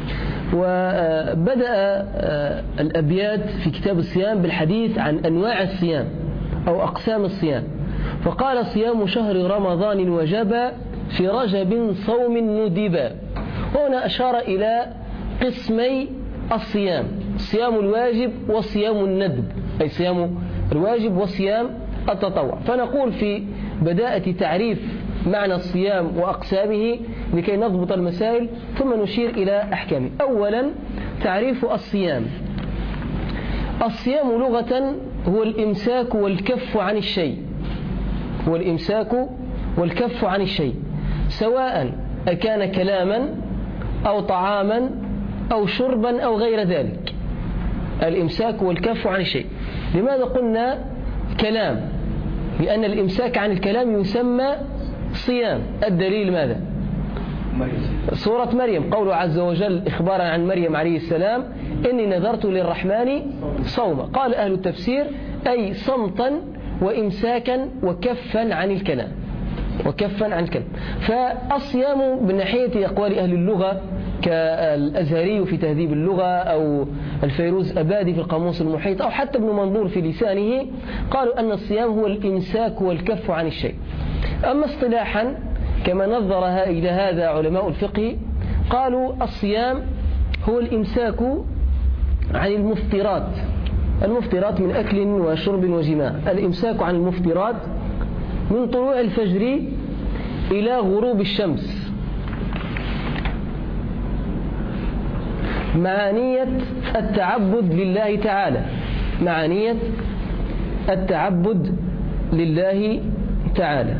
وبدأ الأبيات في كتاب الصيام بالحديث عن أنواع الصيام أو أقسام الصيام. فقال: صيام شهر رمضان وجب، في رجب صوم ندب. هنا أشار إلى قسمي الصيام: صيام الواجب وصيام الندب، أي صيام الواجب وصيام التطوع. فنقول في بداية تعريف معنى الصيام وأقسامه لكي نضبط المسائل، ثم نشير إلى أحكامه. أولا تعريف الصيام. الصيام لغة هو الإمساك والكف عن الشيء، هو الإمساك والكف عن الشيء، سواء أكان كلاما أو طعاما أو شربا أو غير ذلك. الإمساك والكف عن الشيء. لماذا قلنا كلام؟ لأن الإمساك عن الكلام يسمى صيام. الدليل ماذا؟ سورة مريم، قوله عز وجل إخبارا عن مريم عليه السلام: إني نذرت للرحمن صوما. قال أهل التفسير: أي صمتا وإمساكا وكفا عن الكلام، وكفا عن الكلام. فالصيام من ناحية أقوال أهل اللغة كالأزهري في تهذيب اللغة أو الفيروز أبادي في القاموس المحيط أو حتى ابن منظور في لسانه، قالوا أن الصيام هو الإمساك والكف عن الشيء. أما اصطلاحا كما نظرها إلى هذا علماء الفقه، قالوا الصيام هو الإمساك عن المفطرات، المفطرات من أكل وشرب وجماع، الإمساك عن المفطرات من طلوع الفجر إلى غروب الشمس مع نية التعبد لله تعالى، مع نية التعبد لله تعالى.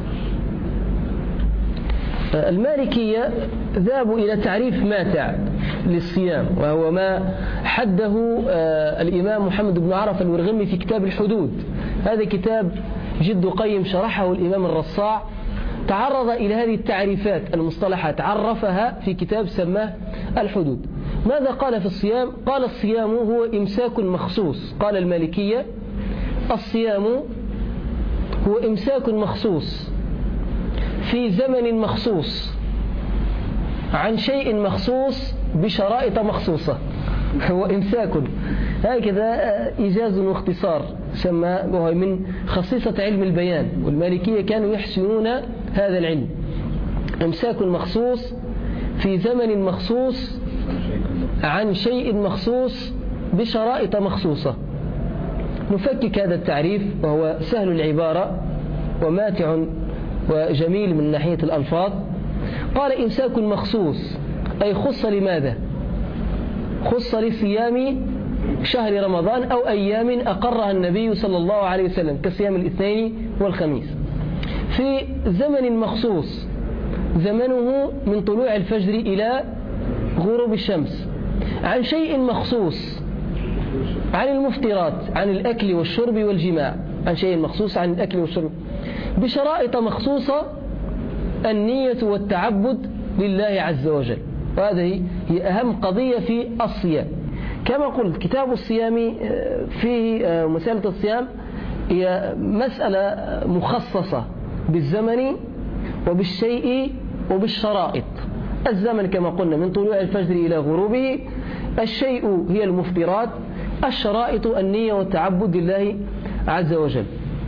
المالكية ذهبوا إلى تعريف ماتع للصيام، وهو ما حده الإمام محمد بن عرف الورغمي في كتاب الحدود. هذا كتاب جد قيم شرحه الإمام الرصاع، تعرض إلى هذه التعريفات المصطلحات، عرفها في كتاب سماه الحدود. ماذا قال في الصيام؟ قال الصيام هو إمساك مخصوص. قال المالكية الصيام هو إمساك مخصوص في زمن مخصوص عن شيء مخصوص بشرائط مخصوصة. هو إمساك، هكذا إيجاز واختصار سمى، وهو من خصيصة علم البيان، والمالكية كانوا يحسنون هذا العلم. إمساك مخصوص في زمن مخصوص عن شيء مخصوص بشرائط مخصوصة. نفكك هذا التعريف وهو سهل العبارة وماتع وجميل من ناحية الألفاظ. قال إمساك مخصوص أي خص لماذا؟ خص لصيام شهر رمضان أو أيام أقرها النبي صلى الله عليه وسلم كصيام الاثنين والخميس، في زمن مخصوص زمنه من طلوع الفجر إلى غروب الشمس، عن شيء مخصوص، عن المفطرات، عن الأكل والشرب والجماع، عن شيء مخصوص عن الأكل والشرب بشرائط مخصوصة، النية والتعبد لله عز وجل. وهذه هي أهم قضية في الصيام. كما قلت كتاب الصيام فيه مسألة الصيام هي مسألة مخصصة بالزمن وبالشيء وبالشرائط. الزمن كما قلنا من طلوع الفجر إلى غروبه، الشيء هي المفطرات، الشرائط النية والتعبد لله عز وجل.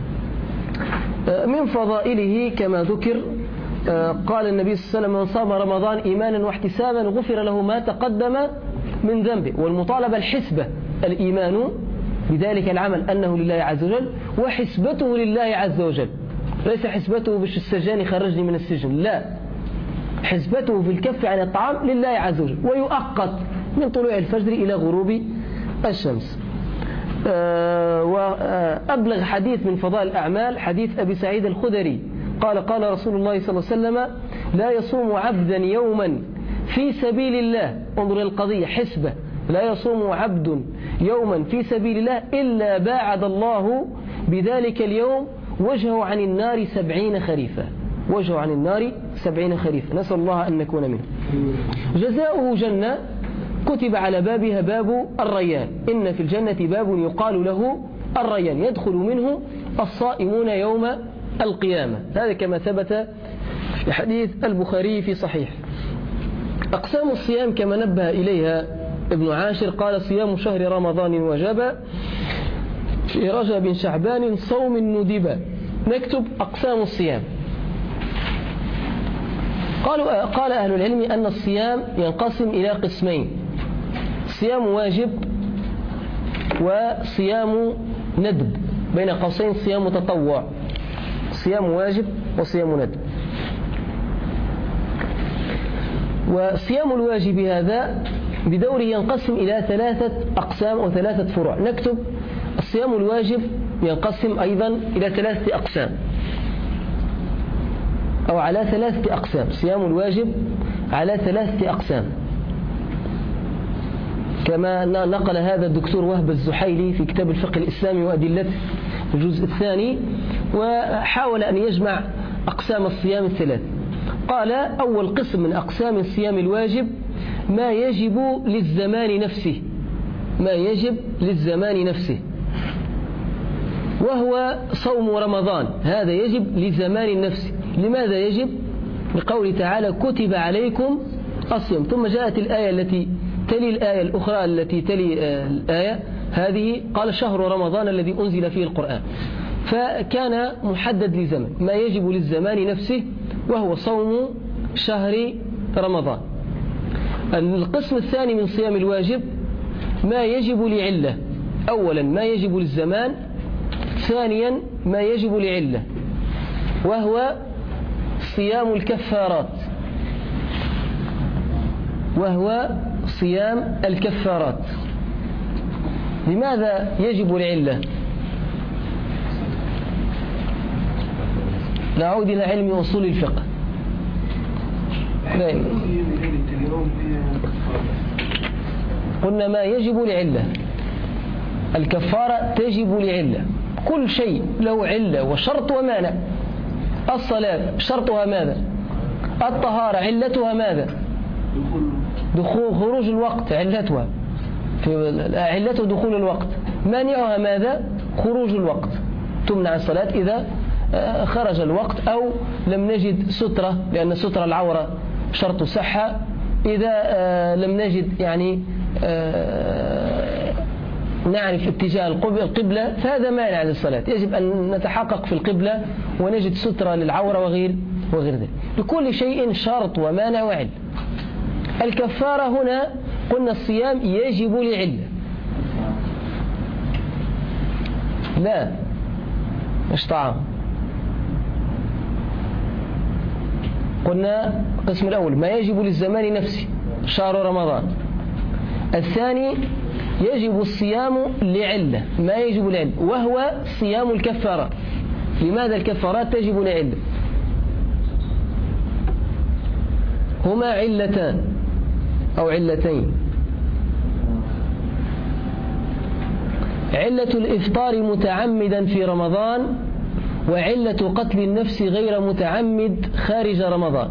من فضائله كما ذكر قال النبي صلى الله عليه وسلم من صام رمضان إيمانا واحتسابا غفر له ما تقدم من ذنبه. والمطالبة الحسبة، الإيمان بذلك العمل أنه لله عز وجل وحسبته لله عز وجل، ليس حسبته باش السجان خرجني من السجن، لا، حسبته في الكف عن الطعام لله عز وجل، ويؤقت من طلوع الفجر إلى غروب الشمس. وأبلغ حديث من فضائل الأعمال حديث أبي سعيد الخدري قال قال رسول الله صلى الله عليه وسلم لا يصوم عبدا يوما في سبيل الله، انظر القضية حسبة، لا يصوم عبد يوما في سبيل الله إلا باعد الله بذلك اليوم وجهه عن النار سبعين خريفا، وجهه عن النار سبعين خريفا، نسأل الله أن نكون منه. جزاؤه جنة كتب على بابها باب الريان، إن في الجنة باب يقال له الريان يدخل منه الصائمون يوم القيامة. هذا كما ثبت في حديث البخاري في صحيح. أقسام الصيام كما نبه إليها ابن عاشر قال صيام شهر رمضان وجب في رجب شعبان صوم ندب. نكتب أقسام الصيام. قالوا قال أهل العلم أن الصيام ينقسم إلى قسمين: صيام واجب وصيام ندب، بين قوسين صيام تطوع، صيام واجب وصيام ندب. وصيام الواجب هذا بدوره ينقسم إلى ثلاثة أقسام أو ثلاثة فروع. نكتب الصيام الواجب ينقسم أيضا إلى ثلاثة أقسام أو على ثلاثة أقسام. صيام الواجب على ثلاثة أقسام كما نقل هذا الدكتور وهب الزحيلي في كتاب الفقه الإسلامي وأدلته الجزء الثاني، وحاول أن يجمع أقسام الصيام الثلاث. قال أول قسم من أقسام الصيام الواجب ما يجب للزمان نفسه، ما يجب للزمان نفسه، وهو صوم رمضان. هذا يجب لزمان النفس. لماذا يجب؟ لقوله تعالى كتب عليكم الصيام. ثم جاءت الآية التي تلي الآية الأخرى التي تلي الآية هذه، قال شهر رمضان الذي أنزل فيه القرآن، فكان محدد لزمن ما يجب للزمان نفسه وهو صوم شهر رمضان. القسم الثاني من صيام الواجب ما يجب لعلة، أولا ما يجب للزمان، ثانيا ما يجب لعلة، وهو صيام الكفارات، وهو صيام الكفارات. لماذا يجب لعلة؟ نعود إلى علم أصول الفقه. قلنا ما يجب لعلة، الكفارة تجب لعلة، كل شيء له علة وشرط ومانع. الصلاة شرطها ماذا؟ الطهارة علتها ماذا؟ دخول خروج الوقت علتها، علته دخول الوقت، مانعها ماذا؟ خروج الوقت. تمنع الصلاة إذا خرج الوقت أو لم نجد سترة، لأن سترة العورة شرط صحة. إذا لم نجد يعني نعرف اتجاه القبلة فهذا مانع للصلاة، يجب أن نتحقق في القبلة ونجد سترة للعورة وغير وغير ذلك. لكل شيء شرط ومانع وعلة. الكفارة هنا قلنا الصيام يجب لعلة، لا مش طعام. قلنا القسم الأول ما يجب للزمان نفسه شهر رمضان، الثاني يجب الصيام لعلة، ما يجب لعلة وهو صيام الكفارة. لماذا الكفارات تجب لعلة؟ هما علتان أو علتين. علة الإفطار متعمدا في رمضان، وعلة قتل النفس غير متعمد خارج رمضان.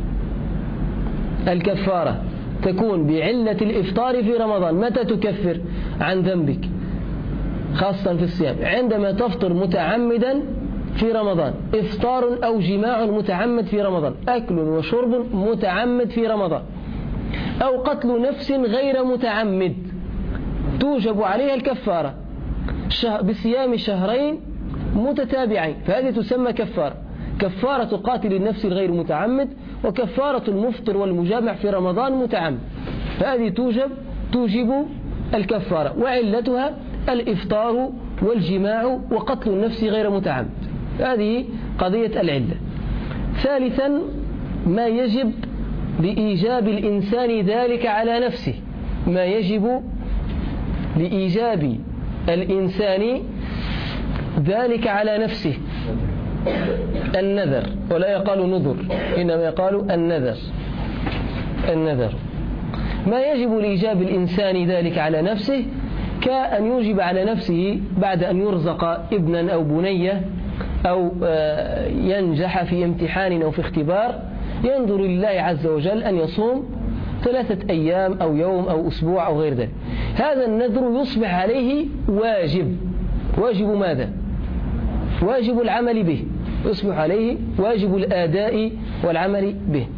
الكفارة تكون بعلة الإفطار في رمضان. متى تكفر عن ذنبك خاصة في الصيام؟ عندما تفطر متعمدا في رمضان، إفطار أو جماع متعمد في رمضان، أكل وشرب متعمد في رمضان، أو قتل نفس غير متعمد، توجب عليها الكفارة بصيام شهرين متتابعين، فهذه تسمى كفارة. كفارة قاتل النفس الغير متعمد، وكفارة المفطر والمجامع في رمضان متعمد، فهذه توجب توجب الكفارة، وعلتها الإفطار والجماع وقتل النفس غير متعمد. هذه قضية العلة. ثالثا ما يجب لإيجاب الإنسان ذلك على نفسه، ما يجب لإيجاب الإنسان ذلك على نفسه، النذر، ولا يقال نذر إنما يقال النذر. النذر ما يجب لإيجاب الإنسان ذلك على نفسه، كأن يوجب على نفسه بعد أن يرزق ابنا أو بنية أو ينجح في امتحان أو في اختبار، ينظر لله عز وجل أن يصوم ثلاثة أيام أو يوم أو أسبوع أو غير ذلك. هذا النذر يصبح عليه واجب. واجب ماذا؟ واجب العمل به، يصبح عليه واجب الآداء والعمل به.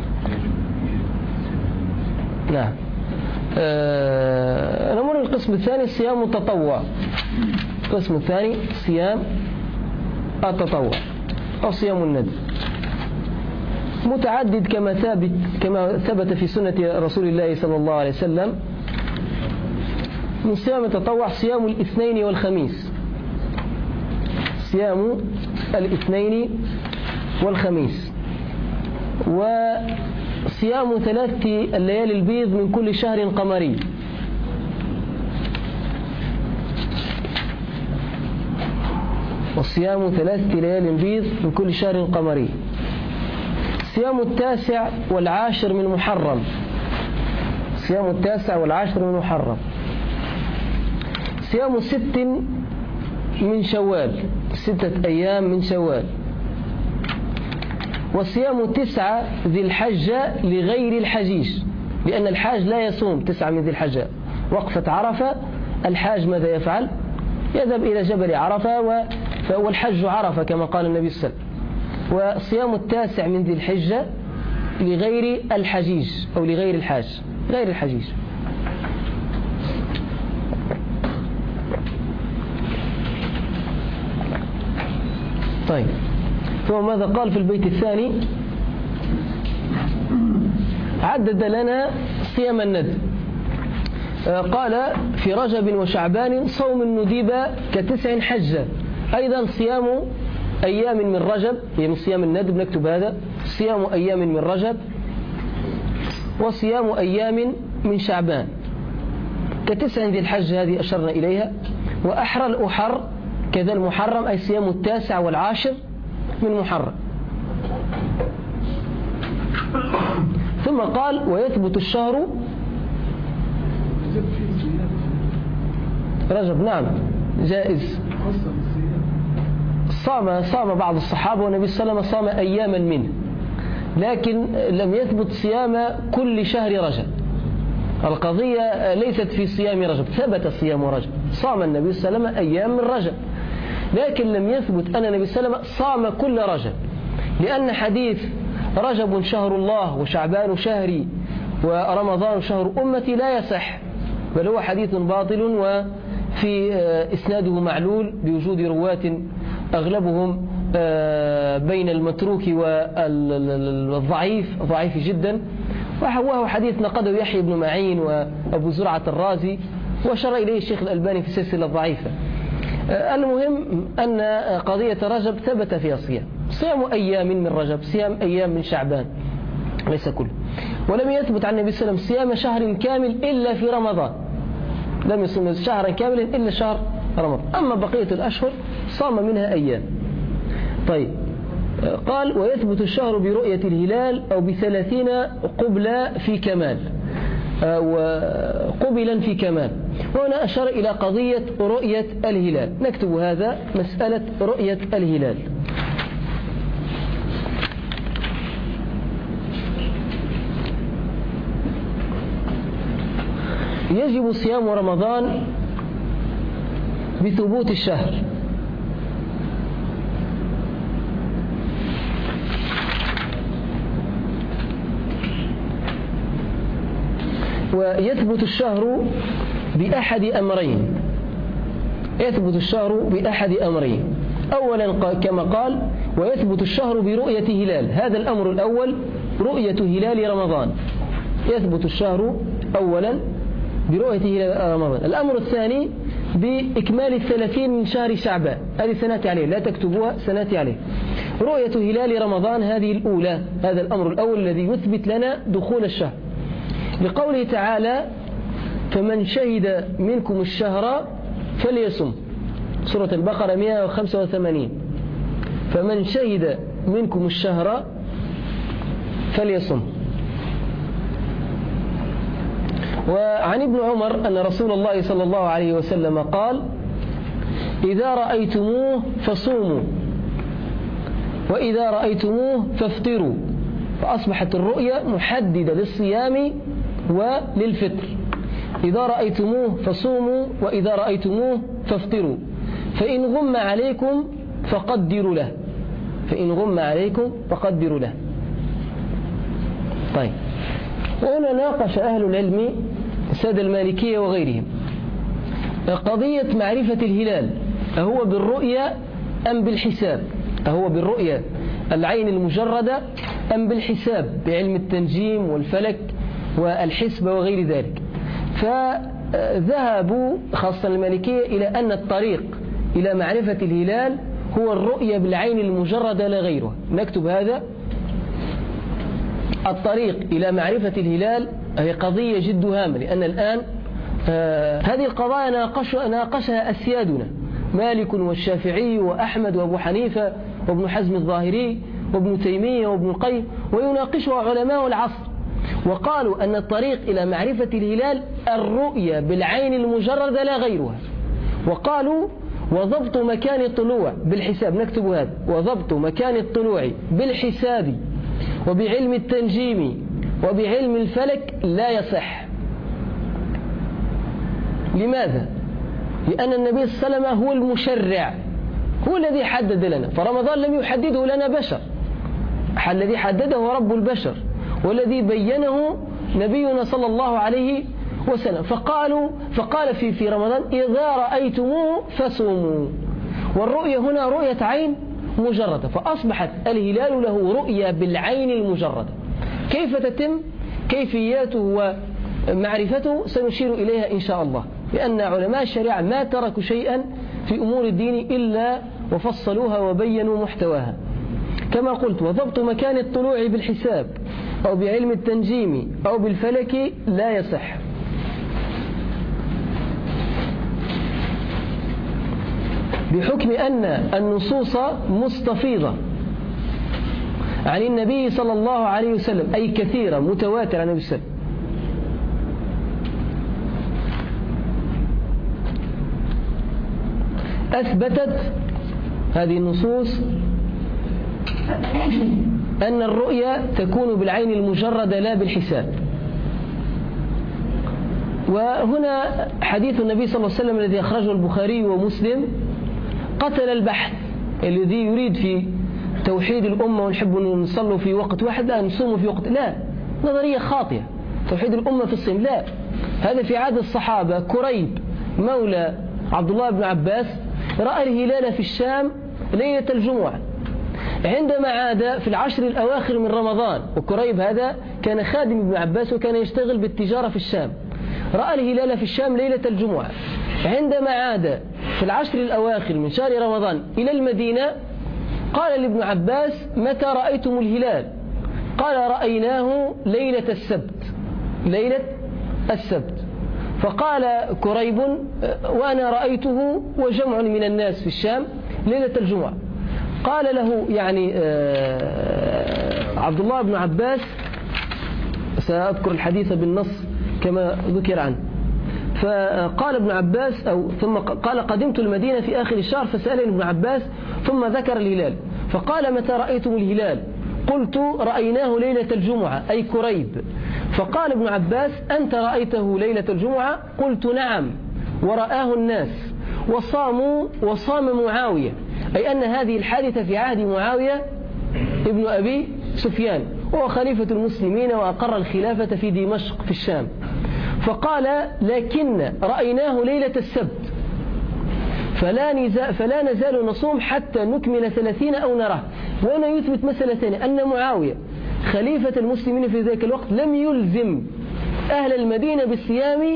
نعم. آه نمر القسم الثاني، صيام التطوع. القسم الثاني صيام التطوع أو صيام الندب، متعدد كما ثابت كما ثبت في سنة رسول الله صلى الله عليه وسلم. من صيام التطوع صيام الاثنين والخميس، صيام الاثنين والخميس، وصيام ثلاث الليالي البيض من كل شهر قمري، وصيام ثلاث ليالي البيض من كل شهر قمري، صيام التاسع والعاشر من محرم، صيام التاسع والعاشر من محرم، صيام ست من شوال، ستة أيام من شوال، وصيام تسعة ذي الحجة لغير الحجيج، لأن الحاج لا يصوم تسعة من ذي الحجة، وقفة عرفة. الحاج ماذا يفعل؟ يذهب إلى جبل عرفة، والحج عرفة كما قال النبي صلى الله عليه وسلم. وصيام التاسع من ذي الحجة لغير الحجيج أو لغير الحاج، غير الحجيج. طيب، ثم ماذا قال في البيت الثاني؟ عدد لنا صيام الندب. قال في رجب وشعبان صوم ندب كتسع حجة. أيضا صيام أيام من رجب، يعني صيام الندب نكتب هذا، صيام أيام من رجب وصيام أيام من شعبان كتسع ذي الحج، هذه أشرنا إليها. وأحر الأحر كذا المحرم، أي صيام التاسع والعاشر من محرم. ثم قال ويثبت الشهر رجب. نعم جائز. صام صام بعض الصحابة والنبي صلى الله عليه وسلم صام أياما منه، لكن لم يثبت صيام كل شهر رجب. القضية ليست في صيام رجب، ثبت صيام رجب، صام النبي صلى الله عليه وسلم أيام من رجب، لكن لم يثبت أن النبي صلى الله عليه وسلم صام كل رجب، لأن حديث رجب شهر الله وشعبان شهري ورمضان شهر أمتي لا يصح، بل هو حديث باطل وفي إسناده معلول بوجود رواة أغلبهم بين المتروك والضعيف، ضعيف جدا، وهو حديث نقده يحيى بن معين وأبو زرعة الرازي وشرع إليه الشيخ الألباني في السلسلة الضعيفة. المهم أن قضية رجب ثبت فيها صيام، صيام أيام من رجب، صيام أيام من شعبان ليس كله. ولم يثبت عن النبي صلى الله عليه وسلم صيام شهر كامل إلا في رمضان، لم يصم شهرا كاملا إلا شهر رمضان، أما بقية الأشهر صام منها أيام. طيب، قال ويثبت الشهر برؤية الهلال أو بثلاثين قبلة في كمال، وقبلا في كمال. وهنا أشار إلى قضية رؤية الهلال، نكتب هذا مسألة رؤية الهلال. يجب صيام رمضان بثبوت الشهر، ويثبت الشهر بأحد أمرين، يثبت الشهر بأحد أمرين. أولا كما قال ويثبت الشهر برؤية هلال، هذا الأمر الأول رؤية هلال رمضان، يثبت الشهر أولا برؤية هلال رمضان. الأمر الثاني بإكمال الثلاثين من شهر شعبان، هذه سنأتي عليه، لا تكتبوها سنأتي عليه. رؤية هلال رمضان هذه الأولى، هذا الأمر الأول الذي يثبت لنا دخول الشهر، لقوله تعالى فمن شهد منكم الشهر فليصم، سورة البقرة مئة وخمسة وثمانين، فمن شهد منكم الشهر فليصم. وعن ابن عمر أن رسول الله صلى الله عليه وسلم قال إذا رأيتموه فصوموا وإذا رأيتموه فافطروا، فأصبحت الرؤية محددة للصيام وللفطر. إذا رأيتموه فصوموا وإذا رأيتموه فافطروا، فإن غم عليكم فقدروا له، فإن غم عليكم فقدروا له. طيب، وهنا ناقش أهل العلم سادة المالكية وغيرهم قضية معرفة الهلال، أهو بالرؤية أم بالحساب؟ أهو بالرؤية العين المجردة أم بالحساب بعلم التنجيم والفلك والحسبة وغير ذلك؟ فذهبوا خاصة المالكية إلى أن الطريق إلى معرفة الهلال هو الرؤية بالعين المجردة لا غيرها. نكتب هذا، الطريق إلى معرفة الهلال هي قضية جد هامة، لأن الآن آه هذه القضايا ناقش ناقشها أسيادنا مالك والشافعي وأحمد وأبو حنيفة وابن حزم الظاهري وابن تيمية وابن القيم، ويناقشها علماء العصر، وقالوا أن الطريق إلى معرفة الهلال الرؤية بالعين المجردة لا غيرها. وقالوا وضبط مكان الطلوع بالحساب، نكتب هذا، وضبط مكان الطلوع بالحساب وبعلم التنجيم وبعلم الفلك لا يصح. لماذا؟ لأن النبي صلى الله عليه وسلم هو المشرع، هو الذي حدد لنا، فرمضان لم يحدده لنا بشر، الذي حدده هو رب البشر، والذي بينه نبينا صلى الله عليه وسلم. فقالوا فقال في في رمضان إذا رأيتموه فصوموا. والرؤية هنا رؤية عين مجردة، فأصبحت الهلال له رؤية بالعين المجردة. كيف تتم كيفياته ومعرفته سنشير إليها إن شاء الله، لأن علماء الشريعة ما تركوا شيئا في أمور الدين إلا وفصلوها وبينوا محتواها. كما قلت، وضبط مكان الطلوع بالحساب أو بعلم التنجيم أو بالفلك لا يصح. بحكم أن النصوص مستفيضة عن النبي صلى الله عليه وسلم، أي كثيرة متواترة عن النبي صلى الله عليه وسلم، أثبتت هذه النصوص أن الرؤيا تكون بالعين المجردة لا بالحساب. وهنا حديث النبي صلى الله عليه وسلم الذي أخرجه البخاري ومسلم قتل البحث الذي يريد في توحيد الأمة ونحب أن نصلوا في وقت واحد، لا نصوموا في وقت، لا، نظرية خاطئة. توحيد الأمة في الصيام لا، هذا في عهد الصحابة. كريب مولى عبد الله بن عباس رأى الهلال في الشام ليلة الجمعة، عندما عاد في العشر الأواخر من رمضان، وكريب هذا كان خادم ابن عباس وكان يشتغل بالتجارة في الشام، رأى الهلال في الشام ليلة الجمعة. عندما عاد في العشر الأواخر من شهر رمضان إلى المدينة قال لابن عباس متى رأيتم الهلال؟ قال رأيناه ليلة السبت، ليلة السبت. فقال كريب وأنا رأيته وجمع من الناس في الشام ليلة الجمعة. قال له يعني عبد الله بن عباس، سأذكر الحديث بالنص كما ذكر عنه، فقال ابن عباس أو ثم قال قدمت المدينة في آخر الشهر فسألني ابن عباس ثم ذكر الهلال فقال متى رأيتم الهلال؟ قلت رأيناه ليلة الجمعة أي كريب. فقال ابن عباس أنت رأيته ليلة الجمعة؟ قلت نعم، ورآه الناس وصاموا وصام معاوية، أي أن هذه الحادثة في عهد معاوية ابن أبي سفيان وهو خليفة المسلمين وأقر الخلافة في دمشق في الشام. فقال لكن رأيناه ليلة السبت فلا نزال, فلا نزال نصوم حتى نكمل ثلاثين أو نراه. وأنا يثبت مسألة ثانية أن معاوية خليفة المسلمين في ذلك الوقت لم يلزم أهل المدينة بالصيام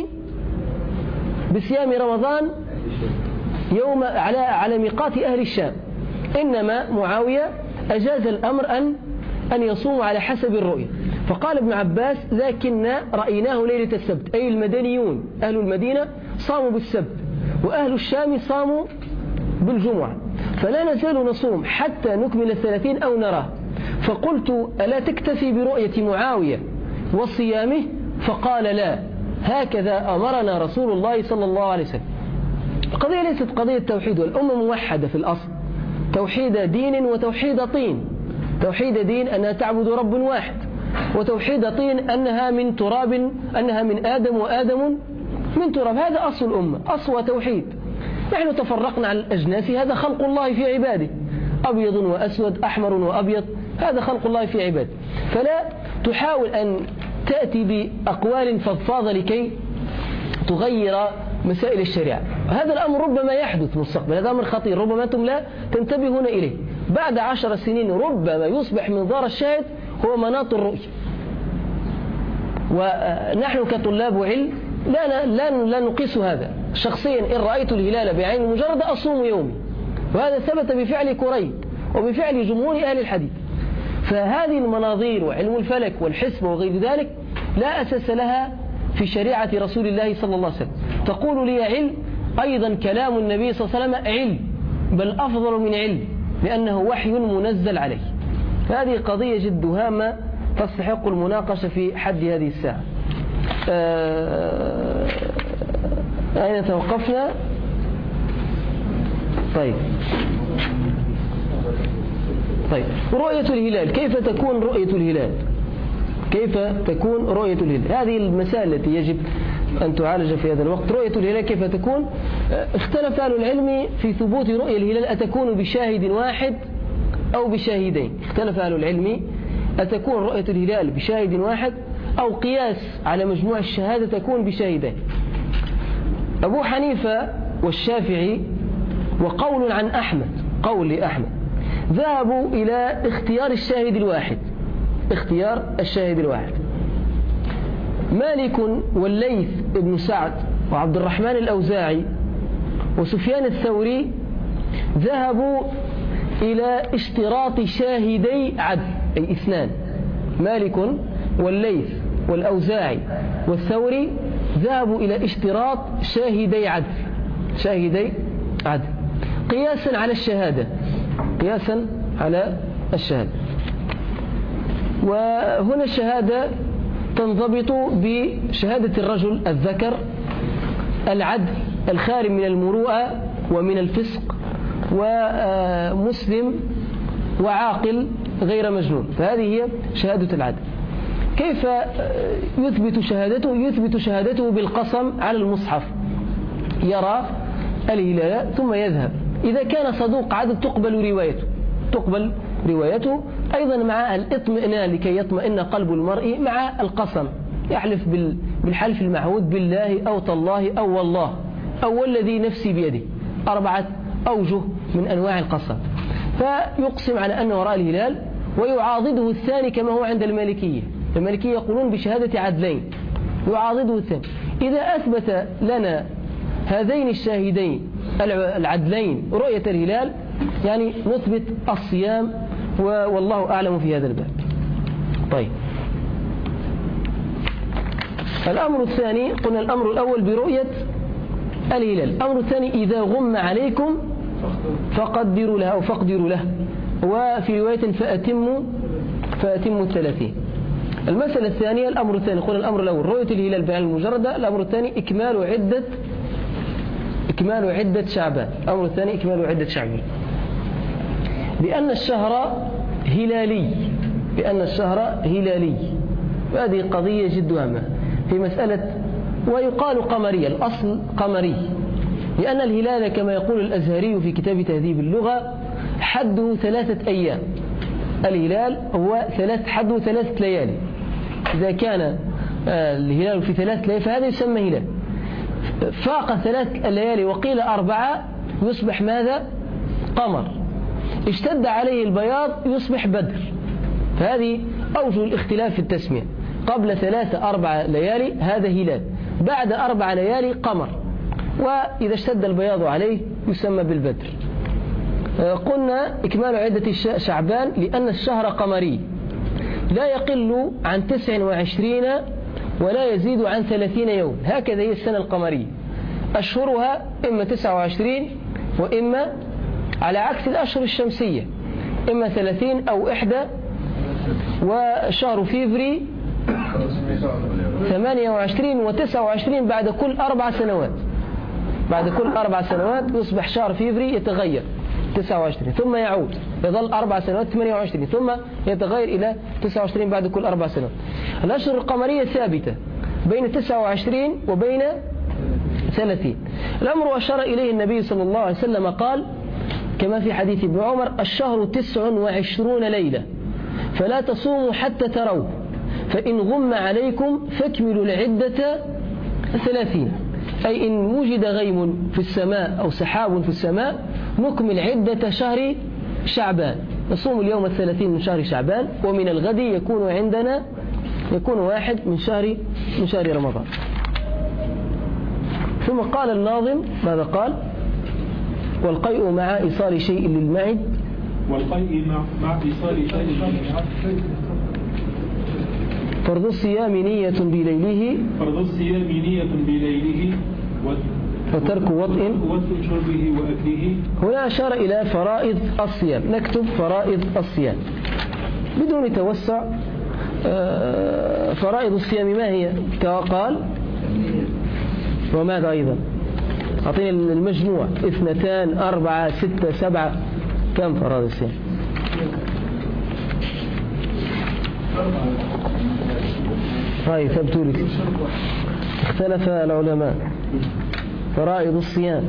بصيام رمضان يوم على على ميقات أهل الشام، إنما معاوية أجاز الأمر أن أن يصوم على حسب الرؤية. فقال ابن عباس لكن رأيناه ليلة السبت، أي المدنيون أهل المدينة صاموا بالسبت وأهل الشام صاموا بالجمعة، فلا نزال نصوم حتى نكمل الثلاثين أو نراه. فقلت ألا تكتفي برؤية معاوية وصيامه؟ فقال لا، هكذا أمرنا رسول الله صلى الله عليه وسلم. القضية ليست قضية توحيد، والأمة موحدة في الأصل، توحيد دين وتوحيد طين. توحيد دين أنها تعبد رب واحد، وتوحيد طين أنها من تراب، أنها من آدم وآدم من تراب. هذا أصل الأمة، أصل توحيد. نحن تفرقنا على الأجناس، هذا خلق الله في عباده، أبيض وأسود أحمر وأبيض، هذا خلق الله في عباده. فلا تحاول أن تأتي بأقوال فضفاضة لكي تغير مسائل الشريعة. هذا الأمر ربما يحدث مستقبلا، هذا أمر خطير ربما أنتم لا تنتبهون إليه. بعد عشر سنين ربما يصبح منظار الشاهد هو مناط الرؤية. ونحن كطلاب علم لا لا لا نقيس هذا. شخصيا إن رأيت الهلال بعين مجردة أصوم يومي، وهذا ثبت بفعل كريب وبفعل جمهور أهل الحديث. فهذه المناظير وعلم الفلك والحسب وغير ذلك لا أساس لها في شريعة رسول الله صلى الله عليه وسلم. تقول لي علم، أيضا كلام النبي صلى الله عليه وسلم علم، بل أفضل من علم، لأنه وحي منزل عليه. هذه قضية جد هامة تستحق المناقشة في حد هذه الساعة. آه... أين توقفنا؟ طيب طيب رؤية الهلال، كيف تكون رؤية الهلال؟ كيف تكون رؤية الهلال؟ هذه المسائل التي يجب أن تعالج في هذا الوقت. رؤية الهلال كيف تكون؟ اختلف أهل العلم في ثبوت رؤية الهلال، أتكون بشاهد واحد أو بشاهدين؟ اختلف أهل العلم أتكون رؤية الهلال بشاهد واحد أو قياس على مجموع الشهادة تكون بشاهدين؟ أبو حنيفة والشافعي وقول عن أحمد، قول لأحمد، ذهبوا إلى اختيار الشاهد الواحد، اختيار الشاهد الواحد. مالك والليث بن سعد وعبد الرحمن الأوزاعي وسفيان الثوري ذهبوا إلى اشتراط شاهدي عدل، أي اثنان. مالك والليث والأوزاعي والثوري ذهبوا إلى اشتراط شاهدي عدل، شاهدي عدل قياسا على الشهادة، قياسا على الشهادة. وهنا الشهادة تنضبط بشهادة الرجل الذكر العدل الخالي من المروءة ومن الفسق ومسلم وعاقل غير مجنون، فهذه هي شهادة العدل. كيف يثبت شهادته؟ يثبت شهادته بالقسم على المصحف، يرى الهلال ثم يذهب. إذا كان صدوق عدل تقبل روايته، تقبل روايته أيضا مع الاطمئنان لكي يطمئن قلب المرء مع القسم، يحلف بالحلف المعهود بالله أو تالله أو والله أو والذي نفسي بيده، أربعة أوجه من أنواع القسم. فيقسم على أنه رأى الهلال ويعاضده الثاني كما هو عند المالكية. المالكية يقولون بشهادة عدلين، يعاضده الثاني. إذا أثبت لنا هذين الشاهدين العدلين رؤية الهلال يعني نثبت الصيام، والله أعلم في هذا الباب. طيب، الأمر الثاني، قلنا الأمر الأول برؤية الهلال. الأمر الثاني إذا غم عليكم فقدروا له أو فقدروا له، وفي رواية فأتموا فأتموا الثلاثين. المسألة الثانية، الأمر الثاني، قلنا الأمر الأول رؤية الهلال بعين المجردة، الأمر الثاني إكمال عدة إكمال عدة شعبان. الأمر الثاني إكمال عدة شعبان بأن الشهر هلالي، بأن الشهر هلالي، وهذه قضية جد هامة في مسألة، ويقال قمرية، الأصل قمري، لأن الهلال كما يقول الأزهري في كتاب تهذيب اللغة حده ثلاثة أيام. الهلال هو ثلاث حده ثلاثة ليالي. إذا كان الهلال في ثلاث ليالي فهذا يسمى هلال. فاق ثلاث الليالي وقيل أربعة يصبح ماذا؟ قمر. اشتد عليه البياض يصبح بدر. فهذه أوجه الاختلاف في التسمية. قبل ثلاثة أربع ليالي هذا هلال، بعد أربع ليالي قمر، وإذا اشتد البياض عليه يسمى بالبدر. قلنا إكمال عدة شعبان لأن الشهر قمري لا يقل عن تسع وعشرين ولا يزيد عن ثلاثين يوم، هكذا هي السنة القمرية. أشهرها إما تسعة وعشرين وإما على عكس الأشهر الشمسية إما ثلاثين أو إحدى، وشهر فيفري ثمانية وعشرين وتسعة وعشرين بعد كل أربع سنوات. بعد كل أربع سنوات يصبح شهر فيفري يتغير تسعة وعشرين ثم يعود يظل أربع سنوات ثمانية وعشرين ثم يتغير إلى تسعة وعشرين بعد كل أربع سنوات. الأشهر القمرية ثابتة بين تسعة وعشرين وبين ثلاثين. الأمر أشار إليه النبي صلى الله عليه وسلم قال كما في حديث ابن عمر: الشهر تسع وعشرون ليلة فلا تصوموا حتى تروه، فإن غم عليكم فاكملوا العدة ثلاثين. أي إن وجد غيم في السماء أو سحاب في السماء نكمل عدة شهر شعبان، نصوم اليوم الثلاثين من شهر شعبان، ومن الغد يكون عندنا يكون واحد من شهر من شهر رمضان. ثم قال الناظم ماذا قال؟ والقيء مع إيصال شيء للمعد، والقيء مع, مع إيصال شيء للمعد. فرض الصيام نية بليله، فرض الصيام نية بليله وترك وطئ وطئ شربه وأكله. هنا أشار إلى فرائض الصيام، نكتب فرائض الصيام بدون توسع. فرائض الصيام ما هي؟ قال وماذا أيضا؟ أعطينا المجموع: اثنتان أربعة ستة سبعة، كم فرائض الصيام؟ هاي ثبتوا لك. اختلف العلماء. فرائض الصيام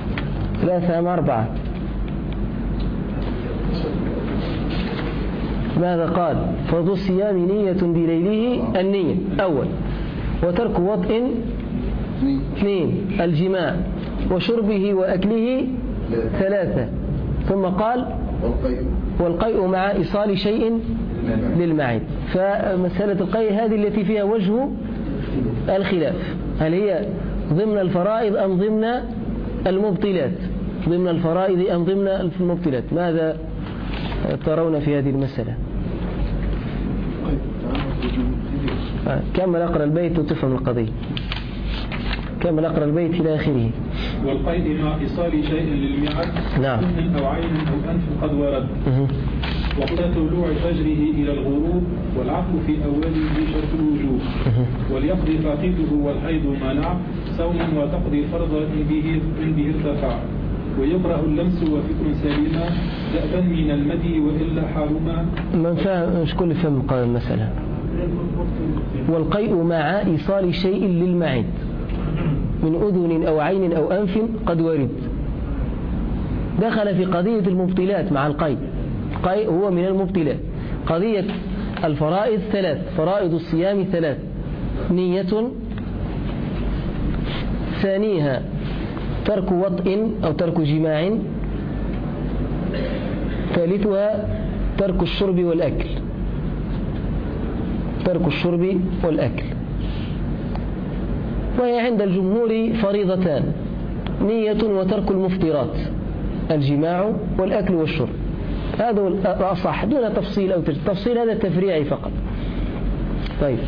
ثلاثة أم أربعة؟ ماذا قال؟ فرض الصيام نية بليله النية أول، وترك وطئ اثنين، الجماع، وشربه وأكله ثلاثة، ثم قال والقيء مع إيصال شيء للمعد. فمسألة القيء هذه التي فيها وجه الخلاف، هل هي ضمن الفرائض أم ضمن المبطلات؟ ضمن الفرائض أم ضمن المبطلات؟ ماذا ترون في هذه المسألة؟ كمل أقرأ البيت وتفهم القضية. كمل أقرأ البيت إلى آخره. والقيء مع إيصال شيء للميعاد نعم. أذن أو عين أو أنف قد ورد. وقت طلوع فجره إلى الغروب، والعفو في أوله شرط الوجوب. وليقضي فاقده والحيض منع صوما وتقضي فرض إن به إن به ارتفع. ويكره اللمس وفكر سليما دأبا من المدي وإلا حرما. من فهم مش كل فهم قال المسألة. والقيء مع إيصال شيء للمعد من أذن أو عين أو أنف قد ورد. دخل في قضية المبطلات مع القيء. القيء هو من المبطلات. قضية الفرائض ثلاث، فرائض الصيام ثلاث: نية، ثانيها ترك وطئ أو ترك جماع، ثالثها ترك الشرب والأكل. ترك الشرب والأكل، وهي عند الجمهور فريضتان: نية وترك المفطرات، الجماع والأكل والشرب. هذا هو الأصح دون تفصيل أو تفصيل، هذا تفريعي فقط. طيب،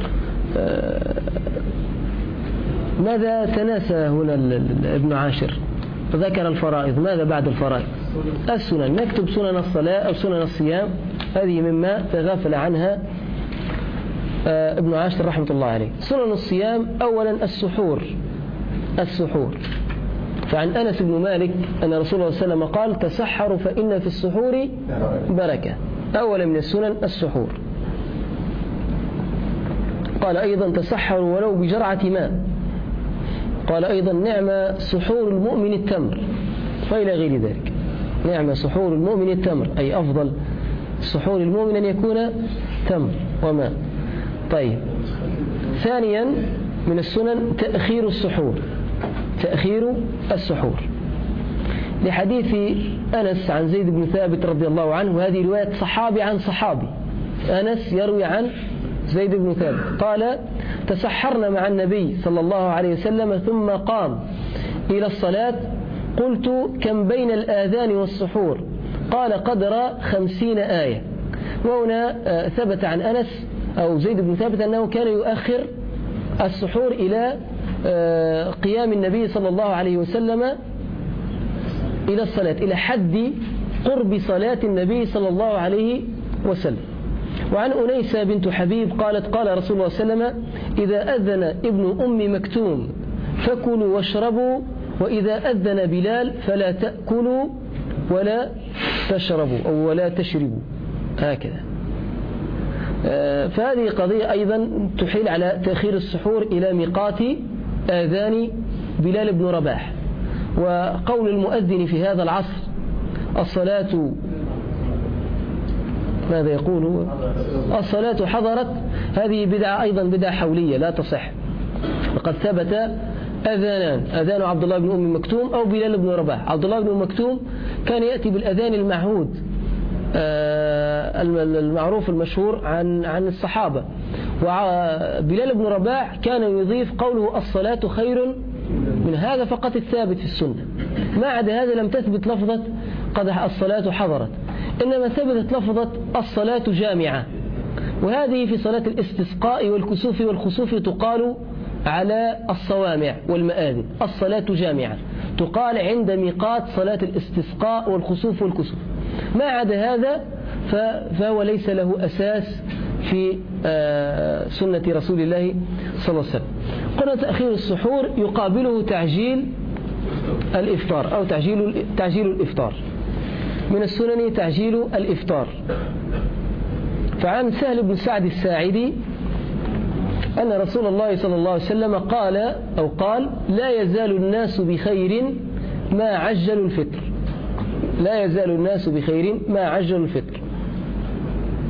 ماذا تناسى هنا ابن عاشر؟ ذكر الفرائض، ماذا بعد الفرائض؟ السنن. نكتب سنن الصلاة أو سنن الصيام، هذه مما تغافل عنها ابن عاشر رحمة الله عليه. سنن الصيام: أولا السحور. السحور، فعن أنس بن مالك أن رسول الله صلى الله عليه وسلم قال: تسحروا فإن في السحور بركة. أولا من السنن السحور. قال أيضا: تسحروا ولو بجرعة ماء. قال أيضا: نعم سحور المؤمن التمر، وإلى غير ذلك. نعم سحور المؤمن التمر، أي أفضل سحور المؤمن أن يكون تمر وماء. طيب، ثانيا من السنن تأخير السحور. تأخير السحور لحديث أنس عن زيد بن ثابت رضي الله عنه، وهذه رواية صحابي عن صحابي. أنس يروي عن زيد بن ثابت قال: تسحرنا مع النبي صلى الله عليه وسلم ثم قام إلى الصلاة، قلت: كم بين الآذان والسحور؟ قال: قدر خمسين آية. وهنا ثبت عن أنس أو زيد بن ثابت أنه كان يؤخر السحور إلى قيام النبي صلى الله عليه وسلم إلى الصلاة، إلى حد قرب صلاة النبي صلى الله عليه وسلم. وعن أنيسة بنت حبيب قالت: قال رسول الله صلى الله عليه وسلم: إذا أذن ابن أم مكتوم فكلوا واشربوا، وإذا أذن بلال فلا تأكلوا ولا تشربوا أو ولا تشربوا. هكذا. فهذه قضية أيضا تحيل على تأخير السحور إلى ميقات آذان بلال بن رباح. وقول المؤذن في هذا العصر: الصلاة ماذا يقول؟ الصلاة حضرت. هذه بدعة أيضا، بدعة حولية لا تصح. وقد ثبت أذانان: أذان عبد الله بن أم مكتوم أو بلال بن رباح. عبد الله بن مكتوم كان يأتي بالأذان المعهود المعروف المشهور عن عن الصحابة، وبلال بن رباح كان يضيف قوله: الصلاة خير من هذا فقط الثابت في السنة. ما عدا هذا لم تثبت لفظة قد الصلاة حضرت، إنما ثبتت لفظة الصلاة جامعة. وهذه في صلاة الاستسقاء والكسوف والخسوف تقال على الصوامع والمآذن. الصلاة جامعة تقال عند ميقات صلاة الاستسقاء والخسوف والكسوف. ما عدا هذا فهو ليس له أساس في سنة رسول الله صلى الله عليه وسلم. قلنا تأخير السحور يقابله تعجيل الإفطار أو تعجيل تعجيل الإفطار. من السنن تعجيل الإفطار. فعن سهل بن سعد الساعدي أن رسول الله صلى الله عليه وسلم قال أو قال: لا يزال الناس بخير ما عجلوا الفطر. لا يزال الناس بخير ما عجلوا الفطر.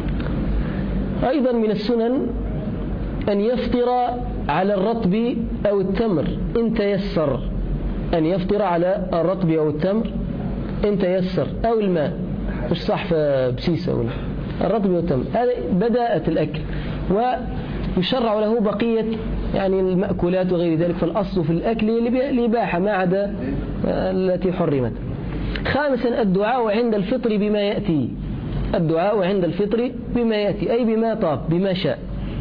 أيضا من السنن أن يفطر على الرطب أو التمر إن تيسر، أن يفطر على الرطب أو التمر إن تيسر، أو الماء، مش صح بسيسة ولا الرطب والتمر. هذا بدأت الأكل، ويشرع له بقية يعني المأكولات وغير ذلك، فالأصل في الأكل الإباحة ما عدا التي حرمت. خامسا الدعاء عند الفطر بما يأتي، الدعاء عند الفطر بما يأتي أي بما طاب بما شاء.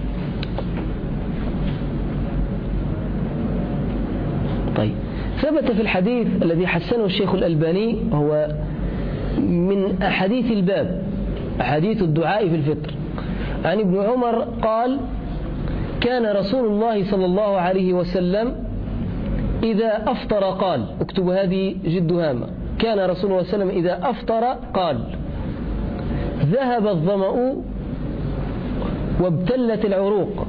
طيب، ثبت في الحديث الذي حسنه الشيخ الألباني، هو من أحاديث الباب، أحاديث الدعاء في الفطر، عن ابن عمر قال: كان رسول الله صلى الله عليه وسلم إذا أفطر قال، اكتب هذه جد هامة، كان رسول الله صلى الله عليه وسلم إذا أفطر قال: ذهب الظمأ وابتلت العروق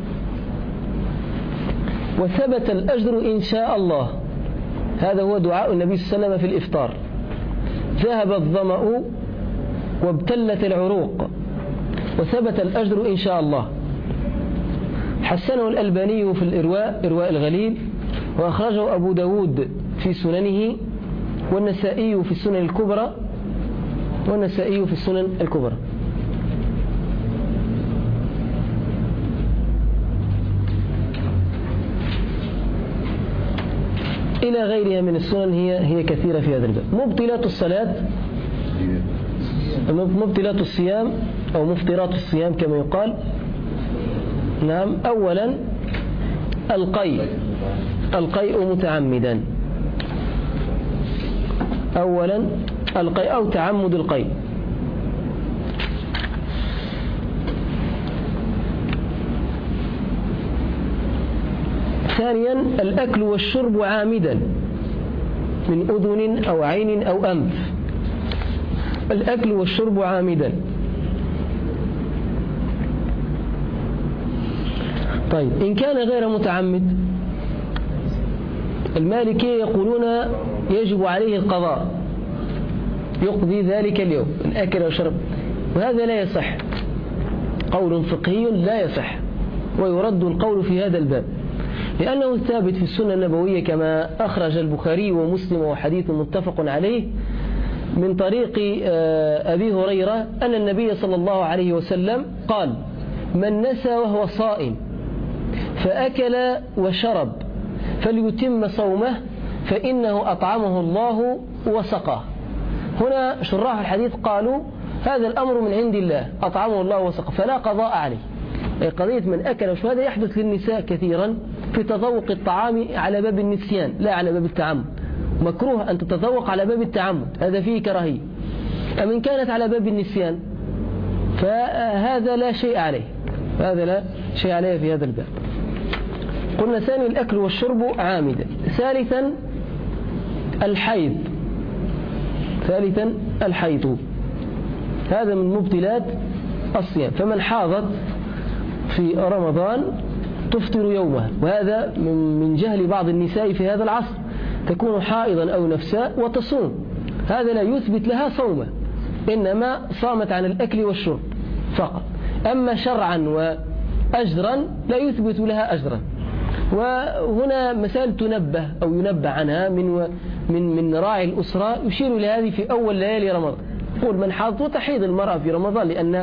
وثبت الأجر إن شاء الله. هذا هو دعاء النبي صلى الله عليه وسلم في الإفطار: ذهب الظمأ وابتلت العروق وثبت الأجر إن شاء الله. حسنه الألباني في الإرواء، إرواء الغليل، وأخرجه أبو داود في سننه، والنسائي في السنن الكبرى، والنسائي في السنن الكبرى. إلى غيرها من السنن، هي هي كثيرة في هذا الباب. مبطلات الصلاة، مبطلات الصيام أو مفطرات الصيام كما يقال. نعم، أولا القيء، القيء متعمدا، أولا القيء أو تعمد القيء. ثانيا الأكل والشرب عامدا من أذن أو عين أو أنف، الأكل والشرب عامدا. طيب، إن كان غير متعمد، المالكية يقولون يجب عليه القضاء، يقضي ذلك اليوم إن أكل وشرب، وهذا لا يصح، قول فقهي لا يصح، ويرد القول في هذا الباب، لأنه ثابت في السنة النبوية كما أخرج البخاري ومسلم وحديث متفق عليه من طريق أبي هريرة أن النبي صلى الله عليه وسلم قال: من نسى وهو صائم فأكل وشرب فليتم صومه فإنه أطعمه الله وسقاه. هنا شراح الحديث قالوا هذا الأمر من عند الله، أطعمه الله وسقاه، فلا قضاء عليه. قضية من أكل وشرب هذا يحدث للنساء كثيرا في تذوق الطعام على باب النسيان لا على باب التعمد. مكروه أن تتذوق على باب التعمد، هذا فيه كراهية. أما إن كانت على باب النسيان فهذا لا شيء عليه، هذا لا شيء عليه في هذا الباب. قلنا ثاني الأكل والشرب عامدا. ثالثا الحيض، ثالثا الحيض، هذا من مبطلات الصيام. فمن حاضت في رمضان تفطر يومها، وهذا من جهل بعض النساء في هذا العصر، تكون حائضا أو نفساء وتصوم، هذا لا يثبت لها صومه، إنما صامت عن الأكل والشرب فقط. أما شرعا وأجرا لا يثبت لها أجرا. وهنا مسائل تنبه أو ينبه عنها من من من راعي الأسرة، يشير إلى هذه في أول ليالي رمضان. يقول من حاضت، وتحيض المرأة في رمضان لأن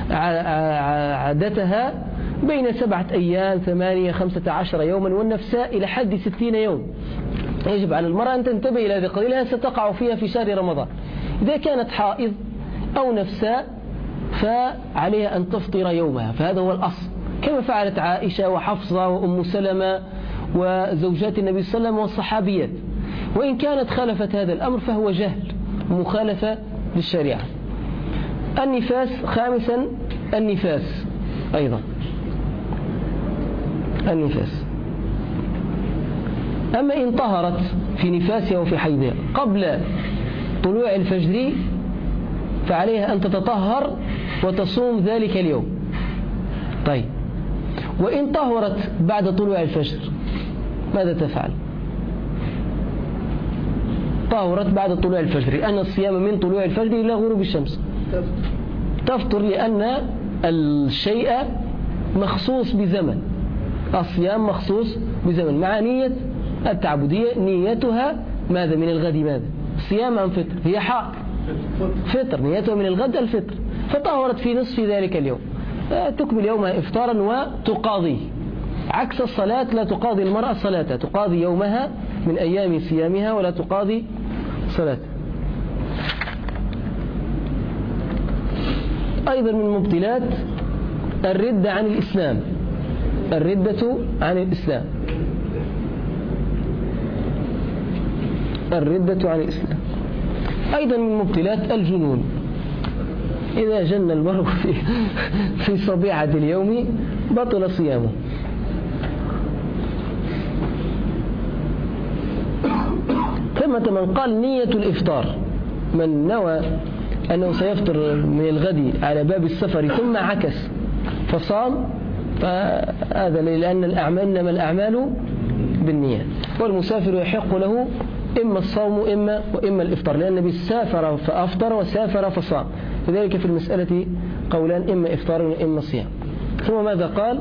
عادتها بين سبعة أيام ثمانية خمسة عشر يوما، والنفساء إلى حد ستين يوم. يجب على المرأة أن تنتبه إلى هذه القضية، لأنها ستقع فيها في شهر رمضان. إذا كانت حائض أو نفساء فعليها أن تفطر يومها، فهذا هو الأصل، كما فعلت عائشة وحفصة وأم سلمة وزوجات النبي صلى الله عليه وسلم والصحابيات. وإن كانت خالفت هذا الأمر فهو جهل مخالفة للشريعة. النفاس، خامسا النفاس أيضا، النفاس. أما إن طهرت في نفاسها وفي حيضها قبل طلوع الفجر فعليها أن تتطهر وتصوم ذلك اليوم. طيب، وإن طهرت بعد طلوع الفجر ماذا تفعل؟ طهرت بعد طلوع الفجر، لأن الصيام من طلوع الفجر إلى غروب الشمس، تفطر لأن الشيء مخصوص بزمن، الصيام مخصوص بزمن، مع نية التعبدية نيتها ماذا من الغد، ماذا صيام أم فطر؟ هي حق فطر، نيتها من الغد الفطر، فطهرت في نصف ذلك اليوم، تكمل يومها إفطارا وتقاضيه، عكس الصلاة، لا تقاضي المرأة صلاتها، تقاضي يومها من أيام صيامها ولا تقاضي صلاتها. أيضا من مبطلات الردة عن الإسلام، الردة عن الإسلام، الردة عن الإسلام. أيضا من مبطلات الجنون، إذا جن المرء في, في صبيحة اليوم بطل صيامه. ثمة من قال نية الإفطار، من نوى أنه سيفطر من الغد على باب السفر ثم عكس فصام، فهذا لأن الأعمال إنما الأعمال بالنيات، والمسافر يحق له إما الصوم إما وإما الإفطار، لأن النبي سافر فأفطر وسافر فصام، لذلك في المسألة قولان، إما إفطار وإما صيام. ثم ماذا قال؟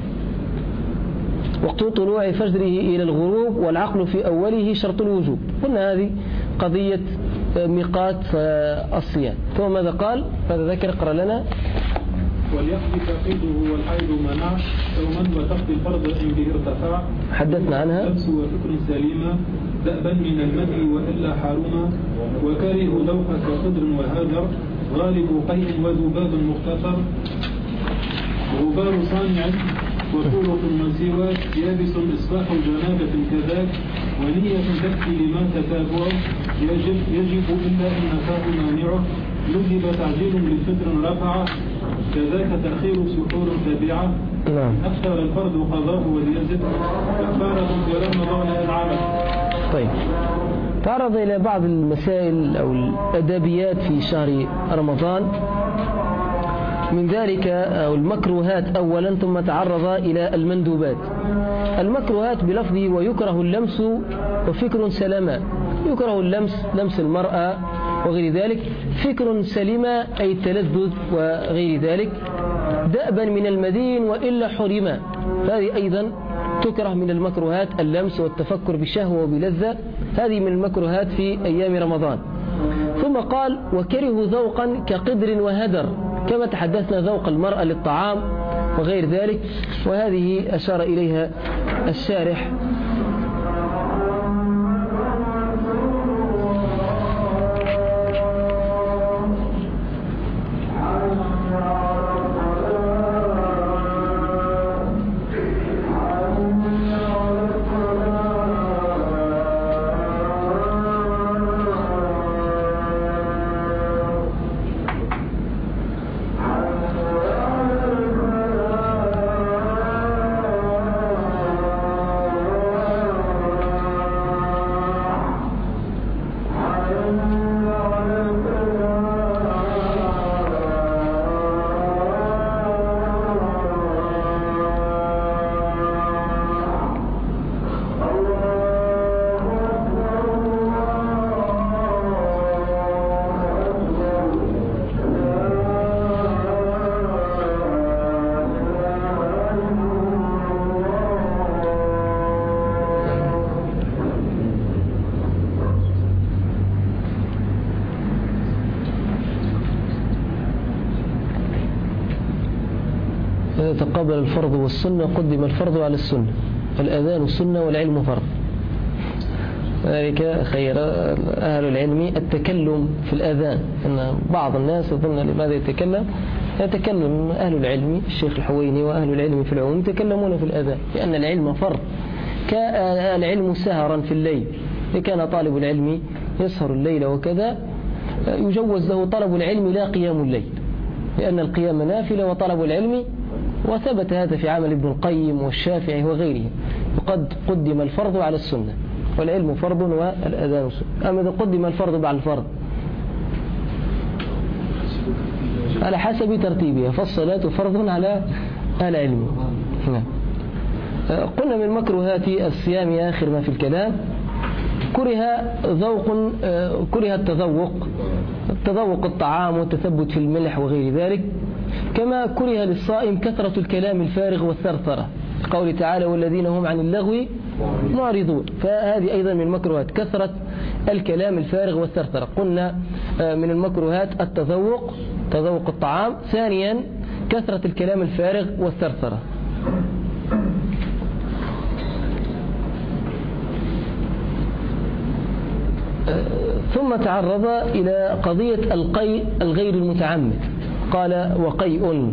وقت طلوع فجره إلى الغروب والعقل في أوله شرط الوجوب. قلنا هذه قضية ميقات الصيام. ثم ماذا قال؟ هذا ذكر اقرأ لنا. وليقضي تقييده والحيض منع يوما وتقضي الفرض إن به ارتفع، حدثنا عنها. نفس وفكر سليما دأبا من المدي وإلا حرما، وكاره ذوق كقدر وهذر، غالب قيء وذباب مختصر، غبار صانع وطورق وسوى، يابس إصباح جنابة كذاك، ونية تكفي لما تتابع، يجب, يجب إلا إن فاه مانعه، يجب تعجيل لفطر رفع، كذاك تأخير سحور تابعة، أكثر الفرد قضاه وليزد، كفارة في رمضان العمل. طيب، تعرض إلى بعض المسائل أو الأدبيات في شهر رمضان، من ذلك أو المكروهات أولا، ثم تعرض إلى المندوبات. المكروهات بلفظه ويكره اللمس وفكر سلما، يكره اللمس، لمس المرأة وغير ذلك، فكر سلما أي التلذذ وغير ذلك، دأبا من المدين وإلا حرما، هذه أيضا تكره من المكروهات، اللمس والتفكر بشهوة وبلذة، هذه من المكروهات في أيام رمضان. ثم قال وكره ذوقا كقدر وهدر، كما تحدثنا ذوق المرأة للطعام وغير ذلك، وهذه أشار إليها الشارح. تقابل الفرض والسنة، قدم الفرض على السنة، الأذان سنة والعلم فرض، ذلك خير أهل العلم التكلم في الأذان، أن بعض الناس يظن لماذا يتكلم، يتكلم أهل العلم، الشيخ الحويني وأهل العلم في العموم يتكلمون في الأذان، لأن العلم فرض، كالعلم سهرا في الليل، كان طالب العلم يسهر الليل وكذا يجوز له طلب العلم لا قيام الليل، لأن القيام نافلة وطلب العلم، وثبت هذا في عمل ابن القيم والشافعي وغيره، وقد قدم الفرض على السنة، والعلم فرض والأذان سنة. أما إذا قدم الفرض بعد الفرض على حسب ترتيبها، فالصلاة فرض على العلم. قلنا من مكروهات الصيام آخر ما في الكلام، كره ذوق، كره التذوق، تذوق الطعام والتثبت في الملح وغير ذلك، كما كره للصائم كثرة الكلام الفارغ والثرثرة، قوله تعالى والذين هم عن اللغو معرضون، فهذه أيضا من المكروهات كثرة الكلام الفارغ والثرثرة. قلنا من المكروهات التذوق، تذوق الطعام. ثانيا كثرة الكلام الفارغ والثرثرة. ثم تعرض إلى قضية القيء الغير المتعمد، قال وقيء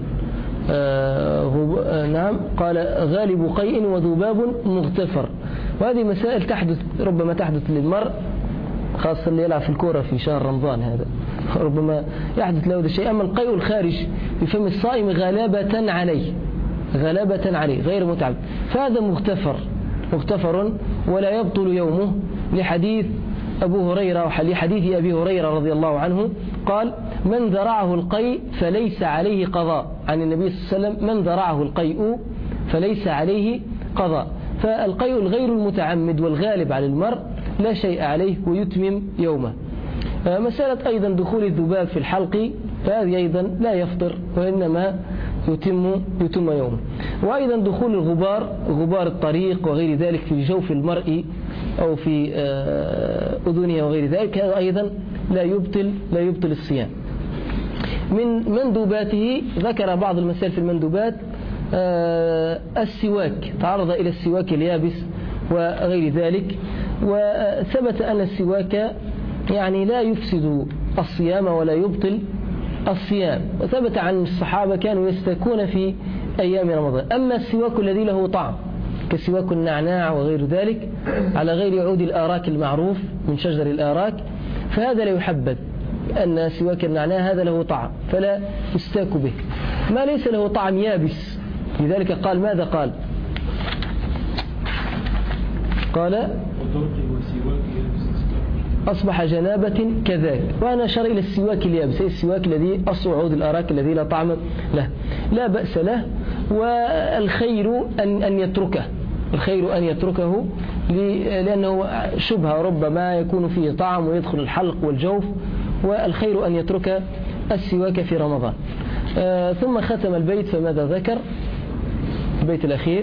آه نعم قال غالب قيء وذباب مغتفر. وهذه مسائل تحدث، ربما تحدث للمرء خاصة اللي يلعب في الكورة في شهر رمضان، هذا ربما يحدث له هذا الشيء. أما القيء الخارج في فم الصائم غلبة عليه، غلبة عليه غير متعمد، فهذا مغتفر مغتفر ولا يبطل يومه، لحديث أبو هريرة لحديث أبي هريرة رضي الله عنه قال من ذرعه القيء فليس عليه قضاء، عن النبي صلى الله عليه وسلم من ذرعه القيء فليس عليه قضاء. فالقيء الغير المتعمد والغالب على المرء لا شيء عليه ويتمم يومه. مسألة أيضا دخول الذباب في الحلق، فهذه أيضا لا يفطر وإنما يتم يتم يومه. وأيضا دخول الغبار، غبار الطريق وغير ذلك في جوف المرء أو في أذنه وغير ذلك، هذا أيضا لا يبطل لا يبطل الصيام. من مندوباته ذكر بعض المسائل في المندوبات السواك، تعرض إلى السواك اليابس وغير ذلك، وثبت أن السواك يعني لا يفسد الصيام ولا يبطل الصيام، وثبت عن الصحابة كانوا يستاكون في أيام رمضان. أما السواك الذي له طعم كسواك النعناع وغير ذلك على غير عود الآراك المعروف من شجر الآراك، فهذا لا يحبذ، أن سواك النعناع هذا له طعم فلا يستاك به. ما ليس له طعم يابس، لذلك قال ماذا قال قال أصبح جنابة كذاك. وأنا أشار إلى السواك اليابس، السواك الذي أصل عود الأراك الذي لا طعم له، لا بأس له. والخير أن أن يتركه، الخير أن يتركه لأنه شبهة ربما يكون فيه طعم ويدخل الحلق والجوف، والخير أن يترك السواك في رمضان. آه ثم ختم البيت فماذا ذكر؟ البيت الأخير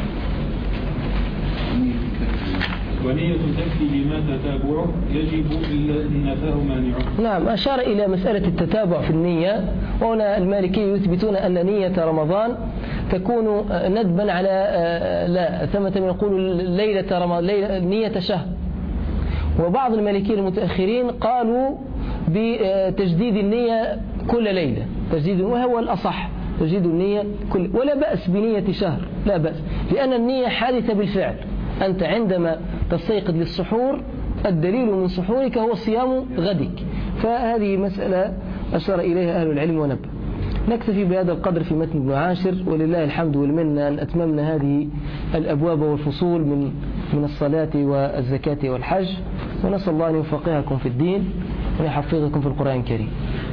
ونية تكفي بما تتابعه يجب إلا إن نفاه مانعه. نعم، أشار إلى مسألة التتابع في النية، وهنا المالكية يثبتون أن نية رمضان تكون ندبا على لا ثمة من يقول ليلة رمضان ليلة نية شهر، وبعض المالكية المتأخرين قالوا بتجديد النية كل ليلة، تجديد وهو الأصح تجديد النية كل، ولا بأس بنية شهر، لا بأس، لأن النية حادثة بالفعل. أنت عندما تستيقظ للسحور الدليل من سحورك هو صيام غدك، فهذه مسألة أشار إليها أهل العلم ونبه. نكتفي بهذا القدر في متن ابن عاشر، ولله الحمد والمنة أن أتممنا هذه الأبواب والفصول من من الصلاة والزكاة والحج، ونسأل الله أن يفقهكم في الدين ويحفظكم في القرآن الكريم.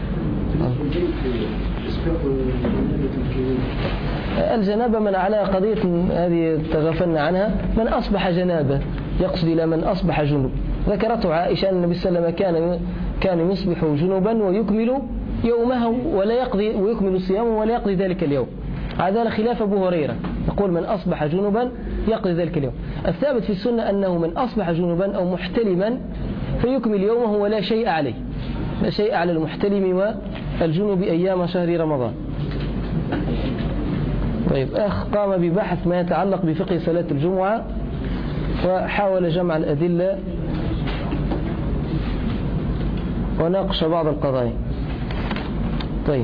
الجنابة من على قضية هذه تغفلنا عنها، من أصبح جنابة يقصد إلى من أصبح جنوب. ذكرته عائشة أن النبي صلى الله عليه وسلم كان كان يصبح جنوبا ويكمل يومه ولا يقضي ويكمل صيامه ولا يقضي ذلك اليوم. هذا خلاف أبو هريرة يقول من أصبح جنوبا يقضي ذلك اليوم. الثابت في السنة أنه من أصبح جنوبا أو محتلما فيكمل يومه ولا شيء عليه، لا شيء على المحتلم والجنوب أيام شهر رمضان. طيب، أخ قام ببحث ما يتعلق بفقه صلاة الجمعة وحاول جمع الأدلة وناقش بعض القضايا. طيب،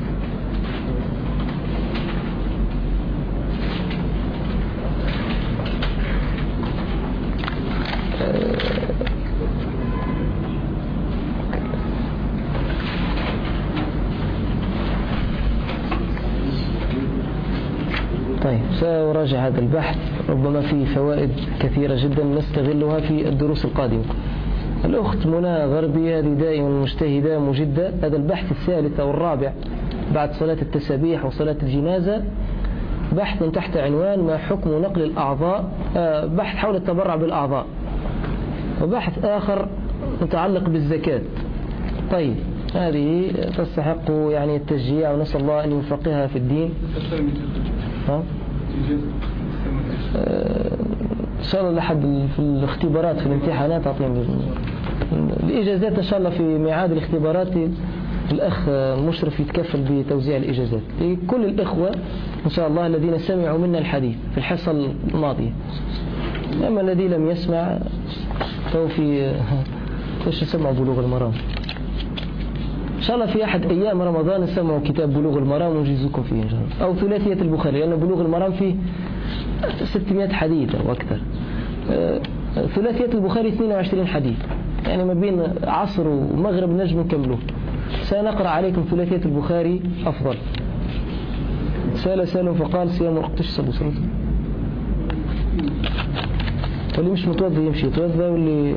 طيب سأراجع هذا البحث، ربما فيه فوائد كثيرة جدا نستغلها في الدروس القادمة. الأخت منى غربي هذه دائما مجتهدة مجدة، هذا البحث الثالث أو الرابع بعد صلاة التسابيح وصلاة الجنازة، بحث تحت عنوان ما حكم نقل الأعضاء، بحث حول التبرع بالأعضاء، وبحث آخر متعلق بالزكاة. طيب، هذه تستحق يعني التشجيع، ونسأل الله أن يفقهها في الدين. ها؟ إن شاء الله لحد في الاختبارات في الامتحانات أعطيهم الإجازات إن شاء الله. في ميعاد الاختبارات الأخ مشرف يتكفل بتوزيع الإجازات لكل الإخوة إن شاء الله الذين سمعوا منا الحديث في الحصة الماضية. أما الذي لم يسمع فهو في ايش يسمع بلوغ المرام. إن شاء الله في أحد أيام رمضان نسمعوا كتاب بلوغ المرام ونجيزكم فيه إن شاء الله، أو ثلاثية البخاري، لأن بلوغ المرام فيه ستمائة حديث أو أكثر. ثلاثية البخاري اثنين وعشرين حديث، يعني ما بين عصر ومغرب نجم نكملوه. سنقرأ عليكم ثلاثية البخاري أفضل. سأل سالم فقال صيام وقت الصلاة صلاة. واللي مش متوضى يمشي يتوضى، واللي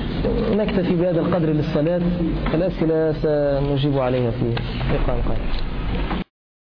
نكتفي بهذا القدر للصلاة. الأسئلة سنجيب عليها في لقاء قادم.